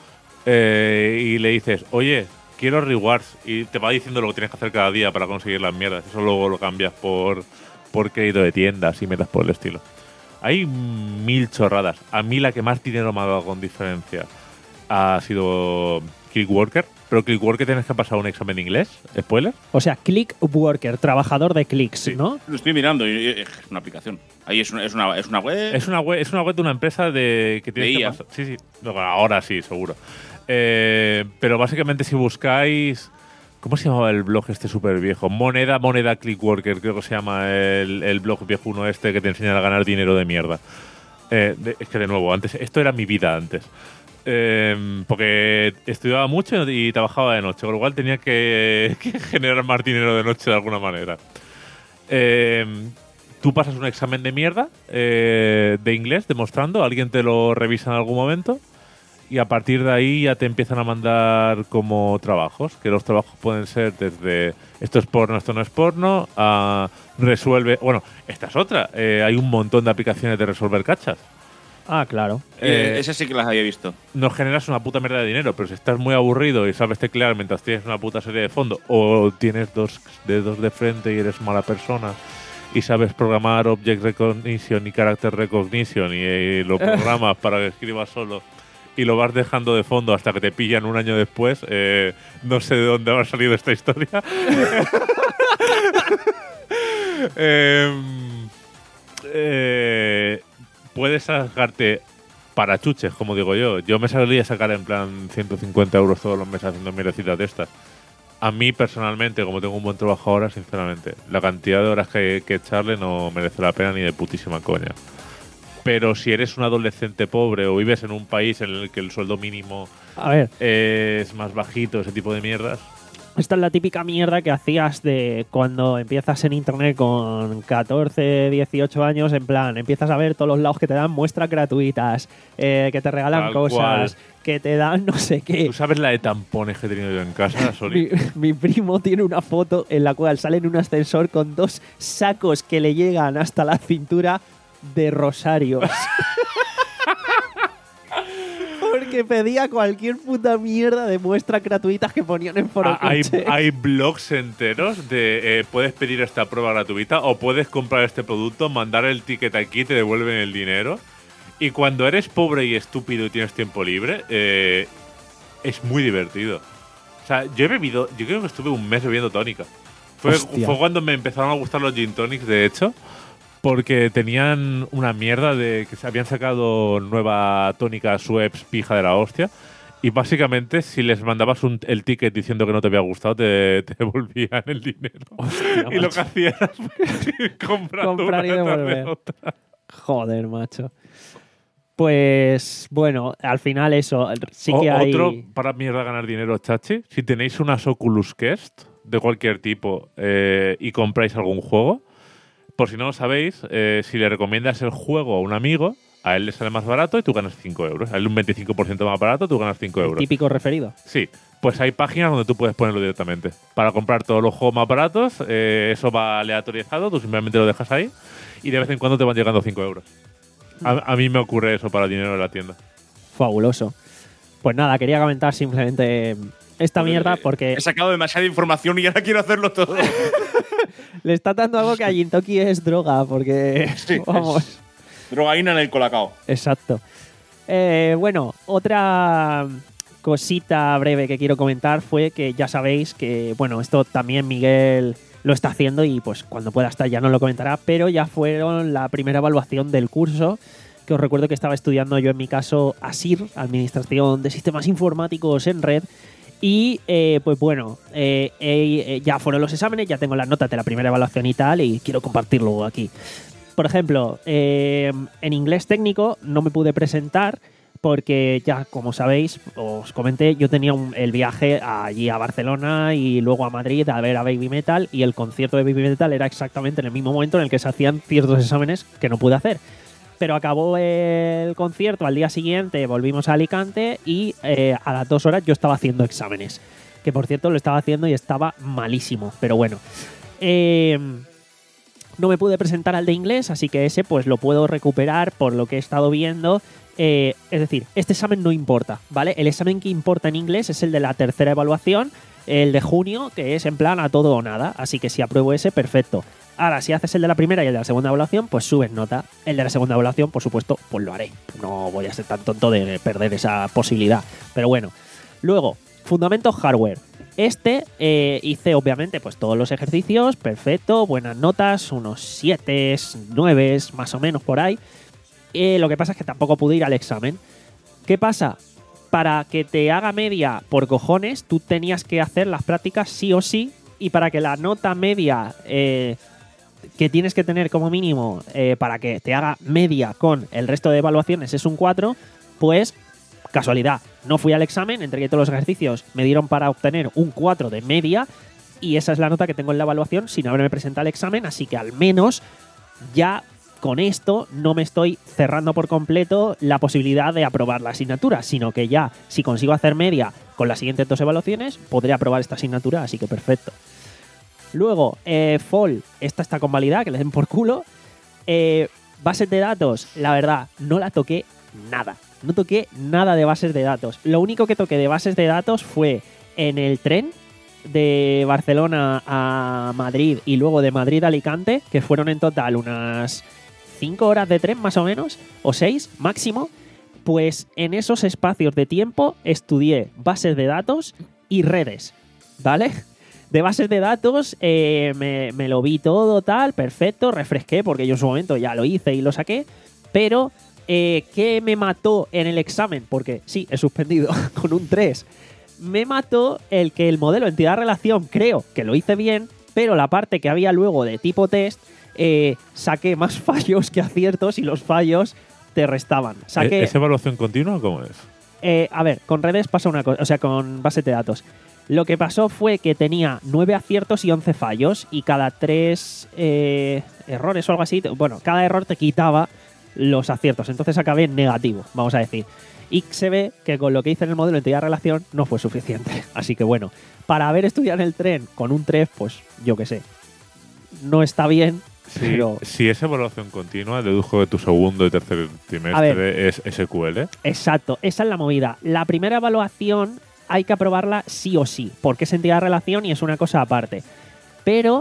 eh, y le dices, oye, quiero rewards, y te va diciendo lo que tienes que hacer cada día para conseguir las mierdas. Eso luego lo cambias por, por crédito de tiendas y mierdas por el estilo. Hay mil chorradas. A mí la que más dinero me ha dado con diferencia ha sido Clickworker, pero Clickworker tienes que pasar un examen de inglés, spoiler. O sea, click worker, trabajador de clics, Sí. ¿no? Lo estoy mirando y y- es una aplicación. Ahí es una, es una, es una web. Es una web, es una web de una empresa de que tienes De que I A. pasar. Sí, sí. No, bueno, ahora sí, seguro. Eh, pero básicamente si buscáis, ¿cómo se llamaba el blog este súper viejo? Moneda, Moneda Clickworker, creo que se llama el, el blog viejuno este que te enseña a ganar dinero de mierda. Eh, de- es que de nuevo, antes esto era mi vida antes. Eh, porque estudiaba mucho y trabajaba de noche, con lo cual tenía que, que generar más dinero de noche de alguna manera. Eh, tú pasas un examen de mierda eh, de inglés demostrando, alguien te lo revisa en algún momento y a partir de ahí ya te empiezan a mandar como trabajos, que los trabajos pueden ser desde esto es porno, esto no es porno, a resuelve… Bueno, esta es otra, eh, hay un montón de aplicaciones de resolver cachas. Ah, claro. Eh, Ese sí que las había visto. no generas una puta mierda de dinero, pero si estás muy aburrido y sabes teclear mientras tienes una puta serie de fondo, o tienes dos dedos de frente y eres mala persona y sabes programar Object Recognition y Character Recognition y, y lo programas para que escribas solo y lo vas dejando de fondo hasta que te pillan un año después, eh, no sé de dónde habrá salido esta historia. eh, eh, puedes sacarte para chuches, como digo yo. Yo me solía sacar en plan ciento cincuenta euros todos los meses haciendo mierdecitas de estas. A mí, personalmente, como tengo un buen trabajo ahora, sinceramente, la cantidad de horas que hay que echarle no merece la pena ni de putísima coña. Pero si eres un adolescente pobre o vives en un país en el que el sueldo mínimo A ver, eh, es más bajito, ese tipo de mierdas, esta es la típica mierda que hacías de cuando empiezas en internet con catorce, dieciocho años, en plan, empiezas a ver todos los lados que te dan muestras gratuitas, eh, que te regalan Tal cosas, cual. que te dan no sé qué. ¿tú sabes la de tampones que he tenido yo en casa, Soli? Mi, mi primo tiene una foto en la cual sale en un ascensor con dos sacos que le llegan hasta la cintura de rosarios. Porque pedía cualquier puta mierda de muestras gratuitas que ponían en foro. Ah, hay, hay blogs enteros de eh, puedes pedir esta prueba gratuita o puedes comprar este producto, mandar el ticket aquí, te devuelven el dinero. Y cuando eres pobre y estúpido y tienes tiempo libre, eh, es muy divertido. O sea, yo he bebido, yo creo que estuve un mes bebiendo tónica. Fue, Hostia. fue cuando me empezaron a gustar los gin tonics, de hecho, porque tenían una mierda de que se habían sacado nueva tónica Schweppes pija de la hostia. Y básicamente, si les mandabas un- el ticket diciendo que no te había gustado, te, te devolvían el dinero. Hostia, y lo macho. que hacías era ir comprando Comprar y una detrás de devolver. otra. Joder, macho. Pues bueno, al final eso. Sí O- que hay. Otro para mierda ganar dinero, chachi. Si tenéis unas Oculus Quest de cualquier tipo eh, y compráis algún juego, por si no lo sabéis, eh, si le recomiendas el juego a un amigo, a él le sale más barato y tú ganas cinco euros. A él un veinticinco por ciento más barato, tú ganas cinco euros. Típico referido. Sí, pues hay páginas donde tú puedes ponerlo directamente. Para comprar todos los juegos más baratos, eh, eso va aleatorizado, tú simplemente lo dejas ahí y de vez en cuando te van llegando cinco euros. A, a mí me ocurre eso para dinero en la tienda. Fabuloso. Pues nada, quería comentar simplemente esta mierda porque He sacado demasiada información y ahora quiero hacerlo todo. le está dando algo que a Gintoki es droga, porque Sí, vamos. Drogaína en el colacao. Exacto. Eh, bueno, otra cosita breve que quiero comentar fue que ya sabéis que, bueno, esto también Miguel lo está haciendo y pues cuando pueda estar ya no lo comentará, pero ya fueron la primera evaluación del curso, que os recuerdo que estaba estudiando yo en mi caso ASIR, Administración de Sistemas Informáticos en Red, y eh, pues bueno, eh, eh, ya fueron los exámenes, ya tengo las notas de la primera evaluación y tal, y quiero compartirlo aquí. Por ejemplo, eh, en inglés técnico no me pude presentar porque ya, como sabéis, os comenté, yo tenía un- el viaje allí a Barcelona y luego a Madrid a ver a Baby Metal, y el concierto de Baby Metal era exactamente en el mismo momento en el que se hacían ciertos exámenes que no pude hacer. Pero acabó el concierto, al día siguiente volvimos a Alicante y eh, a las dos horas yo estaba haciendo exámenes. Que por cierto lo estaba haciendo y estaba malísimo, pero bueno. Eh, no me pude presentar al de inglés, así que ese pues lo puedo recuperar por lo que he estado viendo. Eh, es decir, este examen no importa, ¿vale? El examen que importa en inglés es el de la tercera evaluación, el de junio, que es en plan a todo o nada. Así que si apruebo ese, perfecto. Ahora, si haces el de la primera y el de la segunda evaluación, pues subes nota. El de la segunda evaluación, por supuesto, pues lo haré. No voy a ser tan tonto de perder esa posibilidad. Pero bueno. Luego, fundamentos hardware. Este eh, hice obviamente pues todos los ejercicios, perfecto, buenas notas, unos siete, nueve, más o menos por ahí. Eh, lo que pasa es que tampoco pude ir al examen. ¿Qué pasa? Para que te haga media por cojones, tú tenías que hacer las prácticas sí o sí, y para que la nota media eh, que tienes que tener como mínimo eh, para que te haga media con el resto de evaluaciones es un cuatro, pues casualidad, no fui al examen, entregué todos los ejercicios, me dieron para obtener un cuatro de media y esa es la nota que tengo en la evaluación sin haberme presentado al examen, así que al menos ya con esto no me estoy cerrando por completo la posibilidad de aprobar la asignatura, sino que ya si consigo hacer media con las siguientes dos evaluaciones podré aprobar esta asignatura, así que perfecto. Luego, eh, Fall, esta está convalidada, que le den por culo. Eh, bases de datos, la verdad, no la toqué nada. No toqué nada de bases de datos. Lo único que toqué de bases de datos fue en el tren de Barcelona a Madrid y luego de Madrid a Alicante, que fueron en total unas cinco horas de tren más o menos, o seis máximo. Pues en esos espacios de tiempo estudié bases de datos y redes, ¿vale? De bases de datos eh, me, me lo vi todo, tal, perfecto, refresqué porque yo en su momento ya lo hice y lo saqué, pero eh, ¿qué me mató en el examen? Porque sí, he suspendido con un tres. Me mató el que el modelo entidad-relación creo que lo hice bien, pero la parte que había luego de tipo test eh, saqué más fallos que aciertos y los fallos te restaban. Saqué, ¿Es evaluación continua o cómo es? eh, a ver, con redes pasa una cosa, o sea, con bases de datos. Lo que pasó fue que tenía nueve aciertos y once fallos y cada tres eh, errores o algo así, bueno, cada error te quitaba los aciertos, entonces acabé en negativo, vamos a decir. Y se ve que con lo que hice en el modelo entidad-relación no fue suficiente. Así que bueno, para haber estudiado en el tren con un tres, pues yo qué sé, no está bien. Sí, Pero, si es evaluación continua, dedujo que tu segundo y tercer A trimestre ver. es ese cu ele. exacto, esa es la movida. La primera evaluación hay que aprobarla sí o sí, porque es entidad de relación y es una cosa aparte. Pero,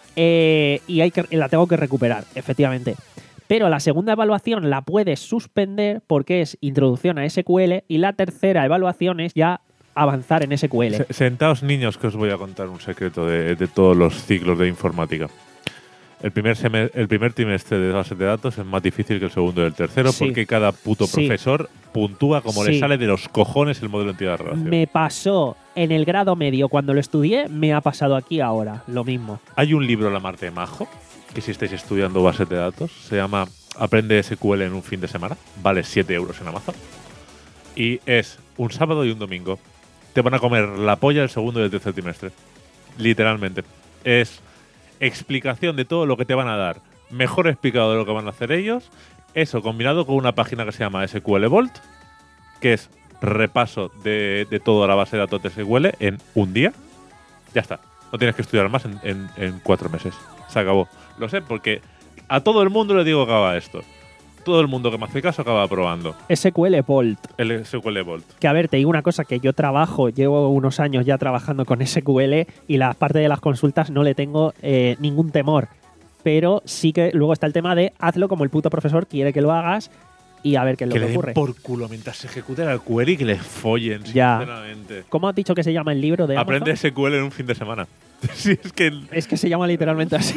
eh, y hay que, la tengo que recuperar, efectivamente. Pero la segunda evaluación la puedes suspender porque es introducción a ese cu ele y la tercera evaluación es ya avanzar en ese cu ele. Se- Sentaos, niños, que os voy a contar un secreto de, de todos los ciclos de informática. El primer, seme- el primer trimestre de bases de datos es más difícil que el segundo y el tercero Sí. porque cada puto Sí. profesor puntúa como le Sí. sale de los cojones el modelo de entidad de relación. Me pasó en el grado medio cuando lo estudié, me ha pasado aquí ahora, lo mismo. Hay un libro, La Marte de Majo, que si estáis estudiando bases de datos, se llama Aprende ese cu ele en un fin de semana. Vale siete euros en Amazon. Y es un sábado y un domingo. Te van a comer la polla el segundo y el tercer trimestre. Literalmente. Es explicación de todo lo que te van a dar. Mejor explicado de lo que van a hacer ellos. Eso combinado con una página que se llama ese cu ele Vault, que es repaso de, de toda la base de datos de ese cu ele en un día. Ya está. No tienes que estudiar más en, en- en cuatro meses. Se acabó. Lo sé porque a todo el mundo le digo que haga esto. Todo el mundo que me hace caso acaba aprobando ese cu ele Vault. el ese cu ele Vault. Que a ver, te digo una cosa, que yo trabajo, llevo unos años ya trabajando con ese cu ele y la parte de las consultas no le tengo eh, ningún temor. Pero sí que luego está el tema de hazlo como el puto profesor quiere que lo hagas y a ver qué es lo Que que le den ocurre. por culo mientras se ejecute el cu ele y que le follen, Ya. sinceramente. ¿Cómo has dicho que se llama el libro de Amazon? Aprende ese cu ele en un fin de semana. Si es que... Es que se llama literalmente así.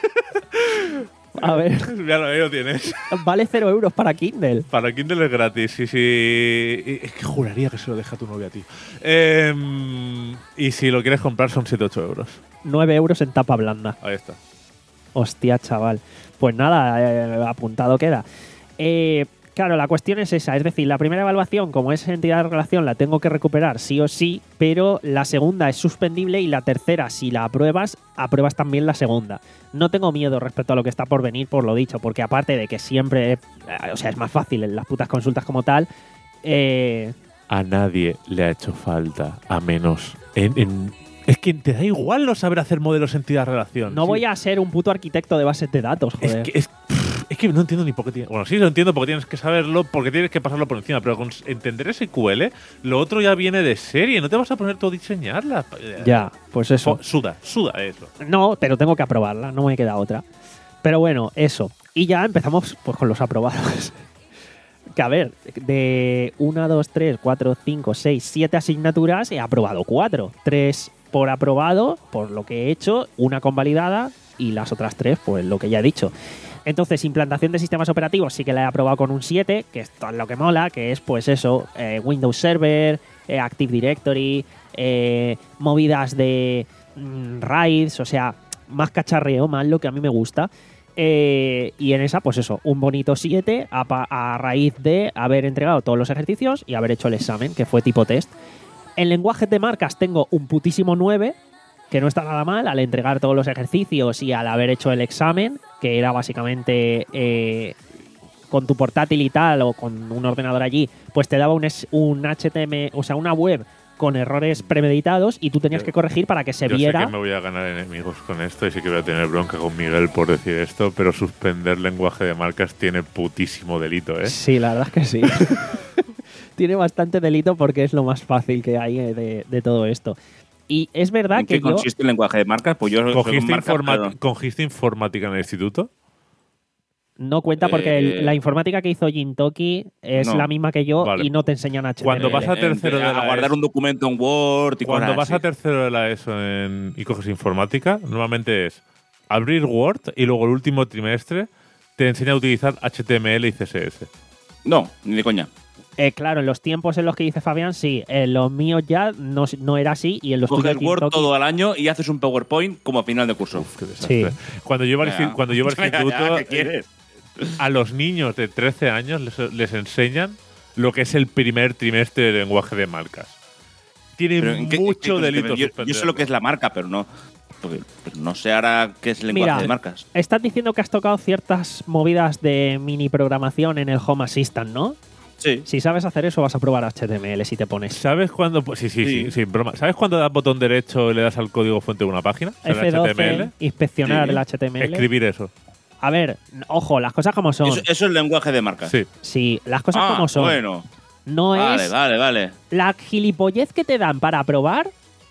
A ver, Ya lo, ahí lo tienes. vale cero euros para Kindle. Para Kindle es gratis. Sí, sí. Y- Es que juraría que se lo deja tu novia a ti. Em, y si lo quieres comprar son siete ocho euros. nueve euros en tapa blanda. Ahí está. Hostia, chaval. Pues nada, eh, apuntado queda. Eh, claro, la cuestión es esa. Es decir, la primera evaluación, como es entidad de relación, la tengo que recuperar sí o sí, pero la segunda es suspendible y la tercera, si la apruebas, apruebas también la segunda. No tengo miedo respecto a lo que está por venir, por lo dicho, porque aparte de que siempre, eh, o sea, es más fácil en las putas consultas como tal, eh, A nadie le ha hecho falta, a menos en, en- es que te da igual no saber hacer modelos entidad-relación. no Sí. voy a ser un puto arquitecto de bases de datos, Es joder. que, es, pff, es que no entiendo ni por qué tienes. Bueno, sí lo entiendo porque tienes que saberlo, porque tienes que pasarlo por encima, pero con s- entender ese cu ele, lo otro ya viene de serie. No te vas a poner tú a diseñarla. Ya, pues eso. Jo, Suda, suda de eso. No, pero tengo que aprobarla, no me queda otra. Pero bueno, eso. Y ya empezamos pues con los aprobados. Que a ver, de una, dos, tres, cuatro, cinco, seis, siete asignaturas he aprobado cuatro. Tres por aprobado, por lo que he hecho, una convalidada y las otras tres, pues lo que ya he dicho. Entonces, implantación de sistemas operativos sí que la he aprobado con un siete, que esto es lo que mola, que es pues eso, eh, Windows Server, eh, Active Directory, eh, movidas de mm, RAIDs, o sea, más cacharreo, más lo que a mí me gusta. Eh, y en esa, pues eso, un bonito siete a, pa- a raíz de haber entregado todos los ejercicios y haber hecho el examen, que fue tipo test. En lenguajes de marcas tengo un putísimo nueve, que no está nada mal, al entregar todos los ejercicios y al haber hecho el examen, que era básicamente eh, con tu portátil y tal, o con un ordenador allí, pues te daba un, es- un H T M L, o sea, una web con errores premeditados y tú tenías Yo- que corregir para que se Yo viera. sé que me voy a ganar enemigos con esto y sí que voy a tener bronca con Miguel por decir esto, pero suspender lenguaje de marcas tiene putísimo delito, ¿eh? Sí, la verdad es que sí. Tiene bastante delito porque es lo más fácil que hay eh, de, de todo esto. Y es verdad ¿En que qué yo… consiste el lenguaje de marcas? Pues yo soy ¿Cogiste, marca, informa- pero- ¿Cogiste informática en el instituto? No cuenta porque el- Eh, la informática que hizo Jintoki es no. la misma que yo Vale. y no te enseñan H T M L. Cuando vas a tercero de a la guardar ESO. un documento en Word y Cuando cosas vas a así. tercero de la ESO en- y coges informática, normalmente es abrir Word y luego el último trimestre te enseña a utilizar H T M L y C S S. No, ni de coña. Eh, claro, en los tiempos en los que dice Fabián, sí. En los míos ya no, no era así y en los Coges tuyos Word Jintoki- todo al año y haces un PowerPoint como a final de curso. Uf, qué desastre. Sí. Cuando yo iba al, Ya. insti- cuando yo iba al Ya, ya, instituto, ¿qué quieres? a los niños de trece años les, les enseñan lo que es el primer trimestre de lenguaje de marcas. Tiene Pero ¿en qué- mucho en qué- delito. Yo, yo sé lo que es la marca, pero no. porque- pero no sé ahora qué es el lenguaje Mira, de marcas. Estás diciendo que has tocado ciertas movidas de mini programación en el Home Assistant, ¿no? Sí. Si sabes hacer eso, vas a probar H T M L si te pones. ¿Sabes cuándo? pues Sí, sí, sí, Sí. sin broma. ¿Sabes cuándo das botón derecho y le das al código fuente de una página? O sea, el F doce, H T M L. inspeccionar Sí. el H T M L. Escribir eso. A ver, ojo, las cosas como son. Eso, eso es el lenguaje de marcas. Sí. Sí, las cosas Ah, como son. bueno. No Vale, es vale, vale. la gilipollez que te dan para probar.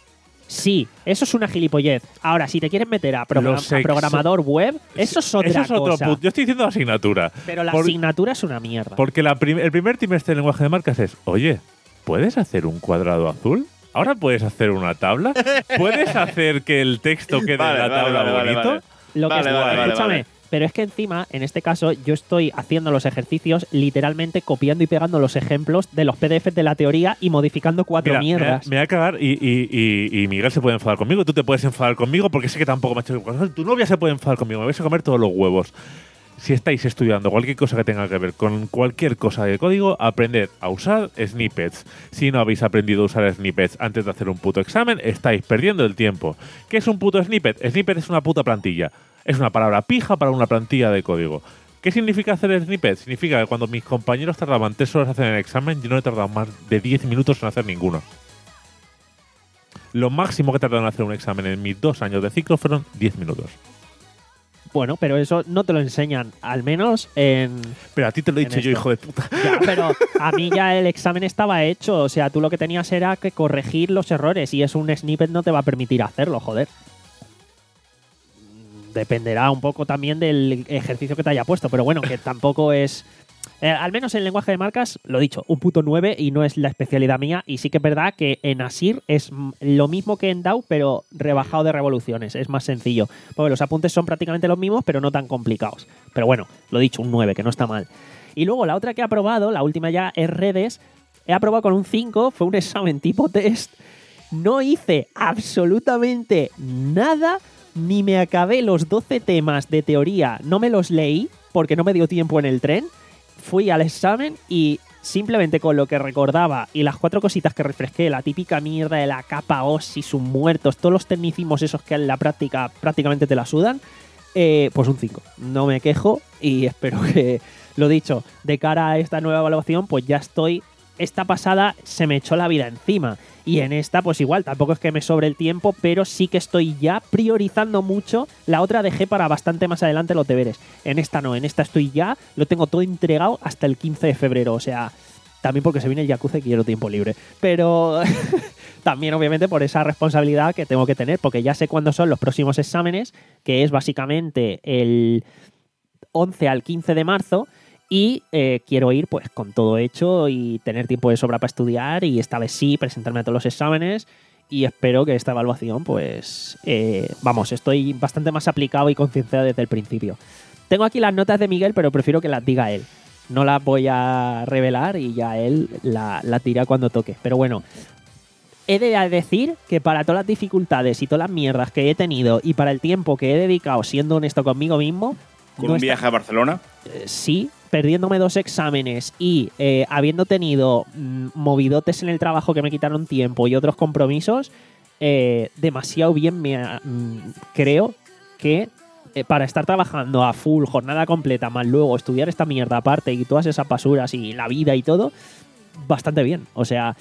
Sí, eso es una gilipollez. Ahora, si te quieres meter a, program- Los a ex- programador web, eso es otra Eso es otro cosa. puto. Yo estoy diciendo asignatura. Pero la Por- asignatura es una mierda. Porque la prim- el primer trimestre de lenguaje de marcas es, oye, ¿puedes hacer un cuadrado azul? ¿Ahora puedes hacer una tabla? ¿Puedes hacer que el texto quede Vale, en la vale, tabla vale, vale, bonito? vale. Lo que Vale, es- vale, vale, escúchame, vale. pero es que encima, en este caso, yo estoy haciendo los ejercicios literalmente copiando y pegando los ejemplos de los P D Fs de la teoría y modificando cuatro Mira, me, mierdas. me voy a cagar y, y- y- y Miguel se puede enfadar conmigo, tú te puedes enfadar conmigo porque sé que tampoco me ha hecho caso. Tu novia se puede enfadar conmigo, me vais a comer todos los huevos. Si estáis estudiando cualquier cosa que tenga que ver con cualquier cosa de código, aprended a usar snippets. Si no habéis aprendido a usar snippets antes de hacer un puto examen, estáis perdiendo el tiempo. ¿Qué es un puto snippet? Snippet es una puta plantilla. Es una palabra pija para una plantilla de código. ¿Qué significa hacer snippets? Significa que cuando mis compañeros tardaban tres horas en hacer el examen, yo no he tardado más de diez minutos en hacer ninguno. Lo máximo que he tardado en hacer un examen en mis dos años de ciclo fueron diez minutos. Bueno, pero eso no te lo enseñan, al menos en… Pero a ti te lo he En dicho yo, esto. hijo de puta. Ya, pero a mí ya el examen estaba hecho. O sea, tú lo que tenías era que corregir los errores y eso un snippet no te va a permitir hacerlo, joder. Dependerá un poco también del ejercicio que te haya puesto, pero bueno, que tampoco es… eh, al menos en lenguaje de marcas, lo dicho, un puto nueve y no es la especialidad mía. Y sí que es verdad que en Asir es mm, lo mismo que en D A W, pero rebajado de revoluciones. Es más sencillo. Porque los apuntes son prácticamente los mismos, pero no tan complicados. Pero bueno, lo dicho, un nueve, que no está mal. Y luego la otra que he aprobado, la última ya es redes. He aprobado con un cinco, fue un examen tipo test. No hice absolutamente nada, ni me acabé los doce temas de teoría. No me los leí porque no me dio tiempo en el tren. Fui al examen y simplemente con lo que recordaba y las cuatro cositas que refresqué, la típica mierda de la capa OSI, sus muertos, todos los tecnicismos esos que en la práctica prácticamente te la sudan, eh, pues un cinco. No me quejo y espero que, lo dicho, de cara a esta nueva evaluación, pues ya estoy… Esta pasada se me echó la vida encima y en esta pues igual, tampoco es que me sobre el tiempo, pero sí que estoy ya priorizando mucho. La otra dejé para bastante más adelante los deberes. En esta no, en esta estoy ya, lo tengo todo entregado hasta el quince de febrero, o sea, también porque se viene el Yakuza y quiero tiempo libre. Pero también obviamente por esa responsabilidad que tengo que tener, porque ya sé cuándo son los próximos exámenes, que es básicamente el once al quince de marzo. Y eh, quiero ir pues con todo hecho y tener tiempo de sobra para estudiar y esta vez sí presentarme a todos los exámenes y espero que esta evaluación pues eh, vamos, estoy bastante más aplicado y concienciado desde el principio. Tengo aquí las notas de Miguel, pero prefiero que las diga él. No las voy a revelar y ya él la, la tira cuando toque. Pero bueno, he de decir que para todas las dificultades y todas las mierdas que he tenido y para el tiempo que he dedicado siendo honesto conmigo mismo, Con no un está- viaje a Barcelona. eh, sí, perdiéndome dos exámenes y eh, habiendo tenido mm, movidotes en el trabajo que me quitaron tiempo y otros compromisos, eh, demasiado bien me ha- mm, creo que eh, para estar trabajando a full, jornada completa, más luego estudiar esta mierda aparte y todas esas basuras y la vida y todo, bastante bien. O sea,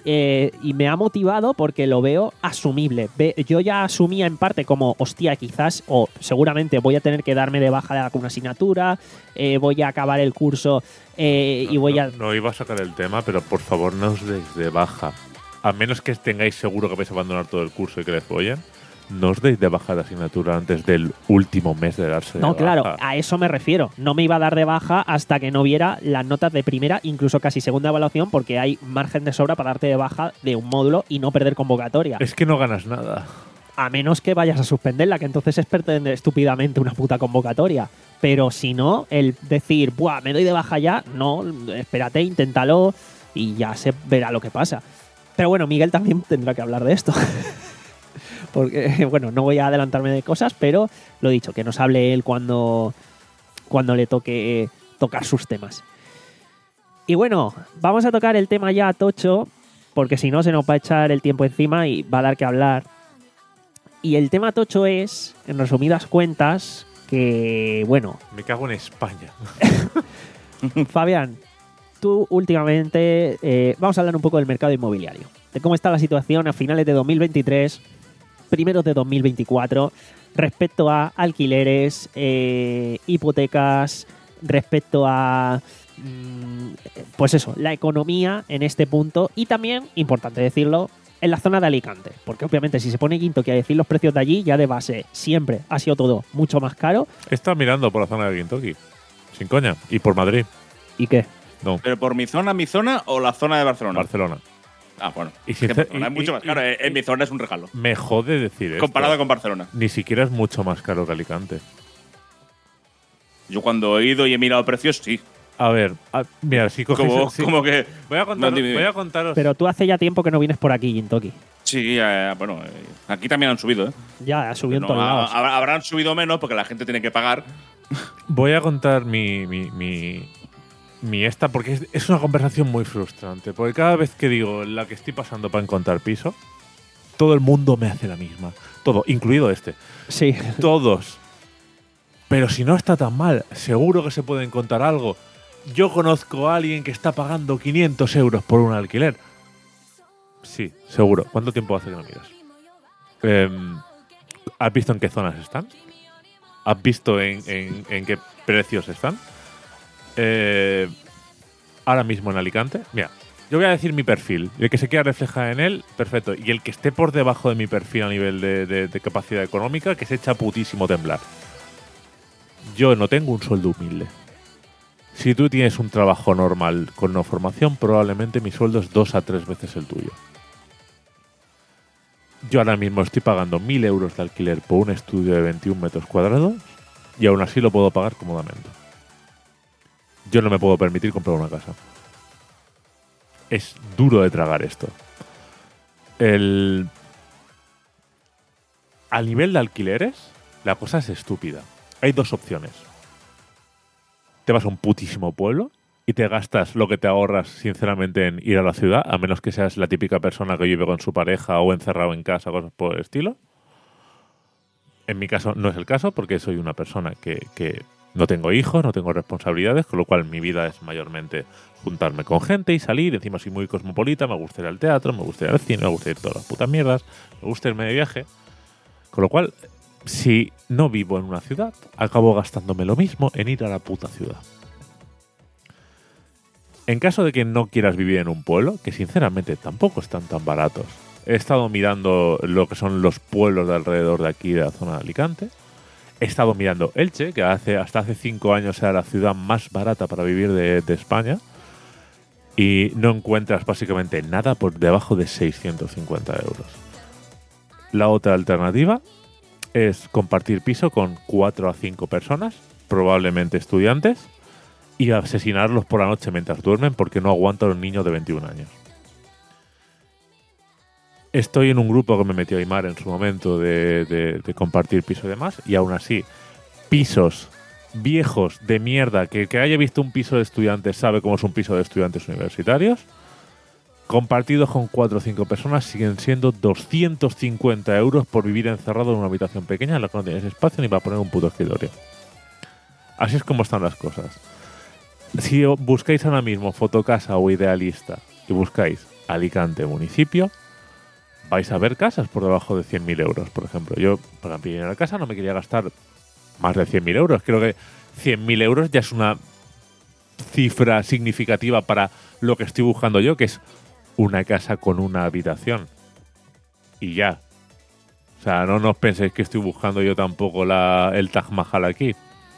eh, y me ha motivado porque lo veo asumible. Ve, yo ya asumía en parte como, hostia, quizás o seguramente voy a tener que darme de baja de alguna asignatura, eh, voy a acabar el curso eh, y No, voy no, a... no iba a sacar el tema, pero por favor no os deis de baja. A menos que tengáis seguro que vais a abandonar todo el curso y que les follen, no os deis de baja de asignatura antes del último mes de darse de No, baja. claro, a eso me refiero. No me iba a dar de baja hasta que no viera las notas de primera, incluso casi segunda evaluación, porque hay margen de sobra para darte de baja de un módulo y no perder convocatoria. Es que no ganas nada. A menos que vayas a suspenderla, que entonces es perder estúpidamente una puta convocatoria. Pero si no, el decir, buah, me doy de baja ya, no, espérate, inténtalo y ya se verá lo que pasa. Pero bueno, Miguel también tendrá que hablar de esto. Porque, bueno, no voy a adelantarme de cosas, pero lo dicho, que nos hable él cuando, cuando le toque tocar sus temas. Y bueno, vamos a tocar el tema ya tocho, porque si no se nos va a echar el tiempo encima y va a dar que hablar. Y el tema tocho es, en resumidas cuentas, que, bueno, Me cago en España. Fabián, tú últimamente, eh, vamos a hablar un poco del mercado inmobiliario, de cómo está la situación a finales de dos mil veintitrés, primeros de dos mil veinticuatro, respecto a alquileres, eh, hipotecas, respecto a, mm, pues eso, la economía en este punto y también, importante decirlo, en la zona de Alicante, porque obviamente si se pone quinto que a decir los precios de allí, ya de base siempre ha sido todo mucho más caro. He estado mirando por la zona de Kentucky. Sin coña. Y por Madrid. ¿Y qué? No, ¿Pero por mi zona, mi zona o la zona de Barcelona? Barcelona. Ah, bueno. Y Es que sincer- Barcelona y- es mucho y- más caro. y- eh, en mi zona es un regalo. Me jode decir esto. Comparado con Barcelona. Ni siquiera es mucho más caro que Alicante. Yo cuando he ido y he mirado precios, sí. A ver, a- mira, si cogéis... Como, si- como que… voy, a contar- No, dime, dime. voy a contaros... Pero tú hace ya tiempo que no vienes por aquí, Gintoki. Sí, eh, bueno, eh, aquí también han subido, ¿eh? Ya, ha subido en No, todos ha- lados. habrá- habrán subido menos porque la gente tiene que pagar. Voy a contar mi, mi, mi, mi esta, porque es, es una conversación muy frustrante. Porque cada vez que digo la que estoy pasando para encontrar piso, todo el mundo me hace la misma. Todo, incluido este. Sí. Todos. Pero si no está tan mal, seguro que se puede encontrar algo. Yo conozco a alguien que está pagando quinientos euros por un alquiler. Sí, seguro. ¿Cuánto tiempo hace que no miras? Em, ¿Has visto en qué zonas están? ¿Has visto en, en- en qué precios están? Eh, ahora mismo en Alicante. Mira, yo voy a decir mi perfil. Y el que se quiera reflejar en él, perfecto. Y el que esté por debajo de mi perfil a nivel de, de- de capacidad económica, que se echa putísimo a temblar. Yo no tengo un sueldo humilde. Si tú tienes un trabajo normal con no formación, probablemente mi sueldo es dos a tres veces el tuyo. Yo ahora mismo estoy pagando mil euros de alquiler por un estudio de veintiún metros cuadrados y aún así lo puedo pagar cómodamente. Yo no me puedo permitir comprar una casa. Es duro de tragar esto. El... A nivel de alquileres, la cosa es estúpida. Hay dos opciones. Te vas a un putísimo pueblo y te gastas lo que te ahorras, sinceramente, en ir a la ciudad, a menos que seas la típica persona que vive con su pareja o encerrado en casa, cosas por el estilo. En mi caso no es el caso, porque soy una persona que, que no tengo hijos, no tengo responsabilidades, con lo cual mi vida es mayormente juntarme con gente y salir. Encima soy muy cosmopolita, me gusta ir al teatro, me gusta ir al cine, me gusta ir todas las putas mierdas, me gusta irme de viaje. Con lo cual, si no vivo en una ciudad, acabo gastándome lo mismo en ir a la puta ciudad. En caso de que no quieras vivir en un pueblo, que sinceramente tampoco están tan baratos, he estado mirando lo que son los pueblos de alrededor de aquí, de la zona de Alicante. He estado mirando Elche, que hace, hasta hace cinco años era la ciudad más barata para vivir de, de España. Y no encuentras básicamente nada por debajo de seiscientos cincuenta euros. La otra alternativa es compartir piso con cuatro a cinco personas, probablemente estudiantes, y asesinarlos por la noche mientras duermen porque no aguantan un niño de veintiún años. Estoy en un grupo que me metió Aymar en su momento de, de, de compartir piso y demás, y aún así, pisos viejos de mierda, que el que haya visto un piso de estudiantes sabe cómo es un piso de estudiantes universitarios, compartidos con cuatro o cinco personas, siguen siendo doscientos cincuenta euros por vivir encerrado en una habitación pequeña en la que no tienes espacio ni para poner un puto escritorio. Así es como están las cosas. Si buscáis ahora mismo Fotocasa o Idealista y buscáis Alicante municipio, vais a ver casas por debajo de cien mil euros, por ejemplo. Yo, para pillar la casa, no me quería gastar más de cien mil euros. Creo que cien mil euros ya es una cifra significativa para lo que estoy buscando yo, que es una casa con una habitación. Y ya. O sea, no nos penséis que estoy buscando yo tampoco la, el Taj Mahal aquí.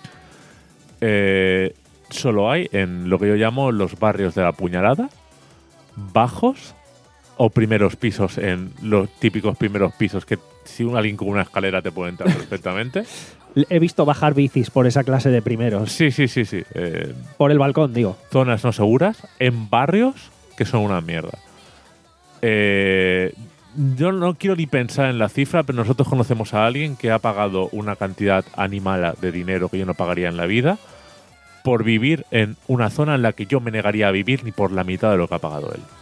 Eh, solo hay en lo que yo llamo los barrios de la puñalada, bajos o primeros pisos, en los típicos primeros pisos que si un alguien con una escalera te puede entrar perfectamente. He visto bajar bicis por esa clase de primeros. Sí, sí, sí, sí. Eh, Por el balcón, digo. zonas no seguras en barrios que son una mierda. Eh, yo no quiero ni pensar en la cifra, pero nosotros conocemos a alguien que ha pagado una cantidad animal de dinero que yo no pagaría en la vida por vivir en una zona en la que yo me negaría a vivir ni por la mitad de lo que ha pagado él.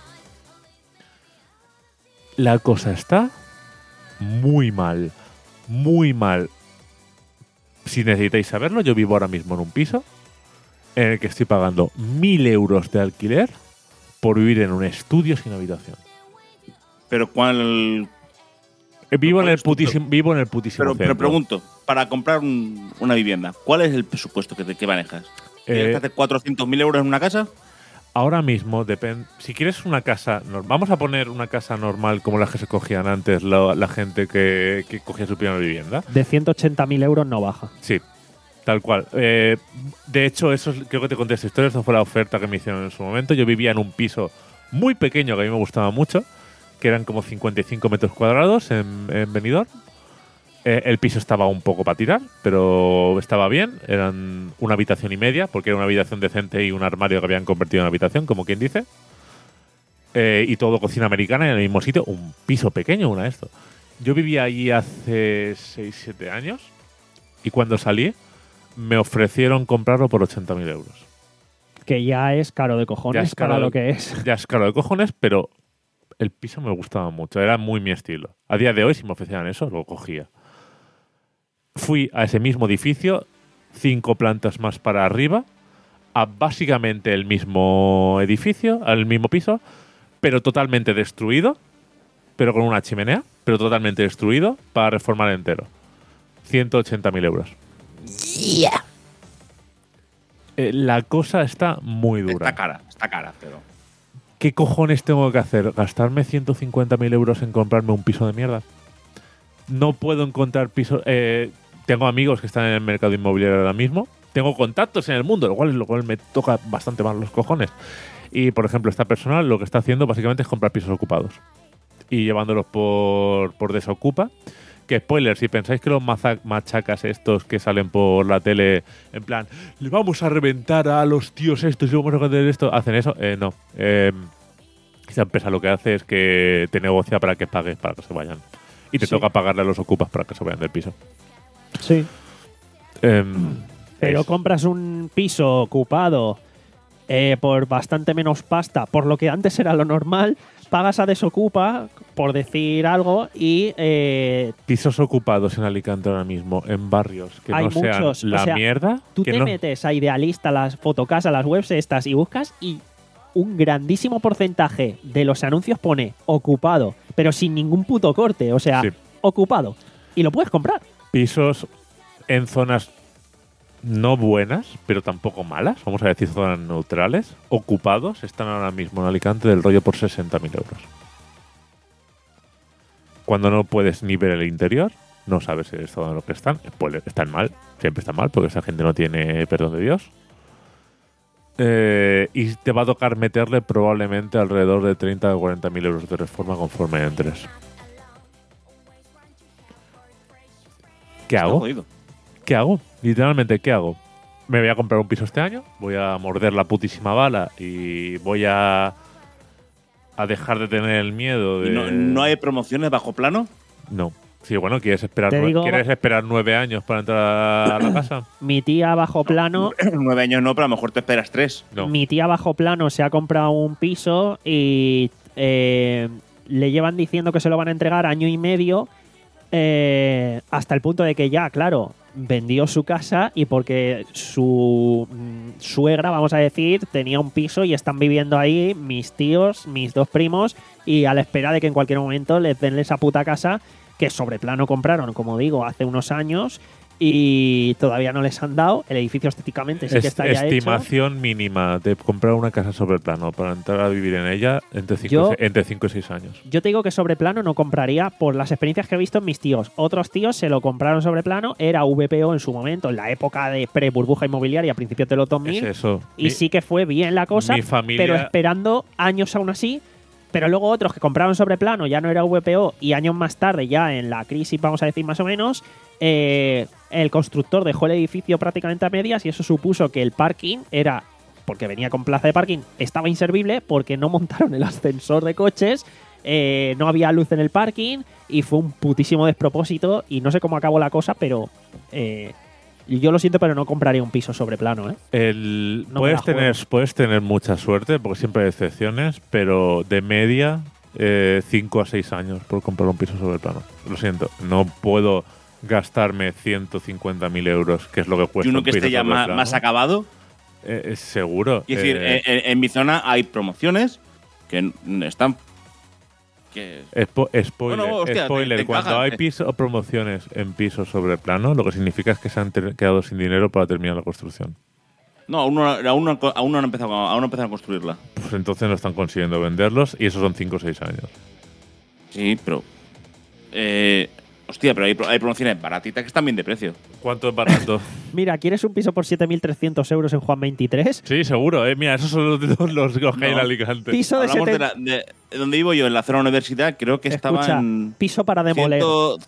La cosa está muy mal, muy mal. Si necesitáis saberlo, yo vivo ahora mismo en un piso en el que estoy pagando mil euros de alquiler por vivir en un estudio sin habitación. Pero ¿cuál...? Eh, Vivo en ¿Cuál el es tu putísimo, vivo en el putísimo Pero, pero centro. pregunto, para comprar un- una vivienda, ¿cuál es el presupuesto que, te, que manejas? ¿Tienes Eh, que hacer cuatrocientos mil euros en una casa? Ahora mismo depende. Si quieres una casa, nor- vamos a poner una casa normal como las que se cogían antes la, la gente que, que cogía su primera vivienda. De ciento ochenta mil euros no baja. Sí, tal cual. Eh, de hecho, eso es- creo que te conté esta historia. Esta fue la oferta que me hicieron en su momento. Yo vivía en un piso muy pequeño que a mí me gustaba mucho, que eran como cincuenta y cinco metros cuadrados en, en Benidorm. Eh, el piso estaba un poco para tirar, pero estaba bien. Eran una habitación y media, porque era una habitación decente y un armario que habían convertido en habitación, como quien dice. Eh, y todo cocina americana en el mismo sitio. Un piso pequeño, una de esto. Yo vivía allí hace seis siete años y cuando salí me ofrecieron comprarlo por ochenta mil euros. Que ya es caro de cojones Ya es caro para de- lo que es. Ya es caro de cojones, pero el piso me gustaba mucho. Era muy mi estilo. A día de hoy, si me ofrecieran eso, lo cogía. Fui a ese mismo edificio, cinco plantas más para arriba, a básicamente el mismo edificio, al mismo piso, pero totalmente destruido, pero con una chimenea, pero totalmente destruido para reformar entero. ciento ochenta mil euros. Eh, la cosa está muy dura. Está cara, está cara, pero... ¿Qué cojones tengo que hacer? ¿Gastarme ciento cincuenta mil euros en comprarme un piso de mierda? No puedo encontrar pisos. Eh, tengo amigos que están en el mercado inmobiliario ahora mismo. Tengo contactos en el mundo, lo cual, lo cual me toca bastante más los cojones. Y, por ejemplo, esta persona lo que está haciendo básicamente es comprar pisos ocupados y llevándolos por, por Desocupa. Que spoiler, si pensáis que los maza- machacas estos que salen por la tele, en plan, le vamos a reventar a los tíos estos y vamos a hacer esto, hacen eso, eh, no. Eh, esa empresa lo que hace es que te negocia para que pagues para que se vayan. Y te Sí. toca pagarle a los ocupas para que se vayan del piso. Sí. Em, Pero es- compras un piso ocupado eh, por bastante menos pasta, por lo que antes era lo normal, pagas a Desocupa, por decir algo, y eh, pisos ocupados en Alicante ahora mismo, en barrios que Hay no sean muchos, o la sea, mierda. tú que te no- metes a Idealista, las Fotocasa, las webs estas, y buscas y un grandísimo porcentaje de los anuncios pone ocupado, pero sin ningún puto corte, o sea, Sí. ocupado. Y lo puedes comprar. Pisos en zonas no buenas, pero tampoco malas, vamos a decir zonas neutrales, ocupados, están ahora mismo en Alicante del rollo por sesenta mil euros. Cuando no puedes ni ver el interior, no sabes el estado en lo que están. Spoiler, están mal, siempre están mal, porque esa gente no tiene perdón de Dios. Eh, y te va a tocar meterle probablemente alrededor de treinta o cuarenta mil euros de reforma conforme entres. ¿Qué Está hago? jodido. ¿Qué hago? Literalmente, ¿qué hago? Me voy a comprar un piso este año, voy a morder la putísima bala y voy a, a dejar de tener el miedo de... ¿Y no, no hay promociones bajo plano? No. Sí, bueno, ¿quieres esperar, Te nue- digo- ¿quieres esperar nueve años para entrar a la casa? Mi tía bajo plano, Nueve años no, pero a lo mejor te esperas tres. No. mi tía bajo plano se ha comprado un piso y eh, le llevan diciendo que se lo van a entregar año y medio Eh, hasta el punto de que ya, claro, vendió su casa y porque su mm, suegra, vamos a decir, tenía un piso y están viviendo ahí mis tíos, mis dos primos, y a la espera de que en cualquier momento les den esa puta casa que sobre plano compraron, como digo, hace unos años y todavía no les han dado. El edificio estéticamente sí que Es- está ya hecho. estimación mínima de comprar una casa sobre plano para entrar a vivir en ella entre Yo- cinco y seis años. Yo te digo que sobre plano no compraría por las experiencias que he visto en mis tíos. Otros tíos se lo compraron sobre plano, era V P O en su momento, en la época de pre-burbuja inmobiliaria, a principios de los dos mil. Es eso. Y Mi- sí que fue bien la cosa, mi familia- pero esperando años aún así. Pero luego otros que compraron sobre plano, ya no era V P O, y años más tarde, ya en la crisis, vamos a decir más o menos, eh, el constructor dejó el edificio prácticamente a medias y eso supuso que el parking era, porque venía con plaza de parking, estaba inservible porque no montaron el ascensor de coches, eh, no había luz en el parking y fue un putísimo despropósito y no sé cómo acabó la cosa, pero eh, yo lo siento, pero no compraría un piso sobre plano, ¿eh? El, No me puedes, la juego. tener, puedes tener mucha suerte, porque siempre hay excepciones, pero de media, cinco a seis años por comprar un piso sobre el plano. Lo siento, no puedo gastarme ciento cincuenta mil euros, que es lo que cuesta Y uno un que piso esté ya sobre el más, plano. más acabado. Eh, es seguro. Es decir, Eh, en, en mi zona hay promociones que n- están. Que Spo- spoiler, Bueno, hostia, spoiler. te- te Cuando encajan, hay eh. piso, o promociones en pisos sobre el plano, lo que significa es que se han ter- quedado sin dinero para terminar la construcción. No, aún no, aún no, aún no han empezado, aún no empezaron a construirla. Pues entonces no están consiguiendo venderlos y esos son cinco o seis años. Sí, pero. Eh, hostia, pero hay, pro- hay promociones baratitas que están bien de precio. ¿Cuánto es barato? Mira, ¿quieres un piso por siete mil trescientos euros en Juan veintitrés? Sí, seguro. Eh. Mira, esos son los, los, los que hay en No. Alicante. Piso de Hablamos de, setenta. la, de donde vivo yo, en la zona universidad, creo que estaba Escucha, en piso para demoler.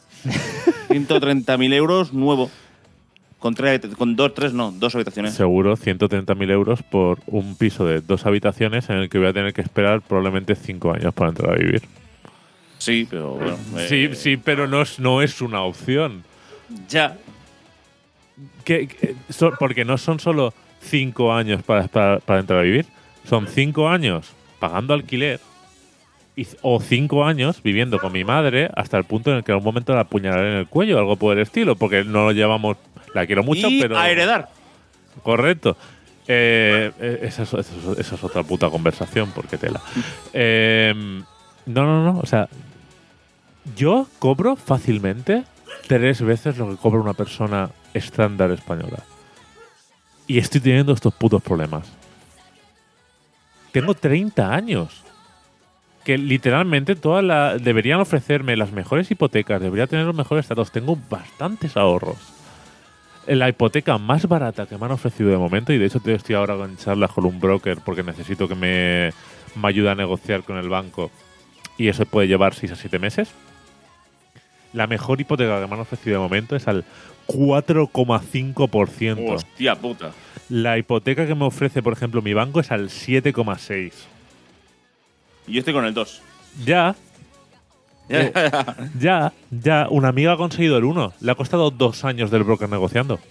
ciento treinta mil euros nuevo. Con, tres, con dos, tres, no, dos habitaciones. Seguro, ciento treinta mil euros por un piso de dos habitaciones en el que voy a tener que esperar probablemente cinco años para entrar a vivir. Sí, pero bueno. eh, Sí, sí, pero no es, no es una opción. Ya. Que, que- so- porque no son solo cinco años para, para, para entrar a vivir, son cinco años pagando alquiler y, o cinco años viviendo con mi madre hasta el punto en el que en un momento la apuñalaré en el cuello, algo por el estilo, porque no lo llevamos. La quiero mucho, y pero. a heredar. Correcto. Eh, eh, esa, es, esa es- esa es otra puta conversación, porque tela. Eh, no, no, no. O sea, yo cobro fácilmente tres veces lo que cobra una persona estándar española. Y estoy teniendo estos putos problemas. Tengo treinta años. Que literalmente todas la, deberían ofrecerme las mejores hipotecas, debería tener los mejores datos. Tengo bastantes ahorros. La hipoteca más barata que me han ofrecido de momento, y de hecho estoy ahora en charlas con un broker porque necesito que me, me ayude a negociar con el banco, y eso puede llevar seis a siete meses. La mejor hipoteca que me han ofrecido de momento es al cuatro coma cinco por ciento. Hostia puta. La hipoteca que me ofrece, por ejemplo, mi banco es al siete coma seis. Y yo estoy con el dos. Ya, ya, ya. Una amiga ha conseguido el uno. Le ha costado dos años del broker negociando.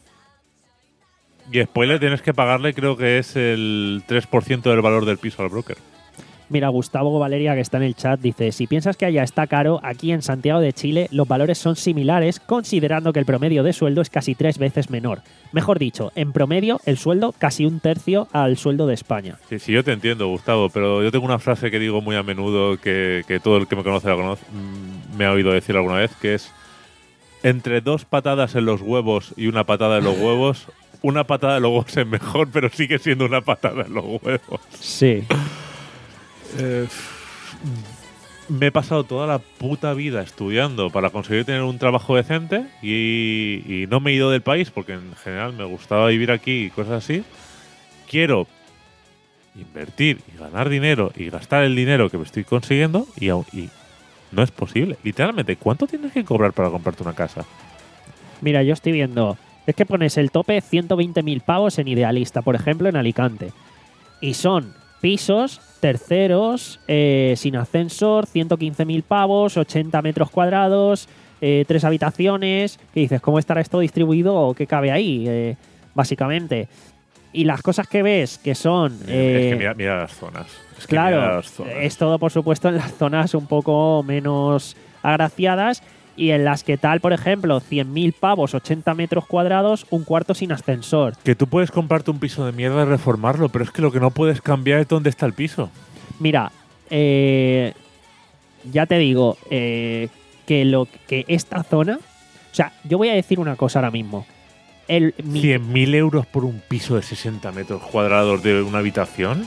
Y después le tienes que pagarle, creo que es el tres por ciento del valor del piso al broker. Mira, Gustavo Valeria, que está en el chat, dice: si piensas que allá está caro, aquí en Santiago de Chile los valores son similares, considerando que el promedio de sueldo es casi tres veces menor. Mejor dicho, en promedio el sueldo casi un tercio al sueldo de España. Sí, sí, yo te entiendo, Gustavo, pero yo tengo una frase que digo muy a menudo, que, que todo el que me conoce la conoce, mm, me ha oído decir alguna vez, que es: entre dos patadas en los huevos y una patada en los huevos, una patada en los huevos es mejor, pero sigue siendo una patada en los huevos. Sí. Eh, me he pasado toda la puta vida estudiando para conseguir tener un trabajo decente y, y no me he ido del país porque en general me gustaba vivir aquí y cosas así. Quiero invertir y ganar dinero y gastar el dinero que me estoy consiguiendo y, aún- y no es posible. Literalmente, ¿cuánto tienes que cobrar para comprarte una casa? Mira, yo estoy viendo. Es que pones el tope ciento veinte mil pavos en Idealista, por ejemplo, en Alicante. Y son pisos, terceros, eh, sin ascensor, ciento quince mil pavos, ochenta metros cuadrados, eh, tres habitaciones. Que dices, ¿cómo estará esto distribuido o qué cabe ahí? Eh, básicamente. Y las cosas que ves, que son. es eh, que mira, mira las zonas. Es que mira Claro, las zonas. es todo por supuesto en las zonas un poco menos agraciadas y en las que tal, por ejemplo, cien mil pavos, ochenta metros cuadrados, un cuarto sin ascensor. Que tú puedes comprarte un piso de mierda y reformarlo, pero es que lo que no puedes cambiar es dónde está el piso. Mira, eh, ya te digo eh, que, lo, que esta zona... O sea, yo voy a decir una cosa ahora mismo. El, mi- ¿cien mil euros por un piso de sesenta metros cuadrados de una habitación?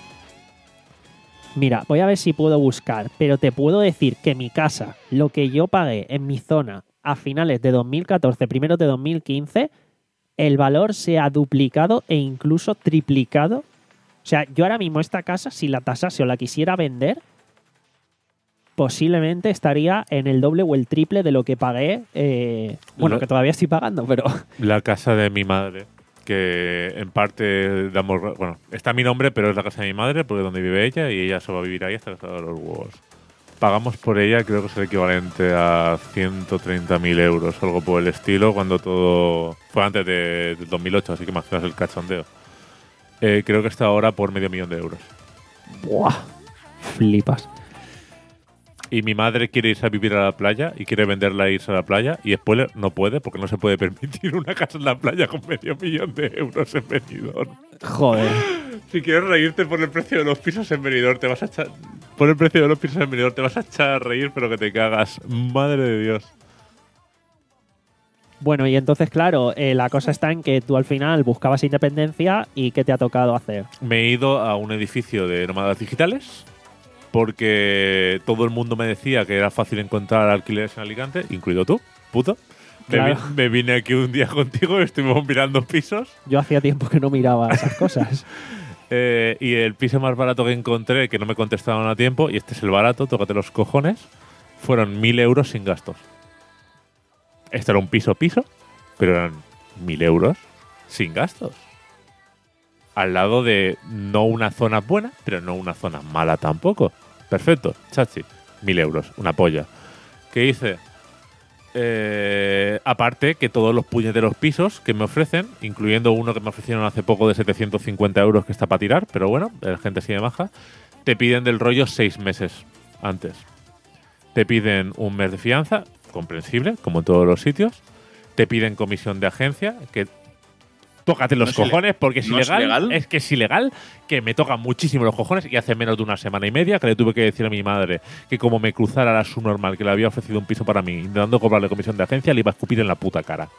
Mira, voy a ver si puedo buscar, pero te puedo decir que mi casa, lo que yo pagué en mi zona a finales de dos mil catorce, primeros de dos mil quince, el valor se ha duplicado e incluso triplicado. O sea, yo ahora mismo esta casa, si la tasase o la quisiera vender, posiblemente estaría en el doble o el triple de lo que pagué. eh, bueno, Lo- que todavía estoy pagando, pero... La casa de mi madre, que en parte damos. Bueno, está mi nombre, pero es la casa de mi madre, porque es donde vive ella, y ella se va a vivir ahí hasta que salga de los huevos. Pagamos por ella, creo que es el equivalente a ciento treinta mil euros, algo por el estilo, cuando todo. Fue antes de, del dos mil ocho, así que imaginas el cachondeo. Eh, creo que está ahora por medio millón de euros. ¡Buah! Flipas. Y mi madre quiere irse a vivir a la playa y quiere venderla e irse a la playa. Y spoiler, no puede porque no se puede permitir una casa en la playa con medio millón de euros en Benidorm. Joder. Si quieres reírte por el precio de los pisos en Benidorm, te vas a echar. Por el precio de los pisos en Benidorm, te vas a echar a reír, pero que te cagas. Madre de Dios. Bueno, y entonces, claro, eh, la cosa está en que tú al final buscabas independencia y ¿qué te ha tocado hacer? Me he ido a un edificio de nómadas digitales porque todo el mundo me decía que era fácil encontrar alquileres en Alicante, incluido tú, puto. Me, Claro. vi- me vine aquí un día contigo, estuvimos mirando pisos. Yo hacía tiempo que no miraba esas cosas. Eh, y el piso más barato que encontré, que no me contestaban a tiempo, y este es el barato, tócate los cojones, fueron mil euros sin gastos. Esto era un piso piso, pero eran mil euros sin gastos. Al lado de no una zona buena, pero no una zona mala tampoco. Perfecto, chachi, mil euros, una polla. ¿Qué hice? Eh, aparte que todos los puñeteros pisos que me ofrecen, incluyendo uno que me ofrecieron hace poco de setecientos cincuenta euros que está para tirar, pero bueno, la gente sigue maja, te piden del rollo seis meses antes. Te piden un mes de fianza, comprensible, como en todos los sitios. Te piden comisión de agencia, que tócate los No es ile- cojones, porque es ¿no es ilegal. ilegal? Es que es ilegal, que me toca muchísimo los cojones, y hace menos de una semana y media que le tuve que decir a mi madre que como me cruzara la subnormal, que le había ofrecido un piso para mí, intentando cobrarle comisión de agencia, le iba a escupir en la puta cara.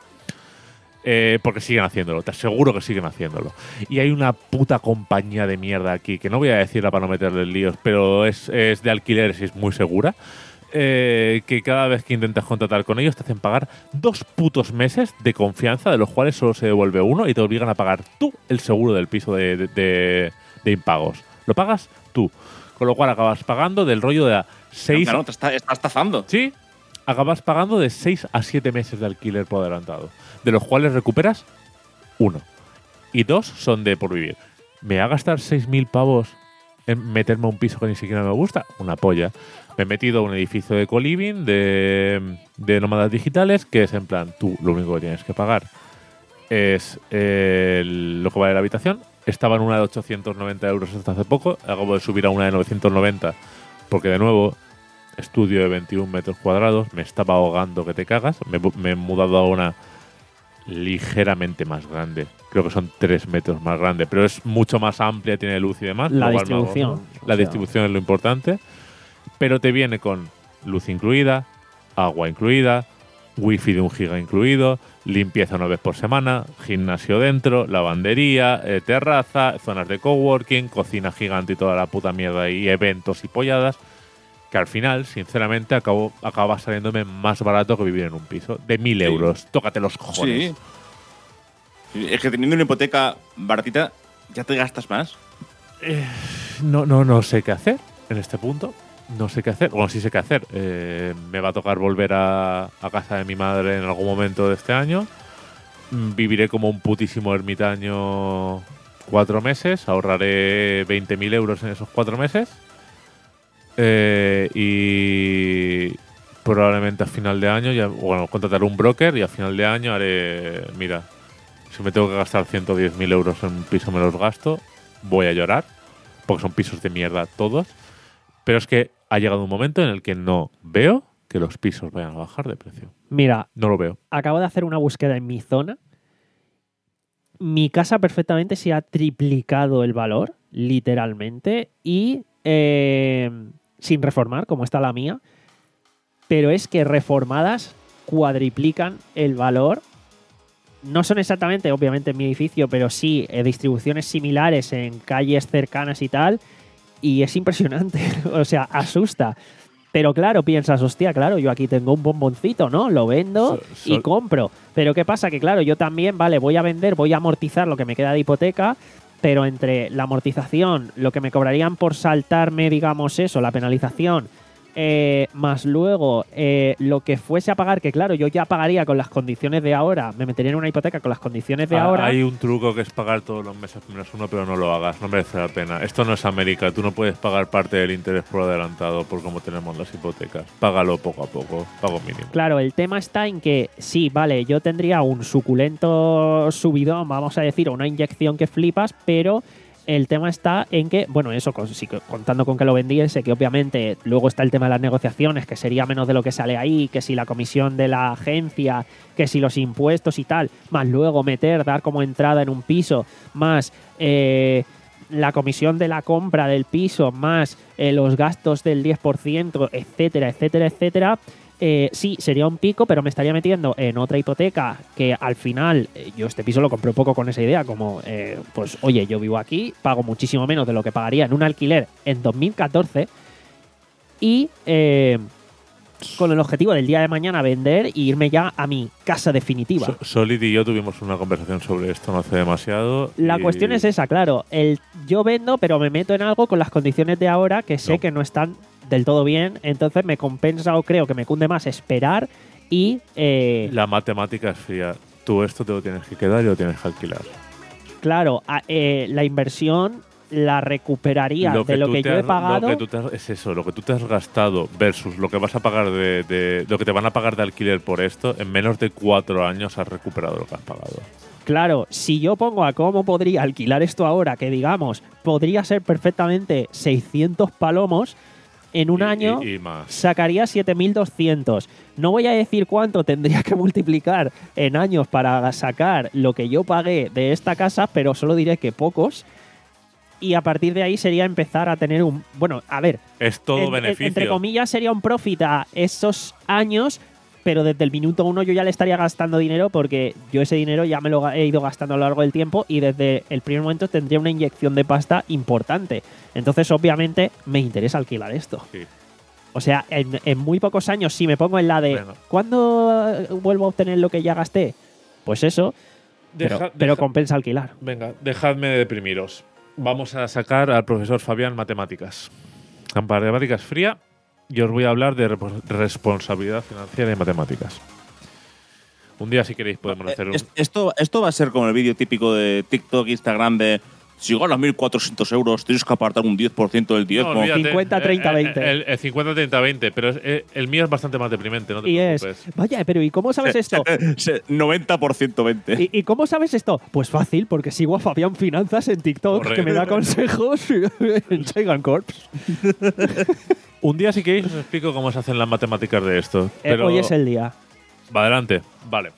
Eh, porque siguen haciéndolo, te aseguro que siguen haciéndolo. Y hay una puta compañía de mierda aquí, que no voy a decirla para no meterle en líos, pero es, es de alquileres y es muy segura. Eh, que cada vez que intentas contratar con ellos te hacen pagar dos putos meses de confianza, de los cuales solo se devuelve uno, y te obligan a pagar tú el seguro del piso de, de, de- de impagos. Lo pagas tú. Con lo cual acabas pagando del rollo de a seis. Claro, te está, estás estafando. Sí, acabas pagando de seis a siete meses de alquiler por adelantado, de los cuales recuperas uno. Y dos son de por vivir. ¿Me va a gastar seis mil pavos en meterme a un piso que ni siquiera me gusta? Una polla. Me he metido a un edificio de co-living de, de nómadas digitales, que es en plan, tú lo único que tienes que pagar es eh, el- lo que vale la habitación. Estaba en una de ochocientos noventa euros hasta hace poco, acabo de subir a una de novecientos noventa, porque de nuevo, estudio de veintiún metros cuadrados, me estaba ahogando que te cagas. Me, me he mudado a una ligeramente más grande. Creo que son tres metros más grande, pero es mucho más amplia, tiene luz y demás. La lo cual me hago, distribución, ¿no? o La sea. distribución es lo importante. Pero te viene con luz incluida, agua incluida, wifi de un giga incluido, limpieza una vez por semana, gimnasio dentro, lavandería, eh, terraza, zonas de coworking, cocina gigante y toda la puta mierda, y eventos y polladas, que al final, sinceramente, acabo, acaba saliéndome más barato que vivir en un piso. De mil euros. Tócate los cojones. Sí. Es que teniendo una hipoteca baratita, ya te gastas más. No, no, no sé qué hacer en este punto. No sé qué hacer. Bueno, sí sé qué hacer. Eh, me va a tocar volver a, a casa de mi madre en algún momento de este año. Mm, Viviré como un putísimo ermitaño cuatro meses. Ahorraré veinte mil euros en esos cuatro meses. Eh, y probablemente a final de año, ya, bueno, contrataré un broker y a final de año haré. Mira, si me tengo que gastar ciento diez mil euros en un piso, me los gasto. Voy a llorar, porque son pisos de mierda todos. Pero es que ha llegado un momento en el que no veo que los pisos vayan a bajar de precio. Mira, No lo veo. acabo de hacer una búsqueda en mi zona. Mi casa perfectamente se ha triplicado el valor, literalmente, y eh, sin reformar, como está la mía. Pero es que reformadas cuadriplican el valor. No son exactamente, obviamente, en mi edificio, pero sí eh, distribuciones similares en calles cercanas y tal. Y es impresionante, o sea, asusta. Pero claro, piensas, hostia, claro, yo aquí tengo un bomboncito, ¿no? Lo vendo So- so- y compro. Pero ¿qué pasa? Que claro, yo también, vale, voy a vender, voy a amortizar lo que me queda de hipoteca, pero entre la amortización, lo que me cobrarían por saltarme, digamos eso, la penalización, eh, más luego eh, lo que fuese a pagar, que claro, yo ya pagaría con las condiciones de ahora, me metería en una hipoteca con las condiciones de Ah, ahora. Hay un truco que es pagar todos los meses menos uno, pero no lo hagas, no merece la pena. Esto no es América, tú no puedes pagar parte del interés por adelantado por cómo tenemos las hipotecas. Págalo poco a poco, pago mínimo. Claro, el tema está en que sí, vale, yo tendría un suculento subidón, vamos a decir, o una inyección que flipas, pero el tema está en que, bueno, eso, con- sí, contando con que lo vendiese, que obviamente luego está el tema de las negociaciones, que sería menos de lo que sale ahí, que si la comisión de la agencia, que si los impuestos y tal, más luego meter, dar como entrada en un piso, más eh, la comisión de la compra del piso, más eh, los gastos del diez por ciento, etcétera, etcétera, etcétera. Eh, sí, sería un pico, pero me estaría metiendo en otra hipoteca que al final, eh, yo este piso lo compré un poco con esa idea, como, eh, pues oye, yo vivo aquí, pago muchísimo menos de lo que pagaría en un alquiler en dos mil catorce y eh, con el objetivo del día de mañana vender e irme ya a mi casa definitiva. So- Solid y yo tuvimos una conversación sobre esto no hace demasiado. La y- cuestión es esa, claro. El, yo vendo, pero me meto en algo con las condiciones de ahora que sé No. que no están del todo bien. Entonces me compensa o creo que me cunde más esperar y... eh, La matemática es fría. Tú esto te lo tienes que quedar y lo tienes que alquilar. claro, a- eh, la inversión la recuperaría de lo tú que te yo he has- pagado. Lo que tú te has- es eso, lo que tú te has gastado versus lo que vas a pagar de, de- lo que te van a pagar de alquiler por esto, en menos de cuatro años has recuperado lo que has pagado. Claro, si yo pongo a cómo podría alquilar esto ahora, que digamos, podría ser perfectamente seiscientos palomos, en un Y- año y- y más. sacaría siete mil doscientos. No voy a decir cuánto tendría que multiplicar en años para sacar lo que yo pagué de esta casa, pero solo diré que pocos. Y a partir de ahí sería empezar a tener un... Bueno, a ver, Es todo en- en- beneficio. entre comillas sería un profit a esos años, pero desde el minuto uno yo ya le estaría gastando dinero porque yo ese dinero ya me lo he ido gastando a lo largo del tiempo y desde el primer momento tendría una inyección de pasta importante. Entonces, obviamente, me interesa alquilar esto. Sí. O sea, en, en muy pocos años, si me pongo en la de Bueno. ¿cuándo eh, vuelvo a obtener lo que ya gasté? Pues eso, pero, Deja- pero deja- compensa alquilar. Venga, dejadme deprimiros. Vamos a sacar al profesor Fabián matemáticas. En matemáticas fría, y os voy a hablar de repo- responsabilidad financiera y matemáticas. Un día, si queréis, podemos hacer un. Es- Esto, esto va a ser como el vídeo típico de TikTok, Instagram de si ganas mil cuatrocientos euros tienes que apartar un diez por ciento del diezmo. No, olvídate. cincuenta, treinta, Eh, eh, veinte. El, el cincuenta, treinta, veinte, pero es- eh, el mío es bastante más deprimente, no te Y es, preocupes. vaya, pero ¿y cómo sabes esto? Se- noventa por ciento veinte. ¿Y, y cómo sabes esto? Pues fácil, porque sigo a Fabián Finanzas en TikTok, Correcto. que me da consejos en Saigon Corps. Un día, si queréis, os explico cómo se hacen las matemáticas de esto. Eh, Pero hoy es el día. Va adelante. Vale.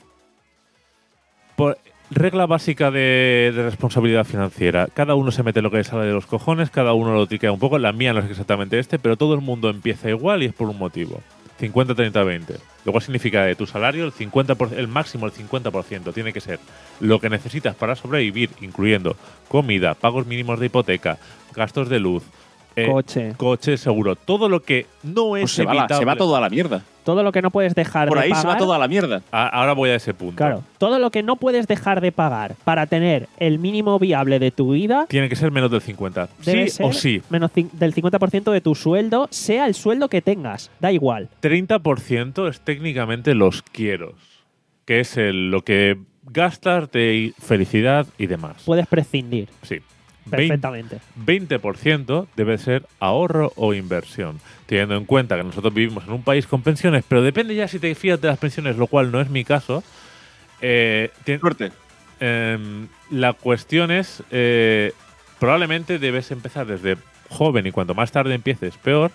Por regla básica de, de responsabilidad financiera. Cada uno se mete lo que le sale de los cojones, cada uno lo triquea un poco. La mía no es exactamente este, pero todo el mundo empieza igual y es por un motivo. cincuenta, treinta, veinte. Luego significa de tu salario el cincuenta por ciento, el máximo el cincuenta por ciento tiene que ser lo que necesitas para sobrevivir, incluyendo comida, pagos mínimos de hipoteca, gastos de luz, eh, Coche. coche, seguro. Todo lo que no es Pues se, va la- evitable. se va todo a la mierda. Todo lo que no puedes dejar Por de ahí pagar. se va todo a la mierda. A- Ahora voy a ese punto. Claro, todo lo que no puedes dejar de pagar para tener el mínimo viable de tu vida Tiene que ser menos del cincuenta. debe Sí ser o sí. menos cin- del cincuenta por ciento de tu sueldo, sea el sueldo que tengas, da igual. treinta por ciento es técnicamente los quieros, que es el, lo que gastas de felicidad y demás. Puedes prescindir Sí. perfectamente. veinte por ciento debe ser ahorro o inversión, teniendo en cuenta que nosotros vivimos en un país con pensiones, pero depende ya si te fías de las pensiones, lo cual no es mi caso. Eh, tien- Suerte. Em, la cuestión es, eh, probablemente debes empezar desde joven y cuanto más tarde empieces, peor,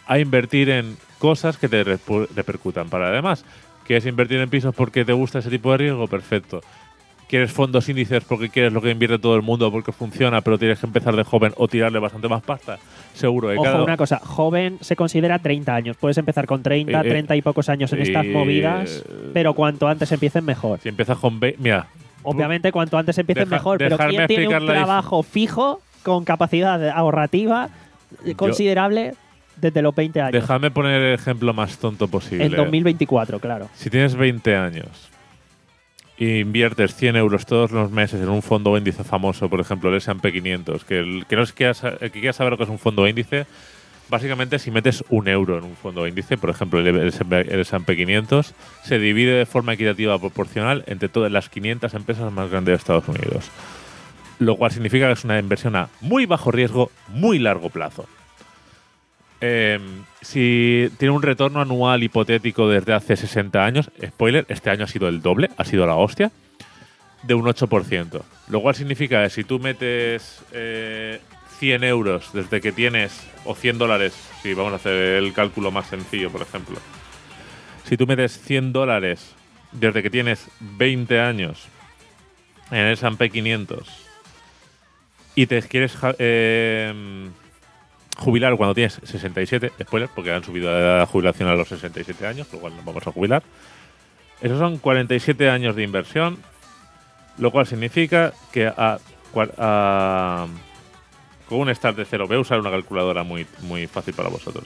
a invertir en cosas que te repu- repercutan para además. ¿Quieres invertir en pisos porque te gusta ese tipo de riesgo? Perfecto. ¿Quieres fondos índices porque quieres lo que invierte todo el mundo porque funciona, pero tienes que empezar de joven o tirarle bastante más pasta? Seguro. Ojo, cada... una cosa, joven se considera treinta años. Puedes empezar con treinta, Eh, eh, treinta y pocos años en estas eh, movidas, pero cuanto antes empiecen mejor. Si empiezas con ve- Mira, Obviamente, cuanto antes empiecen Deja- mejor, pero dejarme ¿quién tiene un explicar la dif- trabajo fijo con capacidad ahorrativa Yo- considerable desde los veinte años? déjame poner el ejemplo más tonto posible. En dos mil veinticuatro, claro. Si tienes veinte años e inviertes cien euros todos los meses en un fondo índice famoso, por ejemplo, el ese and pe quinientos, que el que no es que quiera, sa- el que quiera saber lo que es un fondo índice, básicamente si metes un euro en un fondo índice, por ejemplo, el ese and pe quinientos, se divide de forma equitativa proporcional entre todas las quinientas empresas más grandes de Estados Unidos. Lo cual significa que es una inversión a muy bajo riesgo, muy largo plazo. Eh, si tiene un retorno anual hipotético desde hace sesenta años, spoiler, este año ha sido el doble, ha sido la hostia, de un ocho por ciento. Lo cual significa que si tú metes eh, cien euros desde que tienes, o cien dólares, si vamos a hacer el cálculo más sencillo, por ejemplo, si tú metes cien dólares desde que tienes veinte años en el ese and pe quinientos y te quieres ja- eh, jubilar cuando tienes sesenta y siete, spoiler, porque han subido la edad de jubilación a los sesenta y siete años, lo cual nos vamos a jubilar. Esos son cuarenta y siete años de inversión, lo cual significa que a, cua- a- con un start de cero, voy a usar una calculadora muy, muy fácil para vosotros,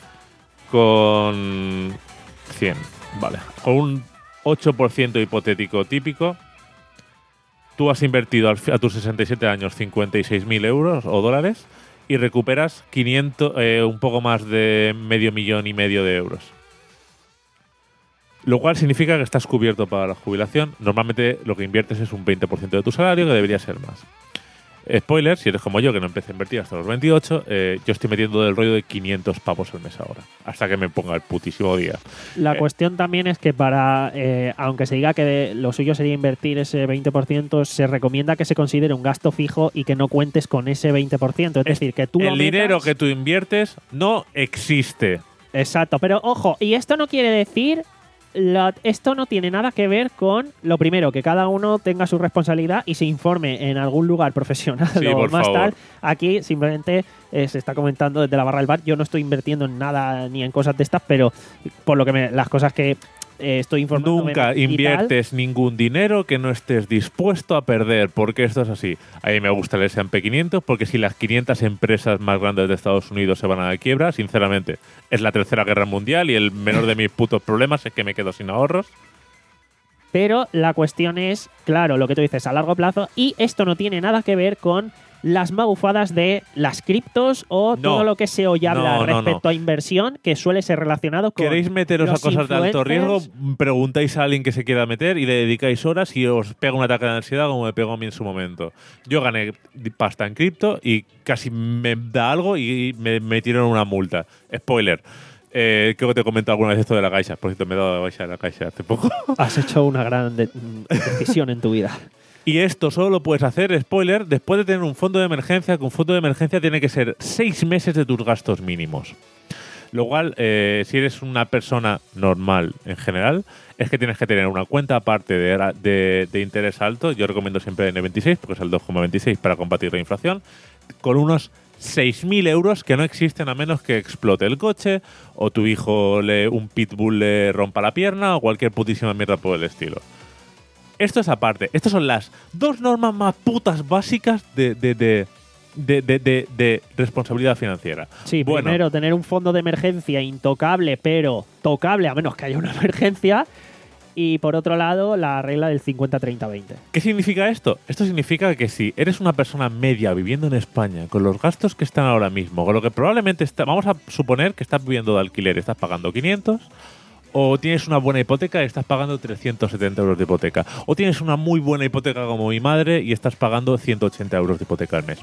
con cien, vale, con un ocho por ciento hipotético típico, tú has invertido al fi- a tus sesenta y siete años cincuenta y seis mil euros o dólares y recuperas quinientos, eh, un poco más de medio millón y medio de euros. Lo cual significa que estás cubierto para la jubilación. Normalmente lo que inviertes es un veinte por ciento de tu salario, que debería ser más. Spoiler, si eres como yo, que no empecé a invertir hasta los veintiocho, eh, yo estoy metiendo del rollo de quinientos pavos al mes ahora, hasta que me ponga el putísimo día. La Eh. cuestión también es que para, eh, aunque se diga que de- lo suyo sería invertir ese veinte por ciento, se recomienda que se considere un gasto fijo y que no cuentes con ese veinte por ciento. Es decir, que tú lo El dinero metas- que tú inviertes no existe. Exacto, pero ojo, y esto no quiere decir... la- esto no tiene nada que ver con lo primero, que cada uno tenga su responsabilidad y se informe en algún lugar profesional Sí, o por más favor. tal. Aquí simplemente eh, se está comentando desde la barra del bar. Yo no estoy invirtiendo en nada ni en cosas de estas, pero por lo que me, las cosas que eh, estoy informando. Nunca inviertes ningún dinero que no estés dispuesto a perder, porque esto es así. A mí me gusta el ese and pe quinientos, porque si las quinientas empresas más grandes de Estados Unidos se van a la quiebra, sinceramente, es la tercera guerra mundial y el menor de mis putos problemas es que me quedo sin ahorros. Pero la cuestión es, claro, lo que tú dices, a largo plazo, y esto no tiene nada que ver con las magufadas de las criptos o No. todo lo que se oye hablar No, no, respecto no. a inversión, que suele ser relacionado con... ¿Queréis meteros a los cosas de alto riesgo? influencers. Preguntáis a alguien que se quiera meter y le dedicáis horas y os pega un ataque de ansiedad como me pegó a mí en su momento. Yo gané pasta en cripto y casi me da algo y me metieron una multa. Spoiler. Eh, creo que te he comentado alguna vez esto de la Caixa. Por cierto, me he dado la Caixa de la Caixa hace poco. Has hecho una gran de- decisión en tu vida. Y esto solo lo puedes hacer, spoiler, después de tener un fondo de emergencia, que un fondo de emergencia tiene que ser seis meses de tus gastos mínimos. Lo cual, eh, si eres una persona normal en general, es que tienes que tener una cuenta aparte de, de, de interés alto. Yo recomiendo siempre N veintiséis, porque es el dos coma veintiséis para combatir la inflación, con unos seis mil euros que no existen a menos que explote el coche o tu hijo, le, un pitbull le rompa la pierna o cualquier putísima mierda por el estilo. Esto es aparte. Estas son las dos normas más putas básicas de, de, de, de, de, de- de responsabilidad financiera. Sí, Bueno, primero tener un fondo de emergencia intocable, pero tocable a menos que haya una emergencia. Y por otro lado, la regla del cincuenta treinta veinte. ¿qué significa esto? Esto significa que si eres una persona media viviendo en España, con los gastos que están ahora mismo, con lo que probablemente está, vamos a suponer que estás viviendo de alquiler, estás pagando quinientos, o tienes una buena hipoteca y estás pagando trescientos setenta euros de hipoteca, o tienes una muy buena hipoteca como mi madre y estás pagando ciento ochenta euros de hipoteca al mes.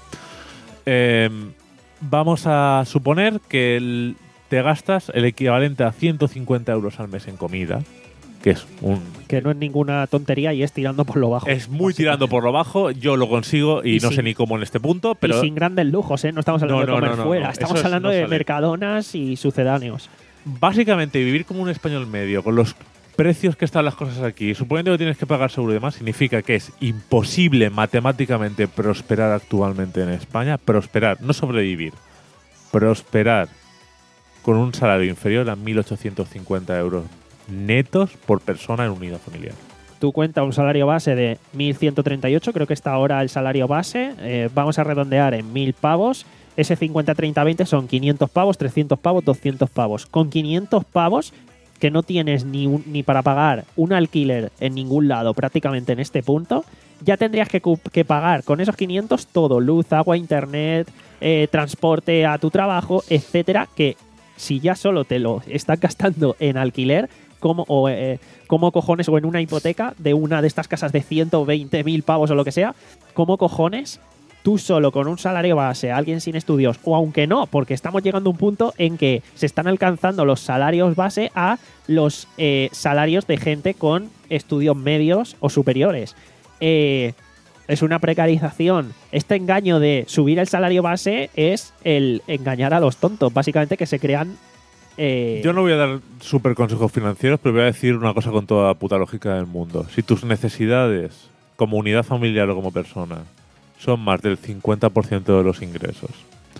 Eh, vamos a suponer que el- te gastas el equivalente a ciento cincuenta euros al mes en comida. que es un Que no es ninguna tontería y es tirando por lo bajo. es muy tirando por lo bajo. Yo lo consigo y, Y no sin- sé ni cómo en este punto, pero y sin grandes lujos, ¿eh? No estamos hablando No, no, de comer no, no, fuera, no. estamos Eso es- hablando no de sale. mercadonas y sucedáneos. básicamente vivir como un español medio con los precios que están las cosas aquí, suponiendo que tienes que pagar seguro y demás, significa que es imposible matemáticamente prosperar actualmente en España. Prosperar, no sobrevivir. Prosperar con un salario inferior a mil ochocientos cincuenta euros netos por persona en unidad familiar. Tú cuenta un salario base de mil ciento treinta y ocho, creo que está ahora el salario base. Eh, vamos a redondear en mil pavos. Ese cincuenta treinta veinte son quinientos pavos, trescientos pavos, doscientos pavos. Con quinientos pavos, que no tienes ni, un- ni para pagar un alquiler en ningún lado prácticamente en este punto, ya tendrías que, cu- que pagar con esos quinientos todo: luz, agua, internet, eh, transporte a tu trabajo, etcétera, que si ya solo te lo estás gastando en alquiler, como, o, eh, como cojones, o en una hipoteca de una de estas casas de ciento veinte mil pavos o lo que sea, ¿cómo cojones tú solo con un salario base, alguien sin estudios, o aunque no, porque estamos llegando a un punto en que se están alcanzando los salarios base a los eh, salarios de gente con estudios medios o superiores? Eh, es una precarización. Este engaño de subir el salario base es el engañar a los tontos, básicamente, que se crean... eh, Yo no voy a dar súper consejos financieros, pero voy a decir una cosa con toda la puta lógica del mundo. Si tus necesidades como unidad familiar o como persona son más del cincuenta por ciento de los ingresos,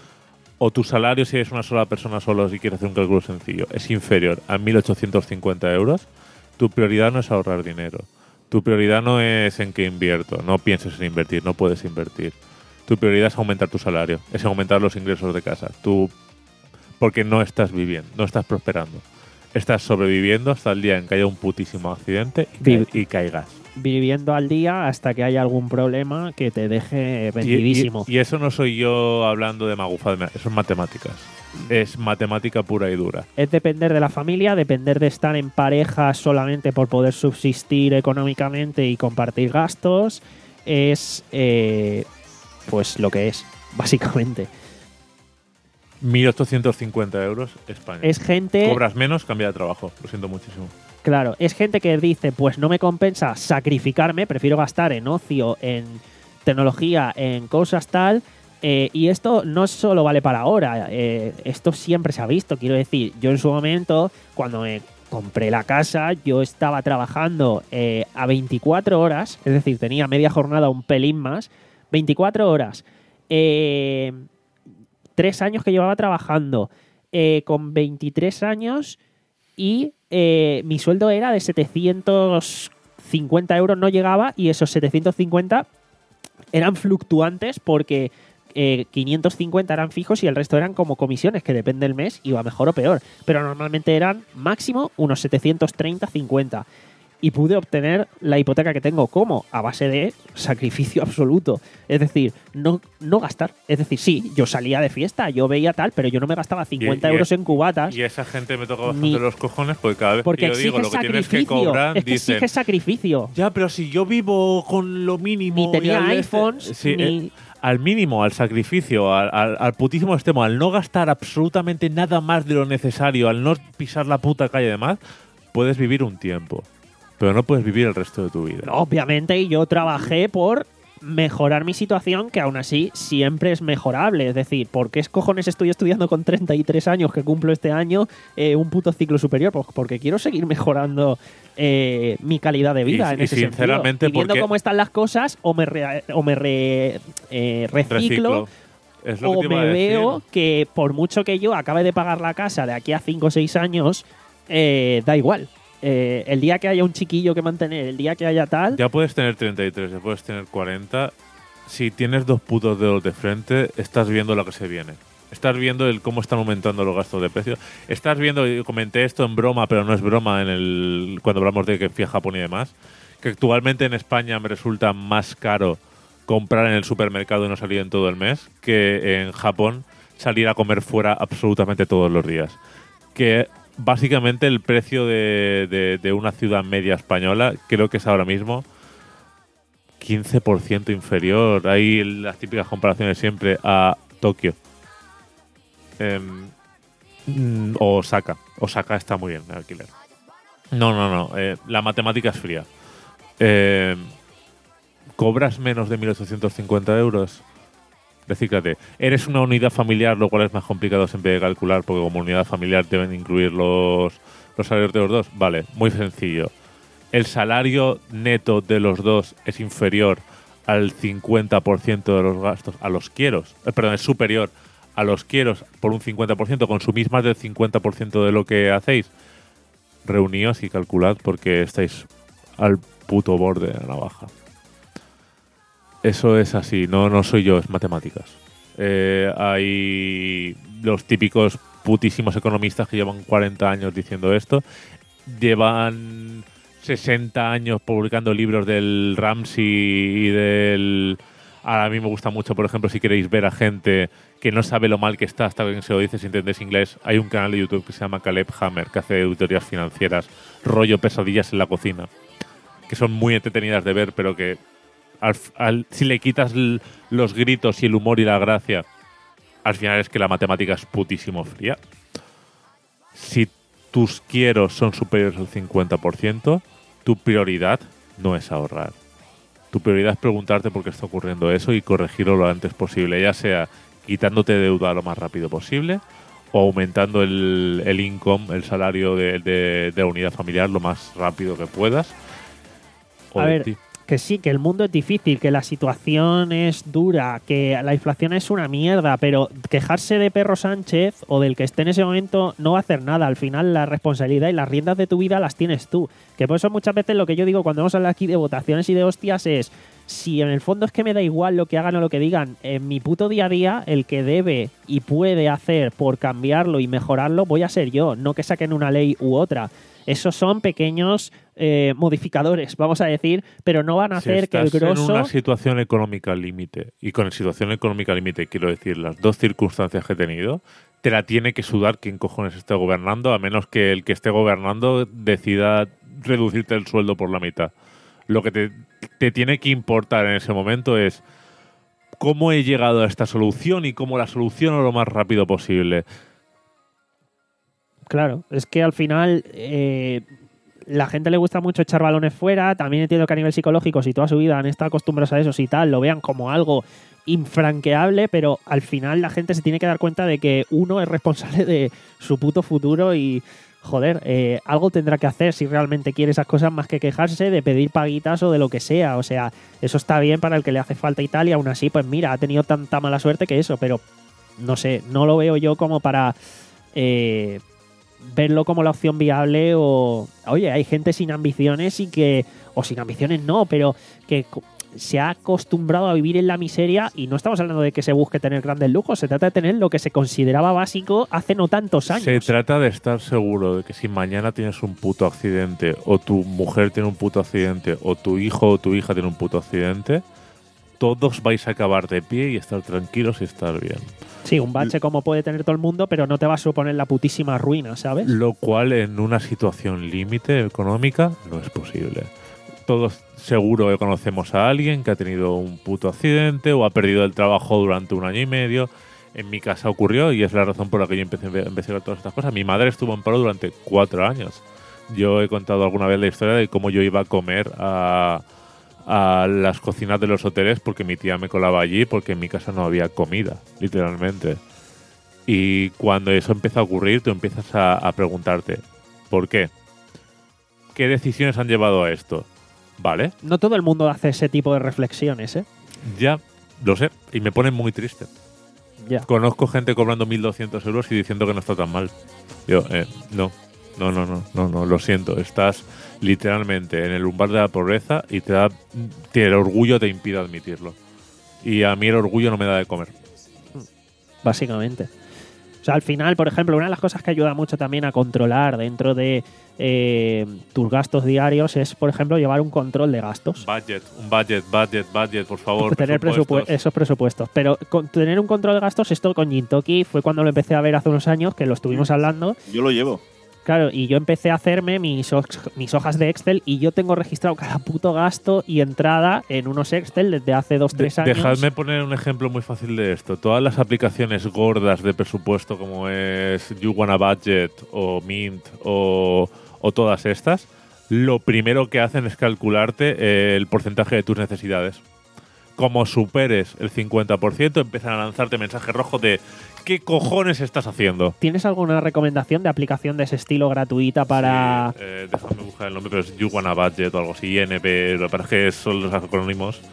o tu salario, si eres una sola persona solo y quieres hacer un cálculo sencillo, es inferior a mil ochocientos cincuenta euros, tu prioridad no es ahorrar dinero. Tu prioridad no es en qué invierto. No pienses en invertir, no puedes invertir. Tu prioridad es aumentar tu salario, es aumentar los ingresos de casa. Tú, porque no estás viviendo, no estás prosperando. Estás sobreviviendo hasta el día en que haya un putísimo accidente y, Viv- ca- y caigas. viviendo al día hasta que haya algún problema que te deje Y, vendidísimo. y- y eso no soy yo hablando de magufada, eso es matemáticas. Es matemática pura y dura. Es depender de la familia, depender de estar en pareja solamente por poder subsistir económicamente y compartir gastos. Es eh, pues lo que es, básicamente. mil ochocientos cincuenta euros España. Es gente, Cobras menos, cambia de trabajo. Lo siento muchísimo. claro, es gente que dice, pues no me compensa sacrificarme, prefiero gastar en ocio, en tecnología, en cosas tal. Eh, y esto no solo vale para ahora, eh, esto siempre se ha visto. Quiero decir, yo en su momento, cuando me compré la casa, yo estaba trabajando eh, a veinticuatro horas, es decir, tenía media jornada, un pelín más, veinticuatro horas. Eh, tres años que llevaba trabajando, eh, con veintitrés años, y eh, mi sueldo era de setecientos cincuenta euros, no llegaba, y esos setecientos cincuenta eran fluctuantes porque eh, quinientos cincuenta eran fijos y el resto eran como comisiones, que depende del mes, iba mejor o peor. Pero normalmente eran máximo unos setecientos treinta, cincuenta. Y pude obtener la hipoteca que tengo. ¿Cómo? A base de sacrificio absoluto. Es decir, no, no gastar. Es decir, sí, yo salía de fiesta, yo veía tal, pero yo no me gastaba cincuenta y- euros en cubatas. Y a esa gente me toca bastante Ni- los cojones porque cada vez Porque que yo digo exige lo que tienes que sacrificio. cobrar, Es que dicen, exige sacrificio. ya, pero si yo vivo con lo mínimo. Ni tenía y al este-". iPhones, Sí, ni- eh, al mínimo, al sacrificio, al, al- al putísimo extremo, al no gastar absolutamente nada más de lo necesario, al no pisar la puta calle de más, puedes vivir un tiempo. Pero no puedes vivir el resto de tu vida. No, obviamente, y yo trabajé por mejorar mi situación, que aún así siempre es mejorable. Es decir, ¿por qué cojones estoy estudiando con treinta y tres años, que cumplo este año, eh, un puto ciclo superior? Pues porque quiero seguir mejorando eh, mi calidad de vida Y- en y ese sinceramente, sentido. Y viendo porque- cómo están las cosas, o me, re- o me re- eh, reciclo, Reciclo. Es lo que o te iba me a decir. veo que por mucho que yo acabe de pagar la casa de aquí a cinco o seis años, eh, da igual. Eh, el día que haya un chiquillo que mantener, el día que haya tal, Ya puedes tener treinta y tres, ya puedes tener cuarenta. Si tienes dos putos dedos de frente, estás viendo lo que se viene. Estás viendo el cómo están aumentando los gastos de precio. Estás viendo, y comenté esto en broma, pero no es broma en el cuando hablamos de que fui a Japón y demás, que actualmente en España me resulta más caro comprar en el supermercado y no salir en todo el mes que en Japón salir a comer fuera absolutamente todos los días. Que básicamente el precio de, de- de una ciudad media española creo que es ahora mismo quince por ciento inferior. Hay las típicas comparaciones siempre a Tokio. Em, mm, o Osaka. Osaka está muy bien en alquiler. No, no, no. Eh, la matemática es fría. Eh, ¿Cobras menos de mil ochocientos cincuenta euros? Recíclate. Eres una unidad familiar, lo cual es más complicado siempre de calcular, porque como unidad familiar deben incluir los, los salarios de los dos. Vale, muy sencillo. El salario neto de los dos es inferior al cincuenta por ciento de los gastos, a los quieros, eh, perdón, es superior a los quieros por un cincuenta por ciento, consumís más del cincuenta por ciento de lo que hacéis, reuníos y calculad porque estáis al puto borde de la navaja. Eso es así, no, no soy yo, es matemáticas. Eh, hay los típicos putísimos economistas que llevan cuarenta años diciendo esto, llevan sesenta años publicando libros del Ramsey y del... A mí me gusta mucho, por ejemplo, si queréis ver a gente que no sabe lo mal que está hasta que se lo dice si entendéis inglés, hay un canal de YouTube que se llama Caleb Hammer, que hace auditorías financieras, rollo pesadillas en la cocina, que son muy entretenidas de ver, pero que al, al, si le quitas l- los gritos y el humor y la gracia, al final es que la matemática es putísimo fría. Si tus quieros son superiores al cincuenta por ciento, tu prioridad no es ahorrar. Tu prioridad es preguntarte por qué está ocurriendo eso y corregirlo lo antes posible, ya sea quitándote deuda lo más rápido posible o aumentando el, el income, el salario de, de, de la unidad familiar lo más rápido que puedas. O A de ver, ti. que sí, que el mundo es difícil, que la situación es dura, que la inflación es una mierda, pero quejarse de Perro Sánchez o del que esté en ese momento no va a hacer nada. Al final la responsabilidad y las riendas de tu vida las tienes tú. Que por eso muchas veces lo que yo digo cuando vamos a hablar aquí de votaciones y de hostias es, si en el fondo es que me da igual lo que hagan o lo que digan, en mi puto día a día el que debe y puede hacer por cambiarlo y mejorarlo voy a ser yo, no que saquen una ley u otra. Esos son pequeños eh, modificadores, vamos a decir, pero no van a Si hacer que el estás grosso... en una situación económica límite, y con situación económica límite quiero decir las dos circunstancias que he tenido, te la tiene que sudar quien cojones esté gobernando, a menos que el que esté gobernando decida reducirte el sueldo por la mitad. Lo que te, te tiene que importar en ese momento es cómo he llegado a esta solución y cómo la soluciono lo más rápido posible. Claro, es que al final eh, la gente le gusta mucho echar balones fuera. También entiendo que a nivel psicológico, si toda su vida han estado acostumbrados a eso y tal, lo vean como algo infranqueable, pero al final la gente se tiene que dar cuenta de que uno es responsable de su puto futuro y, joder, eh, algo tendrá que hacer si realmente quiere esas cosas más que quejarse de pedir paguitas o de lo que sea. O sea, eso está bien para el que le hace falta y tal, y aún así, pues mira, ha tenido tanta mala suerte que eso, pero no sé, no lo veo yo como para... Eh, verlo como la opción viable o... Oye, hay gente sin ambiciones y que... O sin ambiciones no, pero que co- se ha acostumbrado a vivir en la miseria y no estamos hablando de que se busque tener grandes lujos, se trata de tener lo que se consideraba básico hace no tantos años. Se trata de estar seguro de que si mañana tienes un puto accidente, o tu mujer tiene un puto accidente, o tu hijo o tu hija tiene un puto accidente, todos vais a acabar de pie y estar tranquilos y estar bien. Sí, un bache como puede tener todo el mundo, pero no te va a suponer la putísima ruina, ¿sabes? Lo cual en una situación límite económica no es posible. Todos seguro que conocemos a alguien que ha tenido un puto accidente o ha perdido el trabajo durante un año y medio. En mi casa ocurrió y es la razón por la que yo empecé a investigar todas estas cosas. Mi madre estuvo en paro durante cuatro años. Yo he contado alguna vez la historia de cómo yo iba a comer a, a las cocinas de los hoteles porque mi tía me colaba allí porque en mi casa no había comida, literalmente. Y cuando eso empieza a ocurrir, tú empiezas a, a preguntarte, ¿por qué? ¿Qué decisiones han llevado a esto? ¿Vale? No todo el mundo hace ese tipo de reflexiones, ¿eh? Ya, lo sé, y me pone muy triste. Ya. Conozco gente cobrando mil doscientos euros y diciendo que no está tan mal. Yo, eh, no, no, no, no, no, no, lo siento. Estás literalmente en el umbral de la pobreza y te da, te, el orgullo te impide admitirlo. Y a mí el orgullo no me da de comer. Básicamente. O sea, al final, por ejemplo, una de las cosas que ayuda mucho también a controlar dentro de eh, tus gastos diarios es, por ejemplo, llevar un control de gastos. Budget, un budget, budget, budget, por favor. Tener presupuestos. presupu- esos presupuestos. Pero con, tener un control de gastos, esto con Gintoki fue cuando lo empecé a ver hace unos años, que lo estuvimos hablando. Yo lo llevo. Claro, y yo empecé a hacerme mis, hoj- mis hojas de Excel y yo tengo registrado cada puto gasto y entrada en unos Excel desde hace dos, tres De- años. Dejadme poner un ejemplo muy fácil de esto. Todas las aplicaciones gordas de presupuesto como es You Wanna Budget o Mint o, o todas estas, lo primero que hacen es calcularte eh, el porcentaje de tus necesidades. Como superes el cincuenta por ciento, empiezan a lanzarte mensajes rojos de ¿qué cojones estás haciendo? ¿Tienes alguna recomendación de aplicación de ese estilo gratuita para...? Sí, eh, déjame buscar el nombre, pero es You Wanna Budget o algo así, I N P, lo que pasa es que son los acrónimos.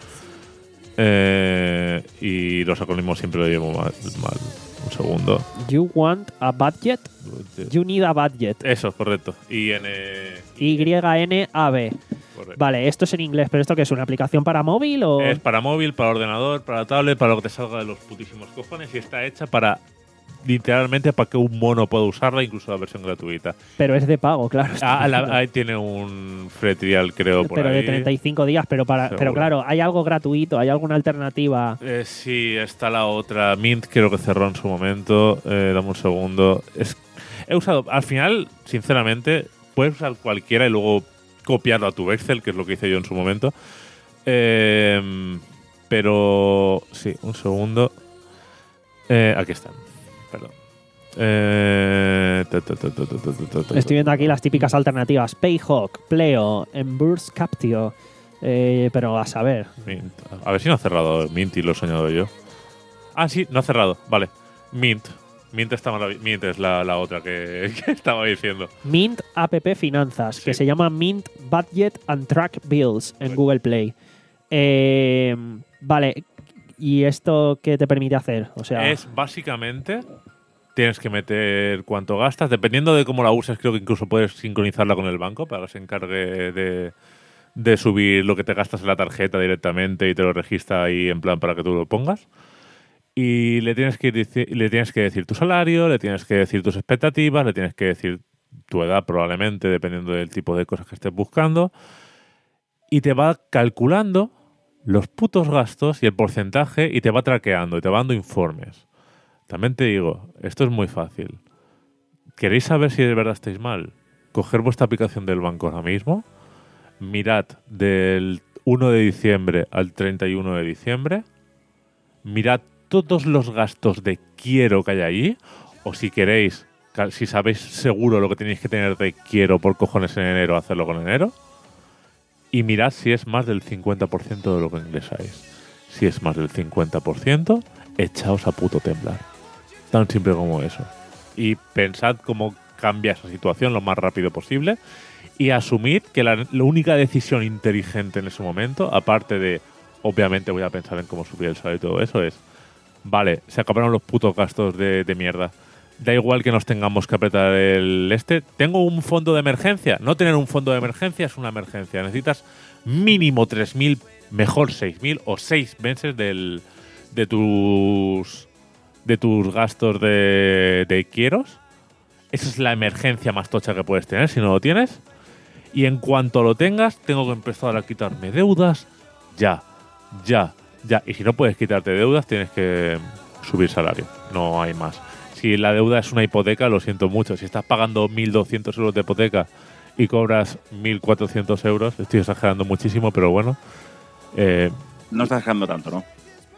Eh, y los acrónimos siempre lo llevo mal. mal. Un segundo. You want a budget? You need a budget. Eso, correcto. I N... Y N A B. Correcto. Vale, esto es en inglés, pero ¿esto qué es? ¿Una aplicación para móvil o...? Es para móvil, para ordenador, para tablet, para lo que te salga de los putísimos cojones y está hecha para, literalmente, para que un mono pueda usarla, incluso la versión gratuita. Pero es de pago, claro. Ah, la- ahí tiene un free trial, creo, por pero ahí. de treinta y cinco días, pero para Seguro. pero claro, ¿hay algo gratuito? ¿Hay alguna alternativa? Eh, sí, está la otra. Mint creo que cerró en su momento. Eh, dame un segundo. Es, he usado... Al final, sinceramente, puedes usar cualquiera y luego copiarlo a tu Excel, que es lo que hice yo en su momento. Eh, pero... Sí, un segundo. Eh, aquí están. Perdón. Eh, ta, ta, ta, ta, ta, ta, ta, ta, Estoy viendo aquí las típicas alternativas. Payhawk, Pleo, Emburse Captio. Eh, pero a saber. Mint. A ver si no ha cerrado Mint y lo he soñado yo. Ah, sí, no ha cerrado. Vale. Mint. Mint, está marav- Mint es la, la otra que, que estaba diciendo. Mint App Finanzas, Sí. que se llama Mint Budget and Track Bills en Bueno. Google Play. Eh, vale. ¿Y esto qué te permite hacer? O sea, Es básicamente, tienes que meter cuánto gastas. Dependiendo de cómo la uses, creo que incluso puedes sincronizarla con el banco para que se encargue de, de subir lo que te gastas en la tarjeta directamente y te lo registra ahí en plan para que tú lo pongas. Y le tienes que dici- le tienes que decir tu salario, le tienes que decir tus expectativas, le tienes que decir tu edad probablemente, dependiendo del tipo de cosas que estés buscando. Y te va calculando los putos gastos y el porcentaje y te va traqueando y te va dando informes. También te digo, esto es muy fácil. ¿Queréis saber si de verdad estáis mal? Coger vuestra aplicación del banco ahora mismo, mirad del uno de diciembre al treinta y uno de diciembre, mirad todos los gastos de quiero que hay allí, o si queréis, ca- si sabéis seguro lo que tenéis que tener de quiero por cojones en enero, hacerlo con enero, y mirad si es más del cincuenta por ciento de lo que ingresáis. Si es más del cincuenta por ciento, echaos a puto temblar. Tan simple como eso. Y pensad cómo cambia esa situación lo más rápido posible y asumid que la, la única decisión inteligente en ese momento, aparte de, obviamente voy a pensar en cómo subir el salario y todo eso, es, vale, se acabaron los putos gastos de, de mierda. Da igual que nos tengamos que apretar el este. ¿Tengo un fondo de emergencia? No tener un fondo de emergencia es una emergencia. Necesitas mínimo tres mil, mejor seis mil o seis meses del, de tus de tus gastos de, de quieros. Esa es la emergencia más tocha que puedes tener si no lo tienes. Y en cuanto lo tengas, tengo que empezar a quitarme deudas ya, ya, ya. Y si no puedes quitarte deudas, tienes que subir salario. No hay más. Si la deuda es una hipoteca, lo siento mucho. Si estás pagando mil doscientos euros de hipoteca y cobras mil cuatrocientos euros, estoy exagerando muchísimo, pero bueno, eh, No estás dejando tanto, ¿no?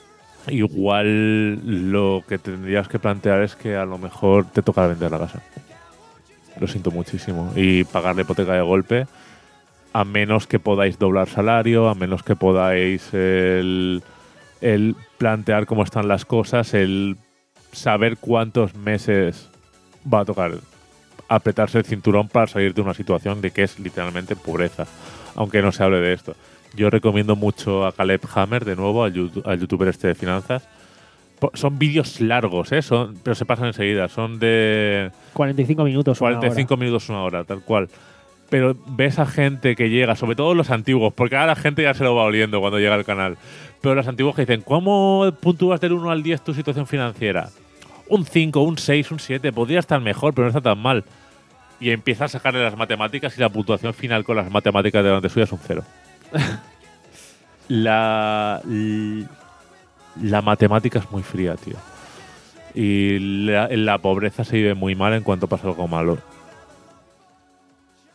igual lo que tendrías que plantear es que a lo mejor te toca vender la casa. Lo siento muchísimo. Y pagar la hipoteca de golpe, a menos que podáis doblar salario, a menos que podáis el, el plantear cómo están las cosas, el saber cuántos meses va a tocar apretarse el cinturón para salir de una situación de que es literalmente pobreza, aunque no se hable de esto. Yo recomiendo mucho a Caleb Hammer, de nuevo, al, YouTube, al youtuber este de finanzas. Po- Son vídeos largos, ¿eh? Son, pero se pasan enseguida. Son de cuarenta y cinco minutos. una cuarenta y cinco hora. minutos, una hora, tal cual. Pero ves a gente que llega, sobre todo los antiguos, porque ahora la gente ya se lo va oliendo cuando llega al canal. Pero los antiguos que dicen, ¿cómo puntúas del uno al diez tu situación financiera? Un cinco, un seis, un siete, podría estar mejor, pero no está tan mal. Y empieza a sacarle las matemáticas y la puntuación final con las matemáticas delante suya es un cero. la, l- la matemática es muy fría, tío. Y la, la pobreza se vive muy mal en cuanto pasa algo malo.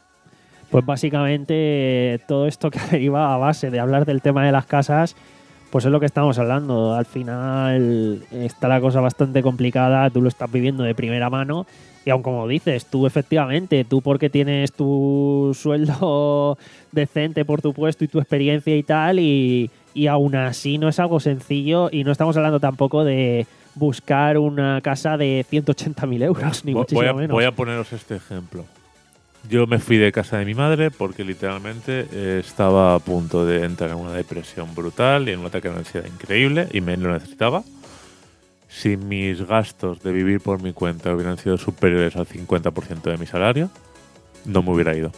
Pues básicamente todo esto que deriva a base de hablar del tema de las casas, Pues es lo que estamos hablando. Al final está la cosa bastante complicada, tú lo estás viviendo de primera mano y aun como dices, tú efectivamente, tú porque tienes tu sueldo decente por tu puesto y tu experiencia y tal, y, y aún así no es algo sencillo y no estamos hablando tampoco de buscar una casa de ciento ochenta mil euros, ni Voy muchísimo a, menos. voy a poneros este ejemplo. Yo me fui de casa de mi madre porque literalmente eh, estaba a punto de entrar en una depresión brutal y en un ataque de ansiedad increíble y me lo necesitaba. Si mis gastos de vivir por mi cuenta hubieran sido superiores al cincuenta por ciento de mi salario, no me hubiera ido.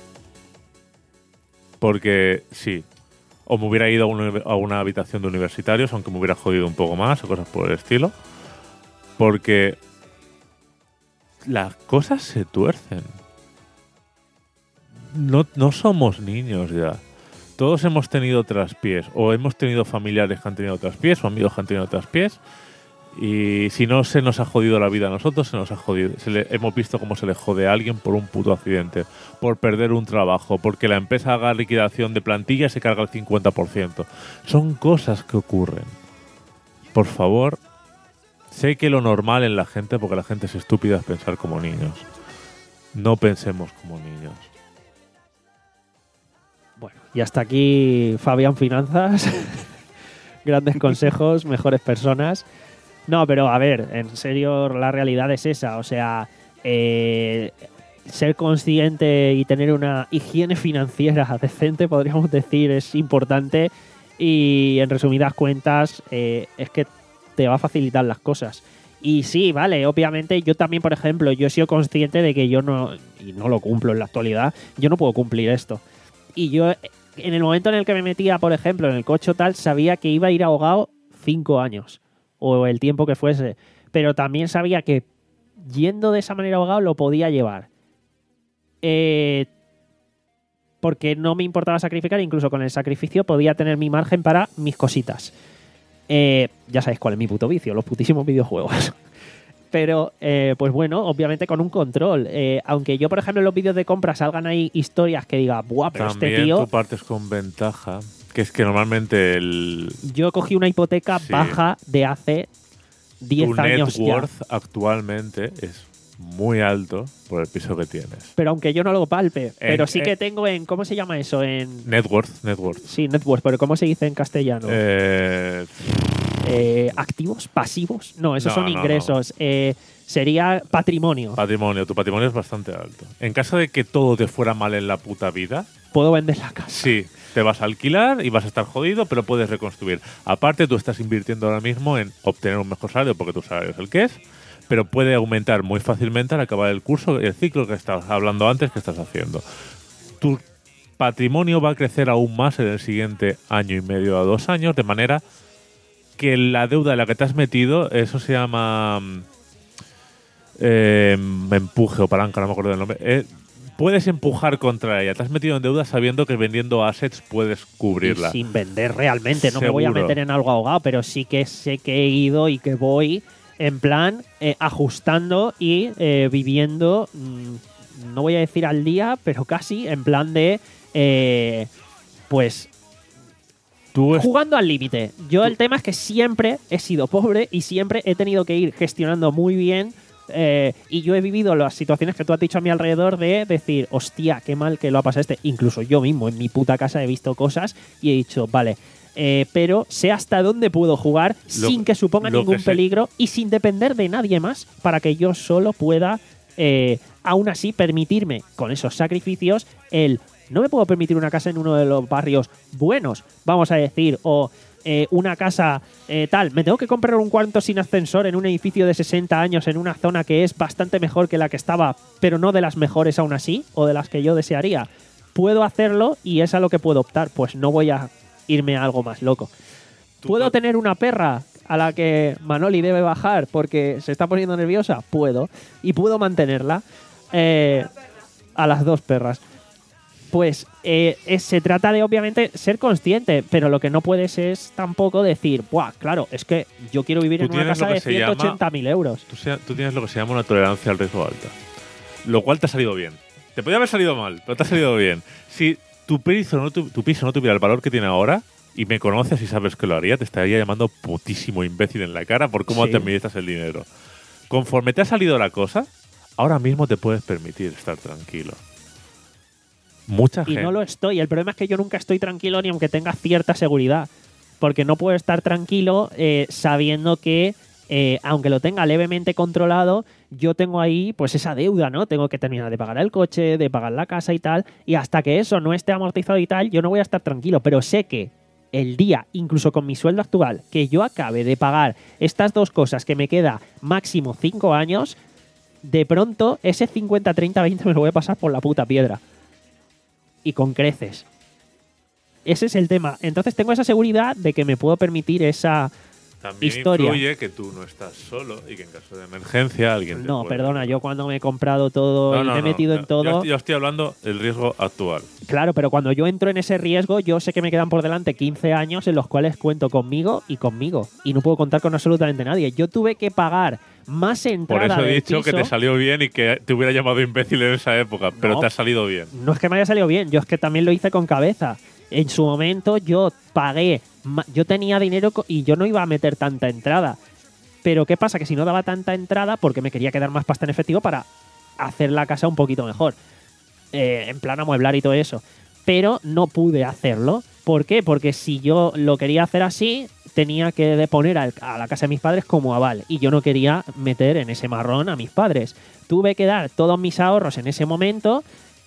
Porque sí, o me hubiera ido a una, a una habitación de universitarios, aunque me hubiera jodido un poco más o cosas por el estilo. Porque las cosas se tuercen. No, no somos niños ya. Todos hemos tenido traspiés. O hemos tenido familiares que han tenido traspiés o amigos que han tenido traspiés. Y si no se nos ha jodido la vida a nosotros, se nos ha jodido. Se le, hemos visto cómo se le jode a alguien por un puto accidente, por perder un trabajo, porque la empresa haga liquidación de plantilla y se carga el cincuenta por ciento. Son cosas que ocurren. Por favor, sé que lo normal en la gente, porque la gente es estúpida, es pensar como niños. No pensemos como niños. Bueno, y hasta aquí Fabián Finanzas. Grandes consejos, mejores personas. No, pero a ver, en serio, la realidad es esa. O sea, eh, ser consciente y tener una higiene financiera decente, podríamos decir, es importante. Y en resumidas cuentas, eh, es que te va a facilitar las cosas. Y sí, vale, obviamente yo también, por ejemplo, yo he sido consciente de que yo no, y no lo cumplo en la actualidad, yo no puedo cumplir esto. Y yo, en el momento en el que me metía, por ejemplo, en el coche o tal, sabía que iba a ir ahogado cinco años. O el tiempo que fuese. Pero también sabía que yendo de esa manera ahogado lo podía llevar. Eh, porque no me importaba sacrificar. Incluso con el sacrificio podía tener mi margen para mis cositas. Eh, ya sabéis cuál es mi puto vicio. Los putísimos videojuegos. Pero, eh, pues bueno, obviamente con un control. Eh, aunque yo, por ejemplo, en los vídeos de compra salgan ahí historias que diga, buah, pero También este tío... tú partes con ventaja, que es que normalmente el... Yo cogí una hipoteca Sí. baja de hace diez tu años net ya. worth actualmente es muy alto por el piso que tienes. Pero aunque yo no lo palpe. En- pero sí que eh, tengo en... ¿Cómo se llama eso? En... Net worth, net worth. Sí, net worth. Pero ¿cómo se dice en castellano? Eh, Eh, ¿Activos? ¿Pasivos? No, esos No, son no, ingresos. Eh, sería patrimonio. patrimonio, tu patrimonio es bastante alto. En caso de que todo te fuera mal en la puta vida, Puedo vender la casa. sí, te vas a alquilar y vas a estar jodido, pero puedes reconstruir. Aparte, tú estás invirtiendo ahora mismo en obtener un mejor salario porque tu salario es el que es, pero puede aumentar muy fácilmente al acabar el curso, el ciclo que estabas hablando antes que estás haciendo. Tu patrimonio va a crecer aún más en el siguiente año y medio a dos años, de manera que la deuda en la que te has metido, eso se llama mm, eh, empuje o palanca, no me acuerdo del nombre. Eh, puedes empujar contra ella. Te has metido en deuda sabiendo que vendiendo assets puedes cubrirla. Y sin vender realmente. No me voy a Seguro. meter en algo ahogado, pero sí que sé que he ido y que voy en plan eh, ajustando y eh, viviendo, mmm, no voy a decir al día, pero casi en plan de, eh, pues, Tú es- jugando al límite. Yo el tema es que siempre he sido pobre y siempre he tenido que ir gestionando muy bien. Eh, y yo he vivido las situaciones que tú has dicho a mi alrededor de decir, hostia, qué mal que lo ha pasado este. Incluso yo mismo en mi puta casa he visto cosas y he dicho, vale, eh, pero sé hasta dónde puedo jugar Lo- sin que suponga lo ningún que sé- peligro y sin depender de nadie más para que yo solo pueda, eh, aún así, permitirme con esos sacrificios el... No me puedo permitir una casa en uno de los barrios buenos, vamos a decir, o eh, una casa eh, tal. Me tengo que comprar un cuarto sin ascensor en un edificio de sesenta años en una zona que es bastante mejor que la que estaba, pero no de las mejores aún así, o de las que yo desearía. Puedo hacerlo y es a lo que puedo optar, pues no voy a irme a algo más loco. Tú ¿Puedo pa- tener una perra a la que Manoli debe bajar porque se está poniendo nerviosa? Puedo. Y puedo mantenerla. Eh, a las dos perras. Pues eh, es- se trata de, obviamente, ser consciente, pero lo que no puedes es tampoco decir, buah, claro, es que yo quiero vivir Tú en una tienes casa lo que de se ciento ochenta mil euros. Tú, sea- tú tienes lo que se llama una tolerancia al riesgo alta. Lo cual te ha salido bien. Te podría haber salido mal, pero te ha salido bien. Si tu piso no, tu, tu piso no tuviera el valor que tiene ahora y me conoces y sabes que lo haría, te estaría llamando putísimo imbécil en la cara por cómo Sí. te administras el dinero. Conforme te ha salido la cosa, ahora mismo te puedes permitir estar tranquilo. Mucha Y gente. no lo estoy. El problema es que yo nunca estoy tranquilo ni aunque tenga cierta seguridad. Porque no puedo estar tranquilo eh, sabiendo que, eh, aunque lo tenga levemente controlado, yo tengo ahí pues esa deuda, ¿no? Tengo que terminar de pagar el coche, de pagar la casa y tal. Y hasta que eso no esté amortizado y tal, yo no voy a estar tranquilo. Pero sé que el día, incluso con mi sueldo actual, que yo acabe de pagar estas dos cosas que me queda máximo cinco años, de pronto ese cincuenta, treinta, veinte me lo voy a pasar por la puta piedra. Y con creces. Ese es el tema. Entonces tengo esa seguridad de que me puedo permitir esa También historia. influye que tú no estás solo y que en caso de emergencia alguien te No, puede- perdona, yo cuando me he comprado todo No, y no, me he no, metido no. en todo... Yo estoy, yo estoy hablando del riesgo actual. Claro, pero cuando yo entro en ese riesgo, yo sé que me quedan por delante quince años en los cuales cuento conmigo y conmigo. Y no puedo contar con absolutamente nadie. Yo tuve que pagar más entrada Por eso he del dicho que piso. te salió bien y que te hubiera llamado imbécil en esa época, pero No. te ha salido bien. No es que me haya salido bien, yo es que también lo hice con cabeza. En su momento yo pagué, ma- yo tenía dinero co- y yo no iba a meter tanta entrada. Pero ¿qué pasa? Que si no daba tanta entrada, porque me quería quedar más pasta en efectivo para hacer la casa un poquito mejor. Eh, en plan amueblar y todo eso. Pero no pude hacerlo. ¿Por qué? Porque si yo lo quería hacer así, tenía que deponer al- a la casa de mis padres como aval. Y yo no quería meter en ese marrón a mis padres. Tuve que dar todos mis ahorros en ese momento.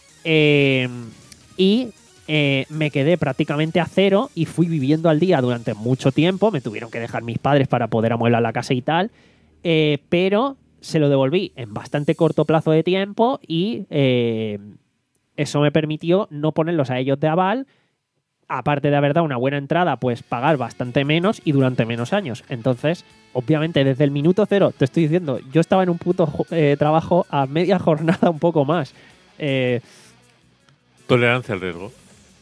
eh, y eh, me quedé prácticamente a cero y fui viviendo al día durante mucho tiempo. Me tuvieron que dejar mis padres para poder amueblar la casa y tal. eh, pero se lo devolví en bastante corto plazo de tiempo y eh, eso me permitió no ponerlos a ellos de aval. Aparte de haber dado una buena entrada, pues pagar bastante menos y durante menos años. Entonces, obviamente, desde el minuto cero, te estoy diciendo, yo estaba en un puto jo- eh, trabajo a media jornada, un poco más. Eh, Tolerancia al riesgo.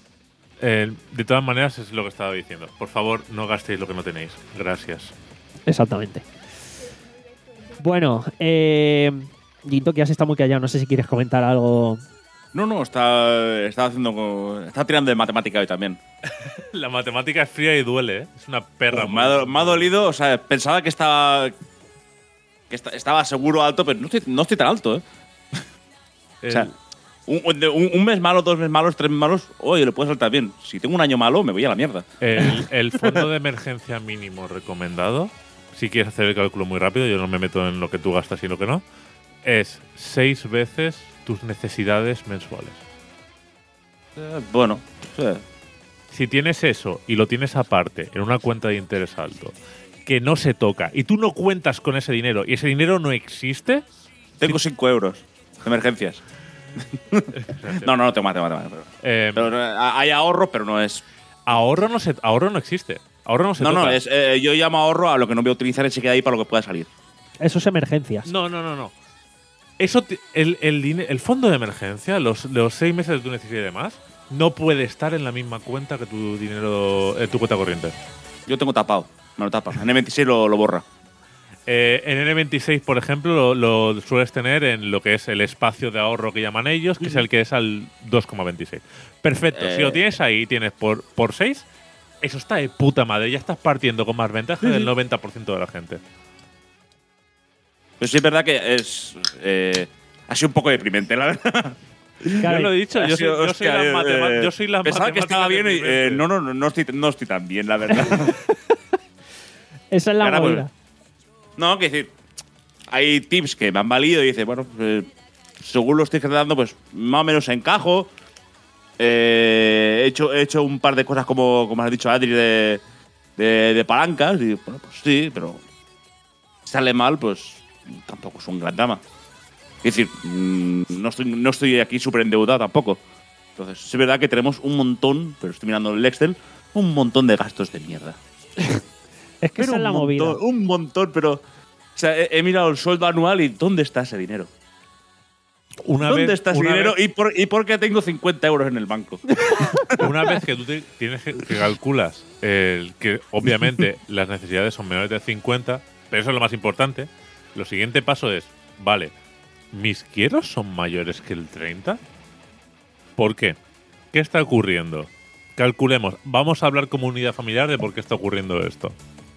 Eh, de todas maneras, es lo que estaba diciendo. Por favor, no gastéis lo que no tenéis. Gracias. Exactamente. Bueno, eh, Ginto, que has estado muy callado, no sé si quieres comentar algo. No, no, está, está haciendo. co- Está tirando de matemática hoy también. La matemática es fría y duele, ¿eh? Es una perra. Uf, me, ha, do- me ha dolido, o sea, pensaba que estaba. Que esta- estaba seguro alto, pero no estoy, no estoy tan alto, ¿eh? El- O sea, un, de- un- un mes malo, dos meses malos, tres meses malos, oye, le puedo saltar bien. Si tengo un año malo, me voy a la mierda. El, el fondo de emergencia mínimo recomendado, si quieres hacer el cálculo muy rápido, yo no me meto en lo que tú gastas y lo que no, es seis veces tus necesidades mensuales. Eh, bueno, eh, Si tienes eso y lo tienes aparte en una cuenta de interés alto, que no se toca, y tú no cuentas con ese dinero, y ese dinero no existe, tengo cinco euros de emergencias. no, no, no tengo más, tengo más. Tengo más, eh, pero, pero, eh, hay ahorro, pero no es. ahorro, no se, ahorro no existe. Ahorro no se No, toca. no, es, eh, yo llamo ahorro a lo que no voy a utilizar y se queda ahí para lo que pueda salir. Eso es emergencias. No, no, no, no. Eso te- el, el, dine- el fondo de emergencia, los, los seis meses de tu necesidad y demás, no puede estar en la misma cuenta que tu dinero, eh, tu cuenta corriente. Yo tengo tapado, me lo tapa. En N veintiséis lo, lo borra. Eh, en N veintiséis, por ejemplo, lo, lo sueles tener en lo que es el espacio de ahorro que llaman ellos, que es el que es al dos coma veintiséis. Perfecto. Si Eh. lo tienes ahí, tienes por, por seis, eso está de puta madre. Ya estás partiendo con más ventaja del noventa por ciento de la gente. Pero sí es verdad que es. Eh, ha sido un poco deprimente, la verdad. Claro, Yo lo he dicho, Ha yo soy, sido, yo soy hostia, las matema- eh, yo soy las Pensaba que estaba bien y. matemáticas eh, deprimentes. no, no, no, no estoy, no estoy tan bien, la verdad. esa es la Ahora, pues, movida. No, que decir, hay tips que me han valido y dice, bueno, eh, según lo estoy dando, pues más o menos encajo. Eh, he, hecho, he hecho un par de cosas como, como has dicho Adri, de, de, de palancas. Y bueno, pues sí, pero si sale mal, pues tampoco es un gran drama. Es decir, mm, no estoy, no estoy aquí súper endeudado tampoco. Entonces, es verdad que tenemos un montón, pero estoy mirando el Excel, un montón de gastos de mierda. Es que esa Pero es la un movida. montón, un montón, pero. O sea, he, he mirado el sueldo anual y ¿dónde está ese dinero? Una ¿Dónde vez, está ese una dinero? vez- ¿Y, por, ¿Y por qué tengo cincuenta euros en el banco? Una vez que tú te- tienes que, que calculas el, que obviamente las necesidades son menores de cincuenta, pero eso es lo más importante, lo siguiente paso es, vale, ¿mis quieros son mayores que el treinta? ¿Por qué? ¿Qué está ocurriendo? calculemos, vamos a hablar como unidad familiar de por qué está ocurriendo esto.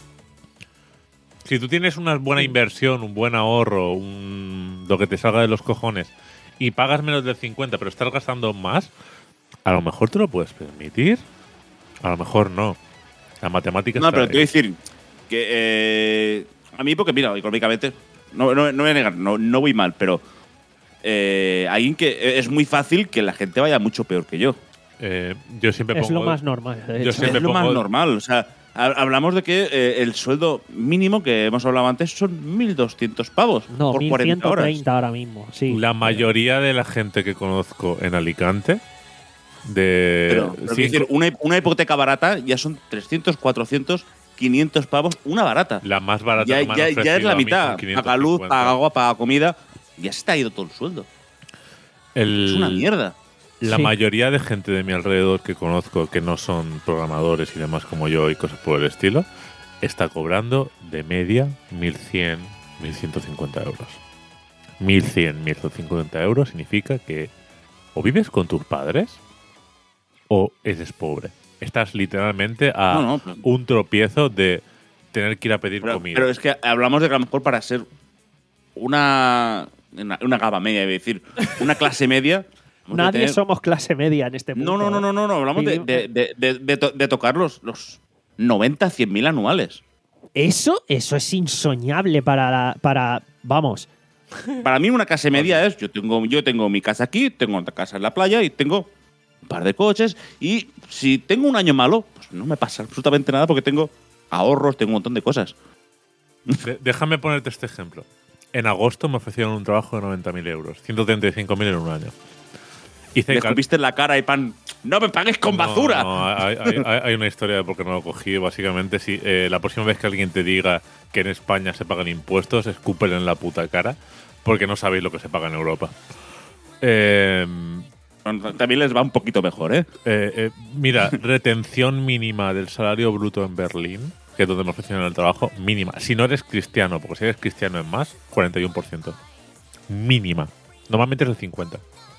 Si tú tienes una buena inversión, un buen ahorro, un, lo que te salga de los cojones, y pagas menos del cincuenta, pero estás gastando más, a lo mejor te lo puedes permitir, a lo mejor no. La matemática No, está pero ahí. te voy a decir que eh, a mí, porque mira, económicamente, no, no, no voy a negar, no, no voy mal, pero eh, alguien que es muy fácil que la gente vaya mucho peor que yo. Eh, yo siempre Es pongo. lo más normal. de Yo hecho. siempre es lo más pongo- normal. O sea, ha- hablamos de que eh, el sueldo mínimo que hemos hablado antes son mil doscientos pavos No, por cuarenta horas. mil ciento treinta ahora mismo. Sí. La mayoría de la gente que conozco en Alicante, de. Pero, pero quiero cinco- decir, una, una hipoteca barata ya son trescientos, cuatrocientos, quinientos pavos, una barata. la más barata Ya, que me han ya- ya ofrecido es la a mí mitad. son quinientos Paga luz, cincuenta. paga agua, paga comida. Ya se te ha ido todo el sueldo. El- Es una mierda. La Sí. mayoría de gente de mi alrededor que conozco que no son programadores y demás como yo y cosas por el estilo, está cobrando de media mil cien, mil ciento cincuenta euros. mil cien, mil ciento cincuenta euros significa que o vives con tus padres o eres pobre. Estás literalmente a No, no, pero- un tropiezo de tener que ir a pedir Pero, comida. pero es que hablamos de que a lo mejor para ser una, una, una gama media, es decir, una clase media. hemos de Nadie tener- somos clase media en este punto. No, no, no, no, no, no. Hablamos de, Vivimos- de, de, de- de to- de tocar los, los noventa, cien mil anuales. Eso, eso es insoñable para, la- para vamos. Para mí una clase media es, yo tengo, yo tengo mi casa aquí, tengo otra casa en la playa y tengo un par de coches y si tengo un año malo, pues no me pasa absolutamente nada porque tengo ahorros, tengo un montón de cosas. De- déjame ponerte este ejemplo. En agosto me ofrecieron un trabajo de noventa mil euros, ciento treinta y cinco mil en un año. Hice Le cal- escupiste en la cara y pan, no me pagues con No, basura. no, hay, hay- hay- hay una historia de por qué no lo cogí. Básicamente, si eh, la próxima vez que alguien te diga que en España se pagan impuestos, escúpele en la puta cara, porque no sabéis lo que se paga en Europa. Eh, Bueno, también les va un poquito mejor, ¿eh? eh, eh, mira, retención mínima del salario bruto en Berlín, que es donde me ofrecieron el trabajo, mínima. Si no eres cristiano, porque si eres cristiano en más, cuarenta y uno por ciento. Mínima. Normalmente es el cincuenta por ciento.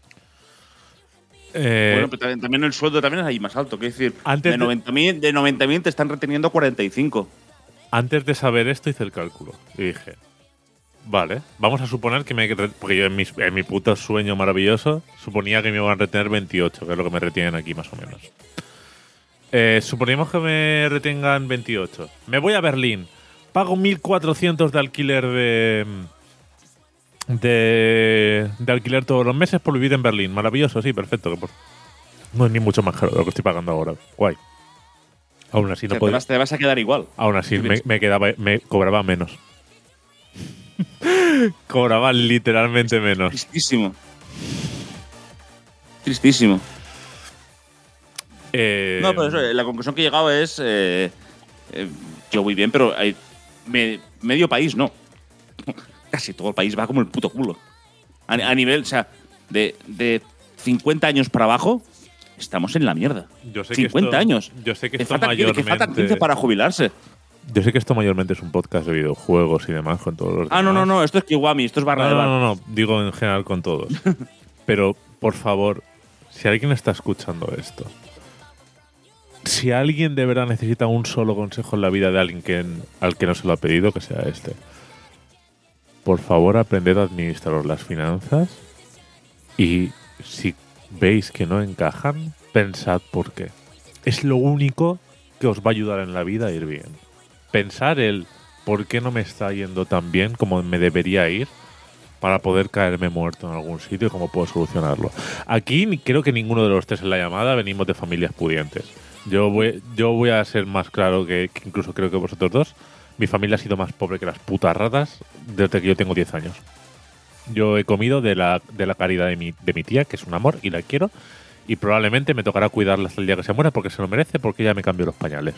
Eh, Bueno, pero también, también el sueldo también es ahí más alto. Quiero decir, Antes de de- noventa mil de noventa mil te están reteniendo cuarenta y cinco. Antes de saber esto hice el cálculo y dije, vale, vamos a suponer que me... re- Porque yo en, mis- en mi puto sueño maravilloso suponía que me iban a retener veintiocho, que es lo que me retienen aquí más o menos. Eh, suponemos que me retengan veintiocho. Me voy a Berlín, pago mil cuatrocientos de alquiler de... De, de alquiler todos los meses por vivir en Berlín. Maravilloso, sí, perfecto. que por- no es ni mucho más caro de lo que estoy pagando ahora. Guay. Aún así O no sea, te, puedo... vas, te vas a quedar igual. Aún así ¿Qué me, piensas? me quedaba, me cobraba menos. Cobraba literalmente menos. Tristísimo. Tristísimo. Eh, No, pero eso, la conclusión que he llegado es. eh, eh, yo voy bien, pero hay me- medio país no. Casi todo el país va como el puto culo. A, a nivel, o sea, de, de cincuenta años para abajo, estamos en la mierda. yo sé que cincuenta esto- años. Yo sé que Que esto faltan, que faltan mayormente. quince para jubilarse. Yo sé que esto mayormente es un podcast de videojuegos y demás con todos los. Ah, no, no, demás. no, esto es Kiwami, esto es barra No, de no, bar. no, no, digo en general con todos. Pero, por favor, si alguien está escuchando esto, si alguien de verdad necesita un solo consejo en la vida de alguien que, al que no se lo ha pedido, que sea este. Por favor, aprended a administrar las finanzas y si veis que no encajan, pensad por qué. Es lo único que os va a ayudar en la vida a ir bien. Pensar el por qué no me está yendo tan bien como me debería ir para poder caerme muerto en algún sitio y cómo puedo solucionarlo. Aquí ni- creo que ninguno de los tres en la llamada venimos de familias pudientes. Yo voy, yo voy a ser más claro que, que incluso creo que vosotros dos. Mi familia ha sido más pobre que las putas ratas desde que yo tengo diez años. Yo he comido de la, de la caridad de mi, de mi tía, que es un amor y la quiero, y probablemente me tocará cuidarla hasta el día que se muera porque se lo merece, porque ella me cambió los pañales.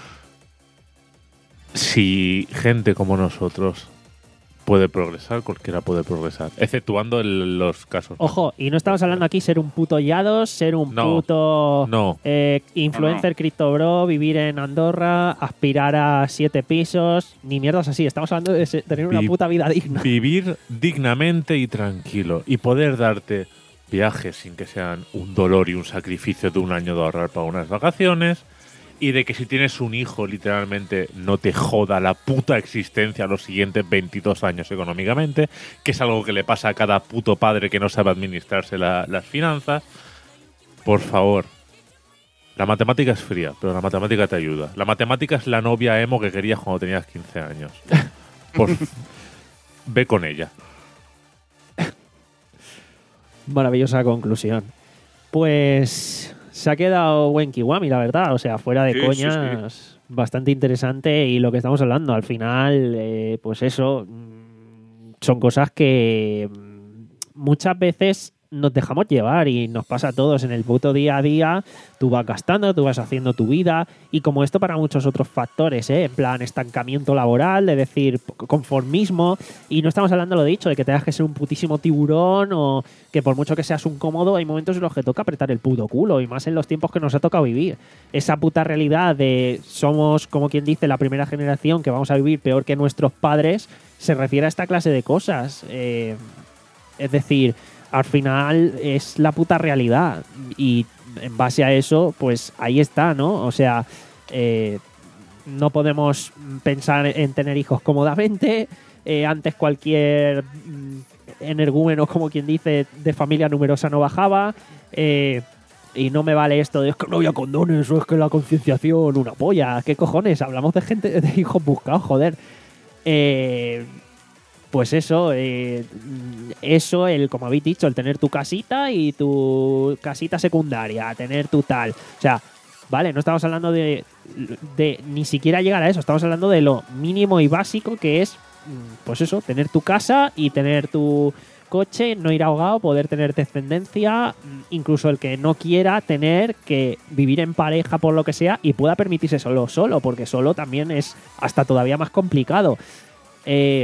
Si gente como nosotros puede progresar, cualquiera puede progresar, exceptuando el- los casos. Ojo, y no estamos hablando aquí ser un puto Yados, ser un No, puto no. eh, influencer cripto bro, vivir en Andorra, aspirar a siete pisos, ni mierdas así. Estamos hablando de se- tener una Vi- puta vida digna. Vivir dignamente y tranquilo y poder darte viajes sin que sean un dolor y un sacrificio de un año de ahorrar para unas vacaciones, y de que si tienes un hijo, literalmente, no te joda la puta existencia los siguientes veintidós años económicamente, que es algo que le pasa a cada puto padre que no sabe administrarse la- las finanzas. Por favor. La matemática es fría, pero la matemática te ayuda. La matemática es la novia emo que querías cuando tenías quince años. Por f- Ve con ella. Maravillosa conclusión. Pues se ha quedado buen Kiwami, la verdad. O sea, fuera de Sí, sí, coñas, bastante interesante. Y lo que estamos hablando, al final, eh, pues eso, mm, son cosas que mm, muchas veces nos dejamos llevar y nos pasa a todos en el puto día a día. Tú vas gastando, tú vas haciendo tu vida, y como esto para muchos otros factores, ¿eh? En plan estancamiento laboral, de decir conformismo, y no estamos hablando, lo dicho, de que tengas que ser un putísimo tiburón o que por mucho que seas un cómodo, hay momentos en los que toca apretar el puto culo, y más en los tiempos que nos ha tocado vivir. Esa puta realidad de somos, como quien dice, la primera generación que vamos a vivir peor que nuestros padres, se refiere a esta clase de cosas. Eh, es decir, al final es la puta realidad, y en base a eso, pues ahí está, ¿no? O sea, eh, no podemos pensar en tener hijos cómodamente. Eh, antes cualquier mm, energúmeno, como quien dice, de familia numerosa no bajaba. Eh, y no me vale esto de es que no había condones o es que la concienciación, una polla. ¿Qué cojones? Hablamos de gente, de hijos buscados, joder. Eh, pues eso, eh, eso, el como habéis dicho, el tener tu casita y tu casita secundaria, tener tu tal. O sea, vale, no estamos hablando de, de ni siquiera llegar a eso, estamos hablando de lo mínimo y básico que es, pues eso, tener tu casa y tener tu coche, no ir ahogado, poder tener descendencia, incluso el que no quiera tener que vivir en pareja por lo que sea y pueda permitirse solo solo, porque solo también es hasta todavía más complicado. Eh,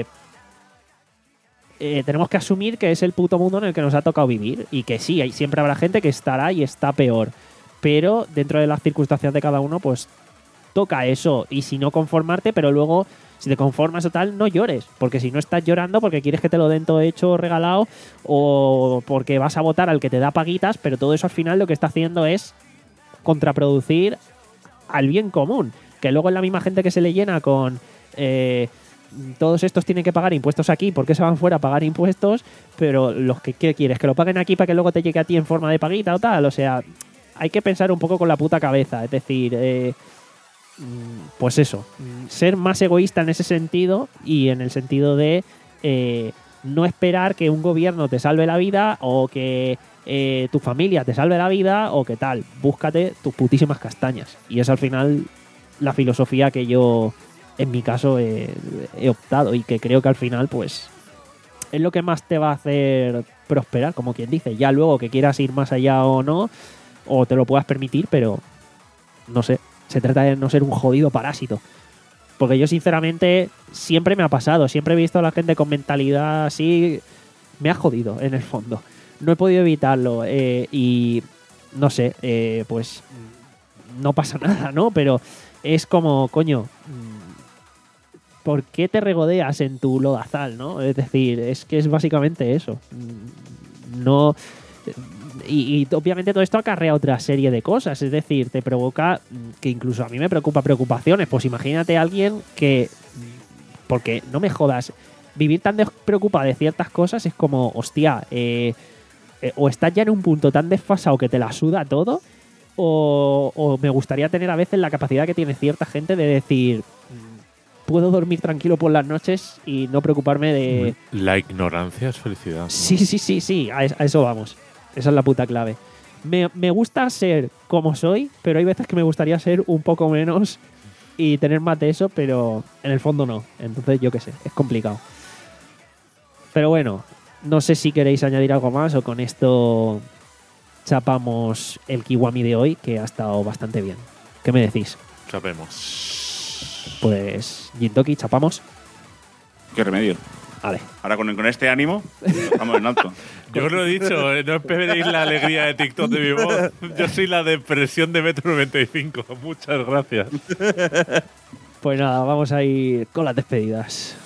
eh, tenemos que asumir que es el puto mundo en el que nos ha tocado vivir, y que sí, hay, siempre habrá gente que estará y está peor, pero dentro de las circunstancias de cada uno, pues toca eso, y si no conformarte, pero luego si te conformas o tal, no llores, porque si no estás llorando porque quieres que te lo den todo hecho, regalado, o porque vas a votar al que te da paguitas, pero todo eso al final lo que está haciendo es contraproducir al bien común, que luego es la misma gente que se le llena con eh, todos estos tienen que pagar impuestos aquí, ¿por qué se van fuera a pagar impuestos? Pero los que ¿qué quieres? ¿Que lo paguen aquí para que luego te llegue a ti en forma de paguita o tal? O sea, hay que pensar un poco con la puta cabeza, es decir, eh, pues eso, ser más egoísta en ese sentido, y en el sentido de eh, no esperar que un gobierno te salve la vida, o que eh, tu familia te salve la vida, o que tal. Búscate tus putísimas castañas, y es al final la filosofía que yo en mi caso he, he optado, y que creo que al final pues es lo que más te va a hacer prosperar, como quien dice. Ya luego que quieras ir más allá o no, o te lo puedas permitir, pero no sé, se trata de no ser un jodido parásito. Porque yo sinceramente siempre me ha pasado, siempre he visto a la gente con mentalidad así, me ha jodido en el fondo. No he podido evitarlo, eh, y no sé, eh, pues no pasa nada, ¿no? Pero es como, coño, ¿por qué te regodeas en tu lodazal, no? Es decir, es que es básicamente eso. No... Y, y obviamente todo esto acarrea otra serie de cosas, es decir, te provoca, que incluso a mí me preocupa preocupaciones. Pues imagínate a alguien que, porque no me jodas, vivir tan despreocupado de ciertas cosas es como, hostia, eh, eh, o estás ya en un punto tan desfasado que te la suda todo, o, o me gustaría tener a veces la capacidad que tiene cierta gente de decir, puedo dormir tranquilo por las noches y no preocuparme de... La ignorancia es felicidad, ¿no? Sí, sí, sí, sí, a, a eso vamos. Esa es la puta clave. Me, me gusta ser como soy, pero hay veces que me gustaría ser un poco menos y tener más de eso, pero en el fondo no. Entonces, yo qué sé, es complicado. Pero bueno, no sé si queréis añadir algo más, o con esto chapamos el Kiwami de hoy, que ha estado bastante bien. ¿Qué me decís? Sabemos. Pues, Gintoki, chapamos. ¿Qué remedio? Vale. Ahora con, con este ánimo, estamos en alto. Yo os lo he dicho, eh, no esperéis la alegría de TikTok de mi voz. Yo soy la depresión de Metro noventa y cinco. Muchas gracias. Pues nada, vamos a ir con las despedidas.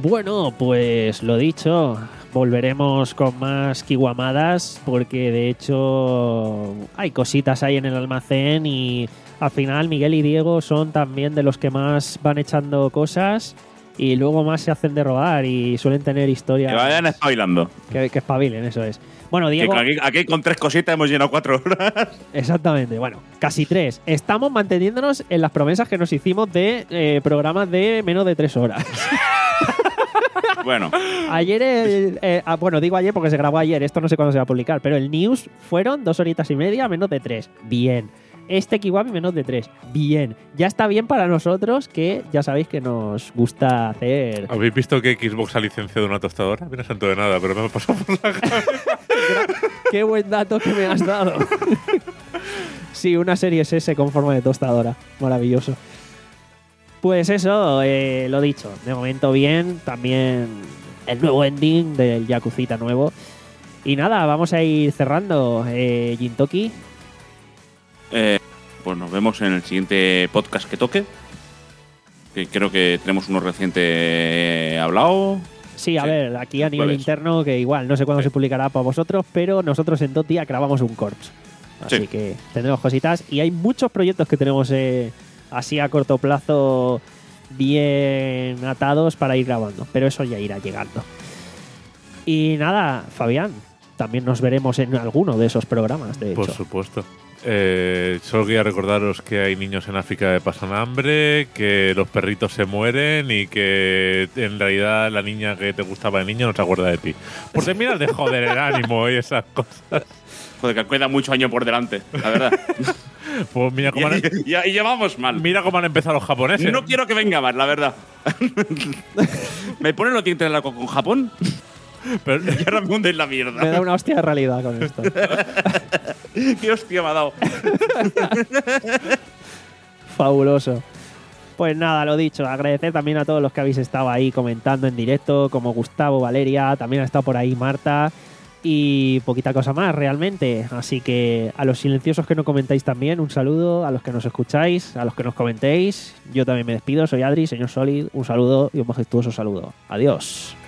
Bueno, pues lo dicho, volveremos con más kiwamadas porque de hecho hay cositas ahí en el almacén y al final Miguel y Diego son también de los que más van echando cosas y luego más se hacen de robar y suelen tener historias Que vayan espabilando. que, que espabilen, eso es. Bueno, Que Diego, aquí, aquí con tres cositas hemos llenado cuatro horas. exactamente, bueno, casi tres. Estamos manteniéndonos en las promesas que nos hicimos de eh, programas de menos de tres horas. Bueno, Ayer, el- eh, ah, bueno, digo ayer porque se grabó ayer, esto no sé cuándo se va a publicar, pero el news fueron dos horitas y media, menos de tres. Bien. Este Kiwami menos de tres. Bien. Ya está bien para nosotros, que ya sabéis que nos gusta hacer. ¿Habéis visto que Xbox ha licenciado una tostadora? Viene santo de nada, pero me ha pasado por la cabeza. Qué buen dato que me has dado. Sí, una serie S con forma de tostadora. Maravilloso. Pues eso, eh, lo dicho. De momento bien. También el nuevo ending del Yakuzita nuevo. Y nada, vamos a ir cerrando. Eh, Jintoki. eh, pues nos vemos en el siguiente podcast que toque. Que creo que tenemos uno reciente eh, hablado. Sí, a Sí, ver, aquí a nivel jueves. interno, que igual no sé cuándo Sí. se publicará para vosotros, pero nosotros en Totia grabamos un corps. Así Sí. que tendremos cositas. Y hay muchos proyectos que tenemos eh, así a corto plazo bien atados para ir grabando. Pero eso ya irá llegando. Y nada, Fabián, también nos veremos en alguno de esos programas, de hecho. Por supuesto. Eh, solo quería recordaros que hay niños en África que pasan hambre, que los perritos se mueren y que en realidad la niña que te gustaba de niño no se acuerda de ti. Por terminar de joder el ánimo y esas cosas. Joder, que queda mucho año por delante, la verdad. Pues mira y, cómo han, y- y llevamos mal. mira cómo han empezado los japoneses. No quiero que venga más, la verdad. Me ponen los dientes largos con Japón Pero- y ahora me hunden la Me da mierda. una hostia de realidad con esto. Qué hostia me ha dado. Fabuloso. Pues nada, lo dicho, agradecer también a todos los que habéis estado ahí comentando en directo, como Gustavo, Valeria, también ha estado por ahí Marta y poquita cosa más realmente. Así que a los silenciosos que no comentáis también, un saludo, a los que nos escucháis, a los que nos comentéis. Yo también me despido, soy Adri, señor Solid, un saludo y un majestuoso saludo. Adiós.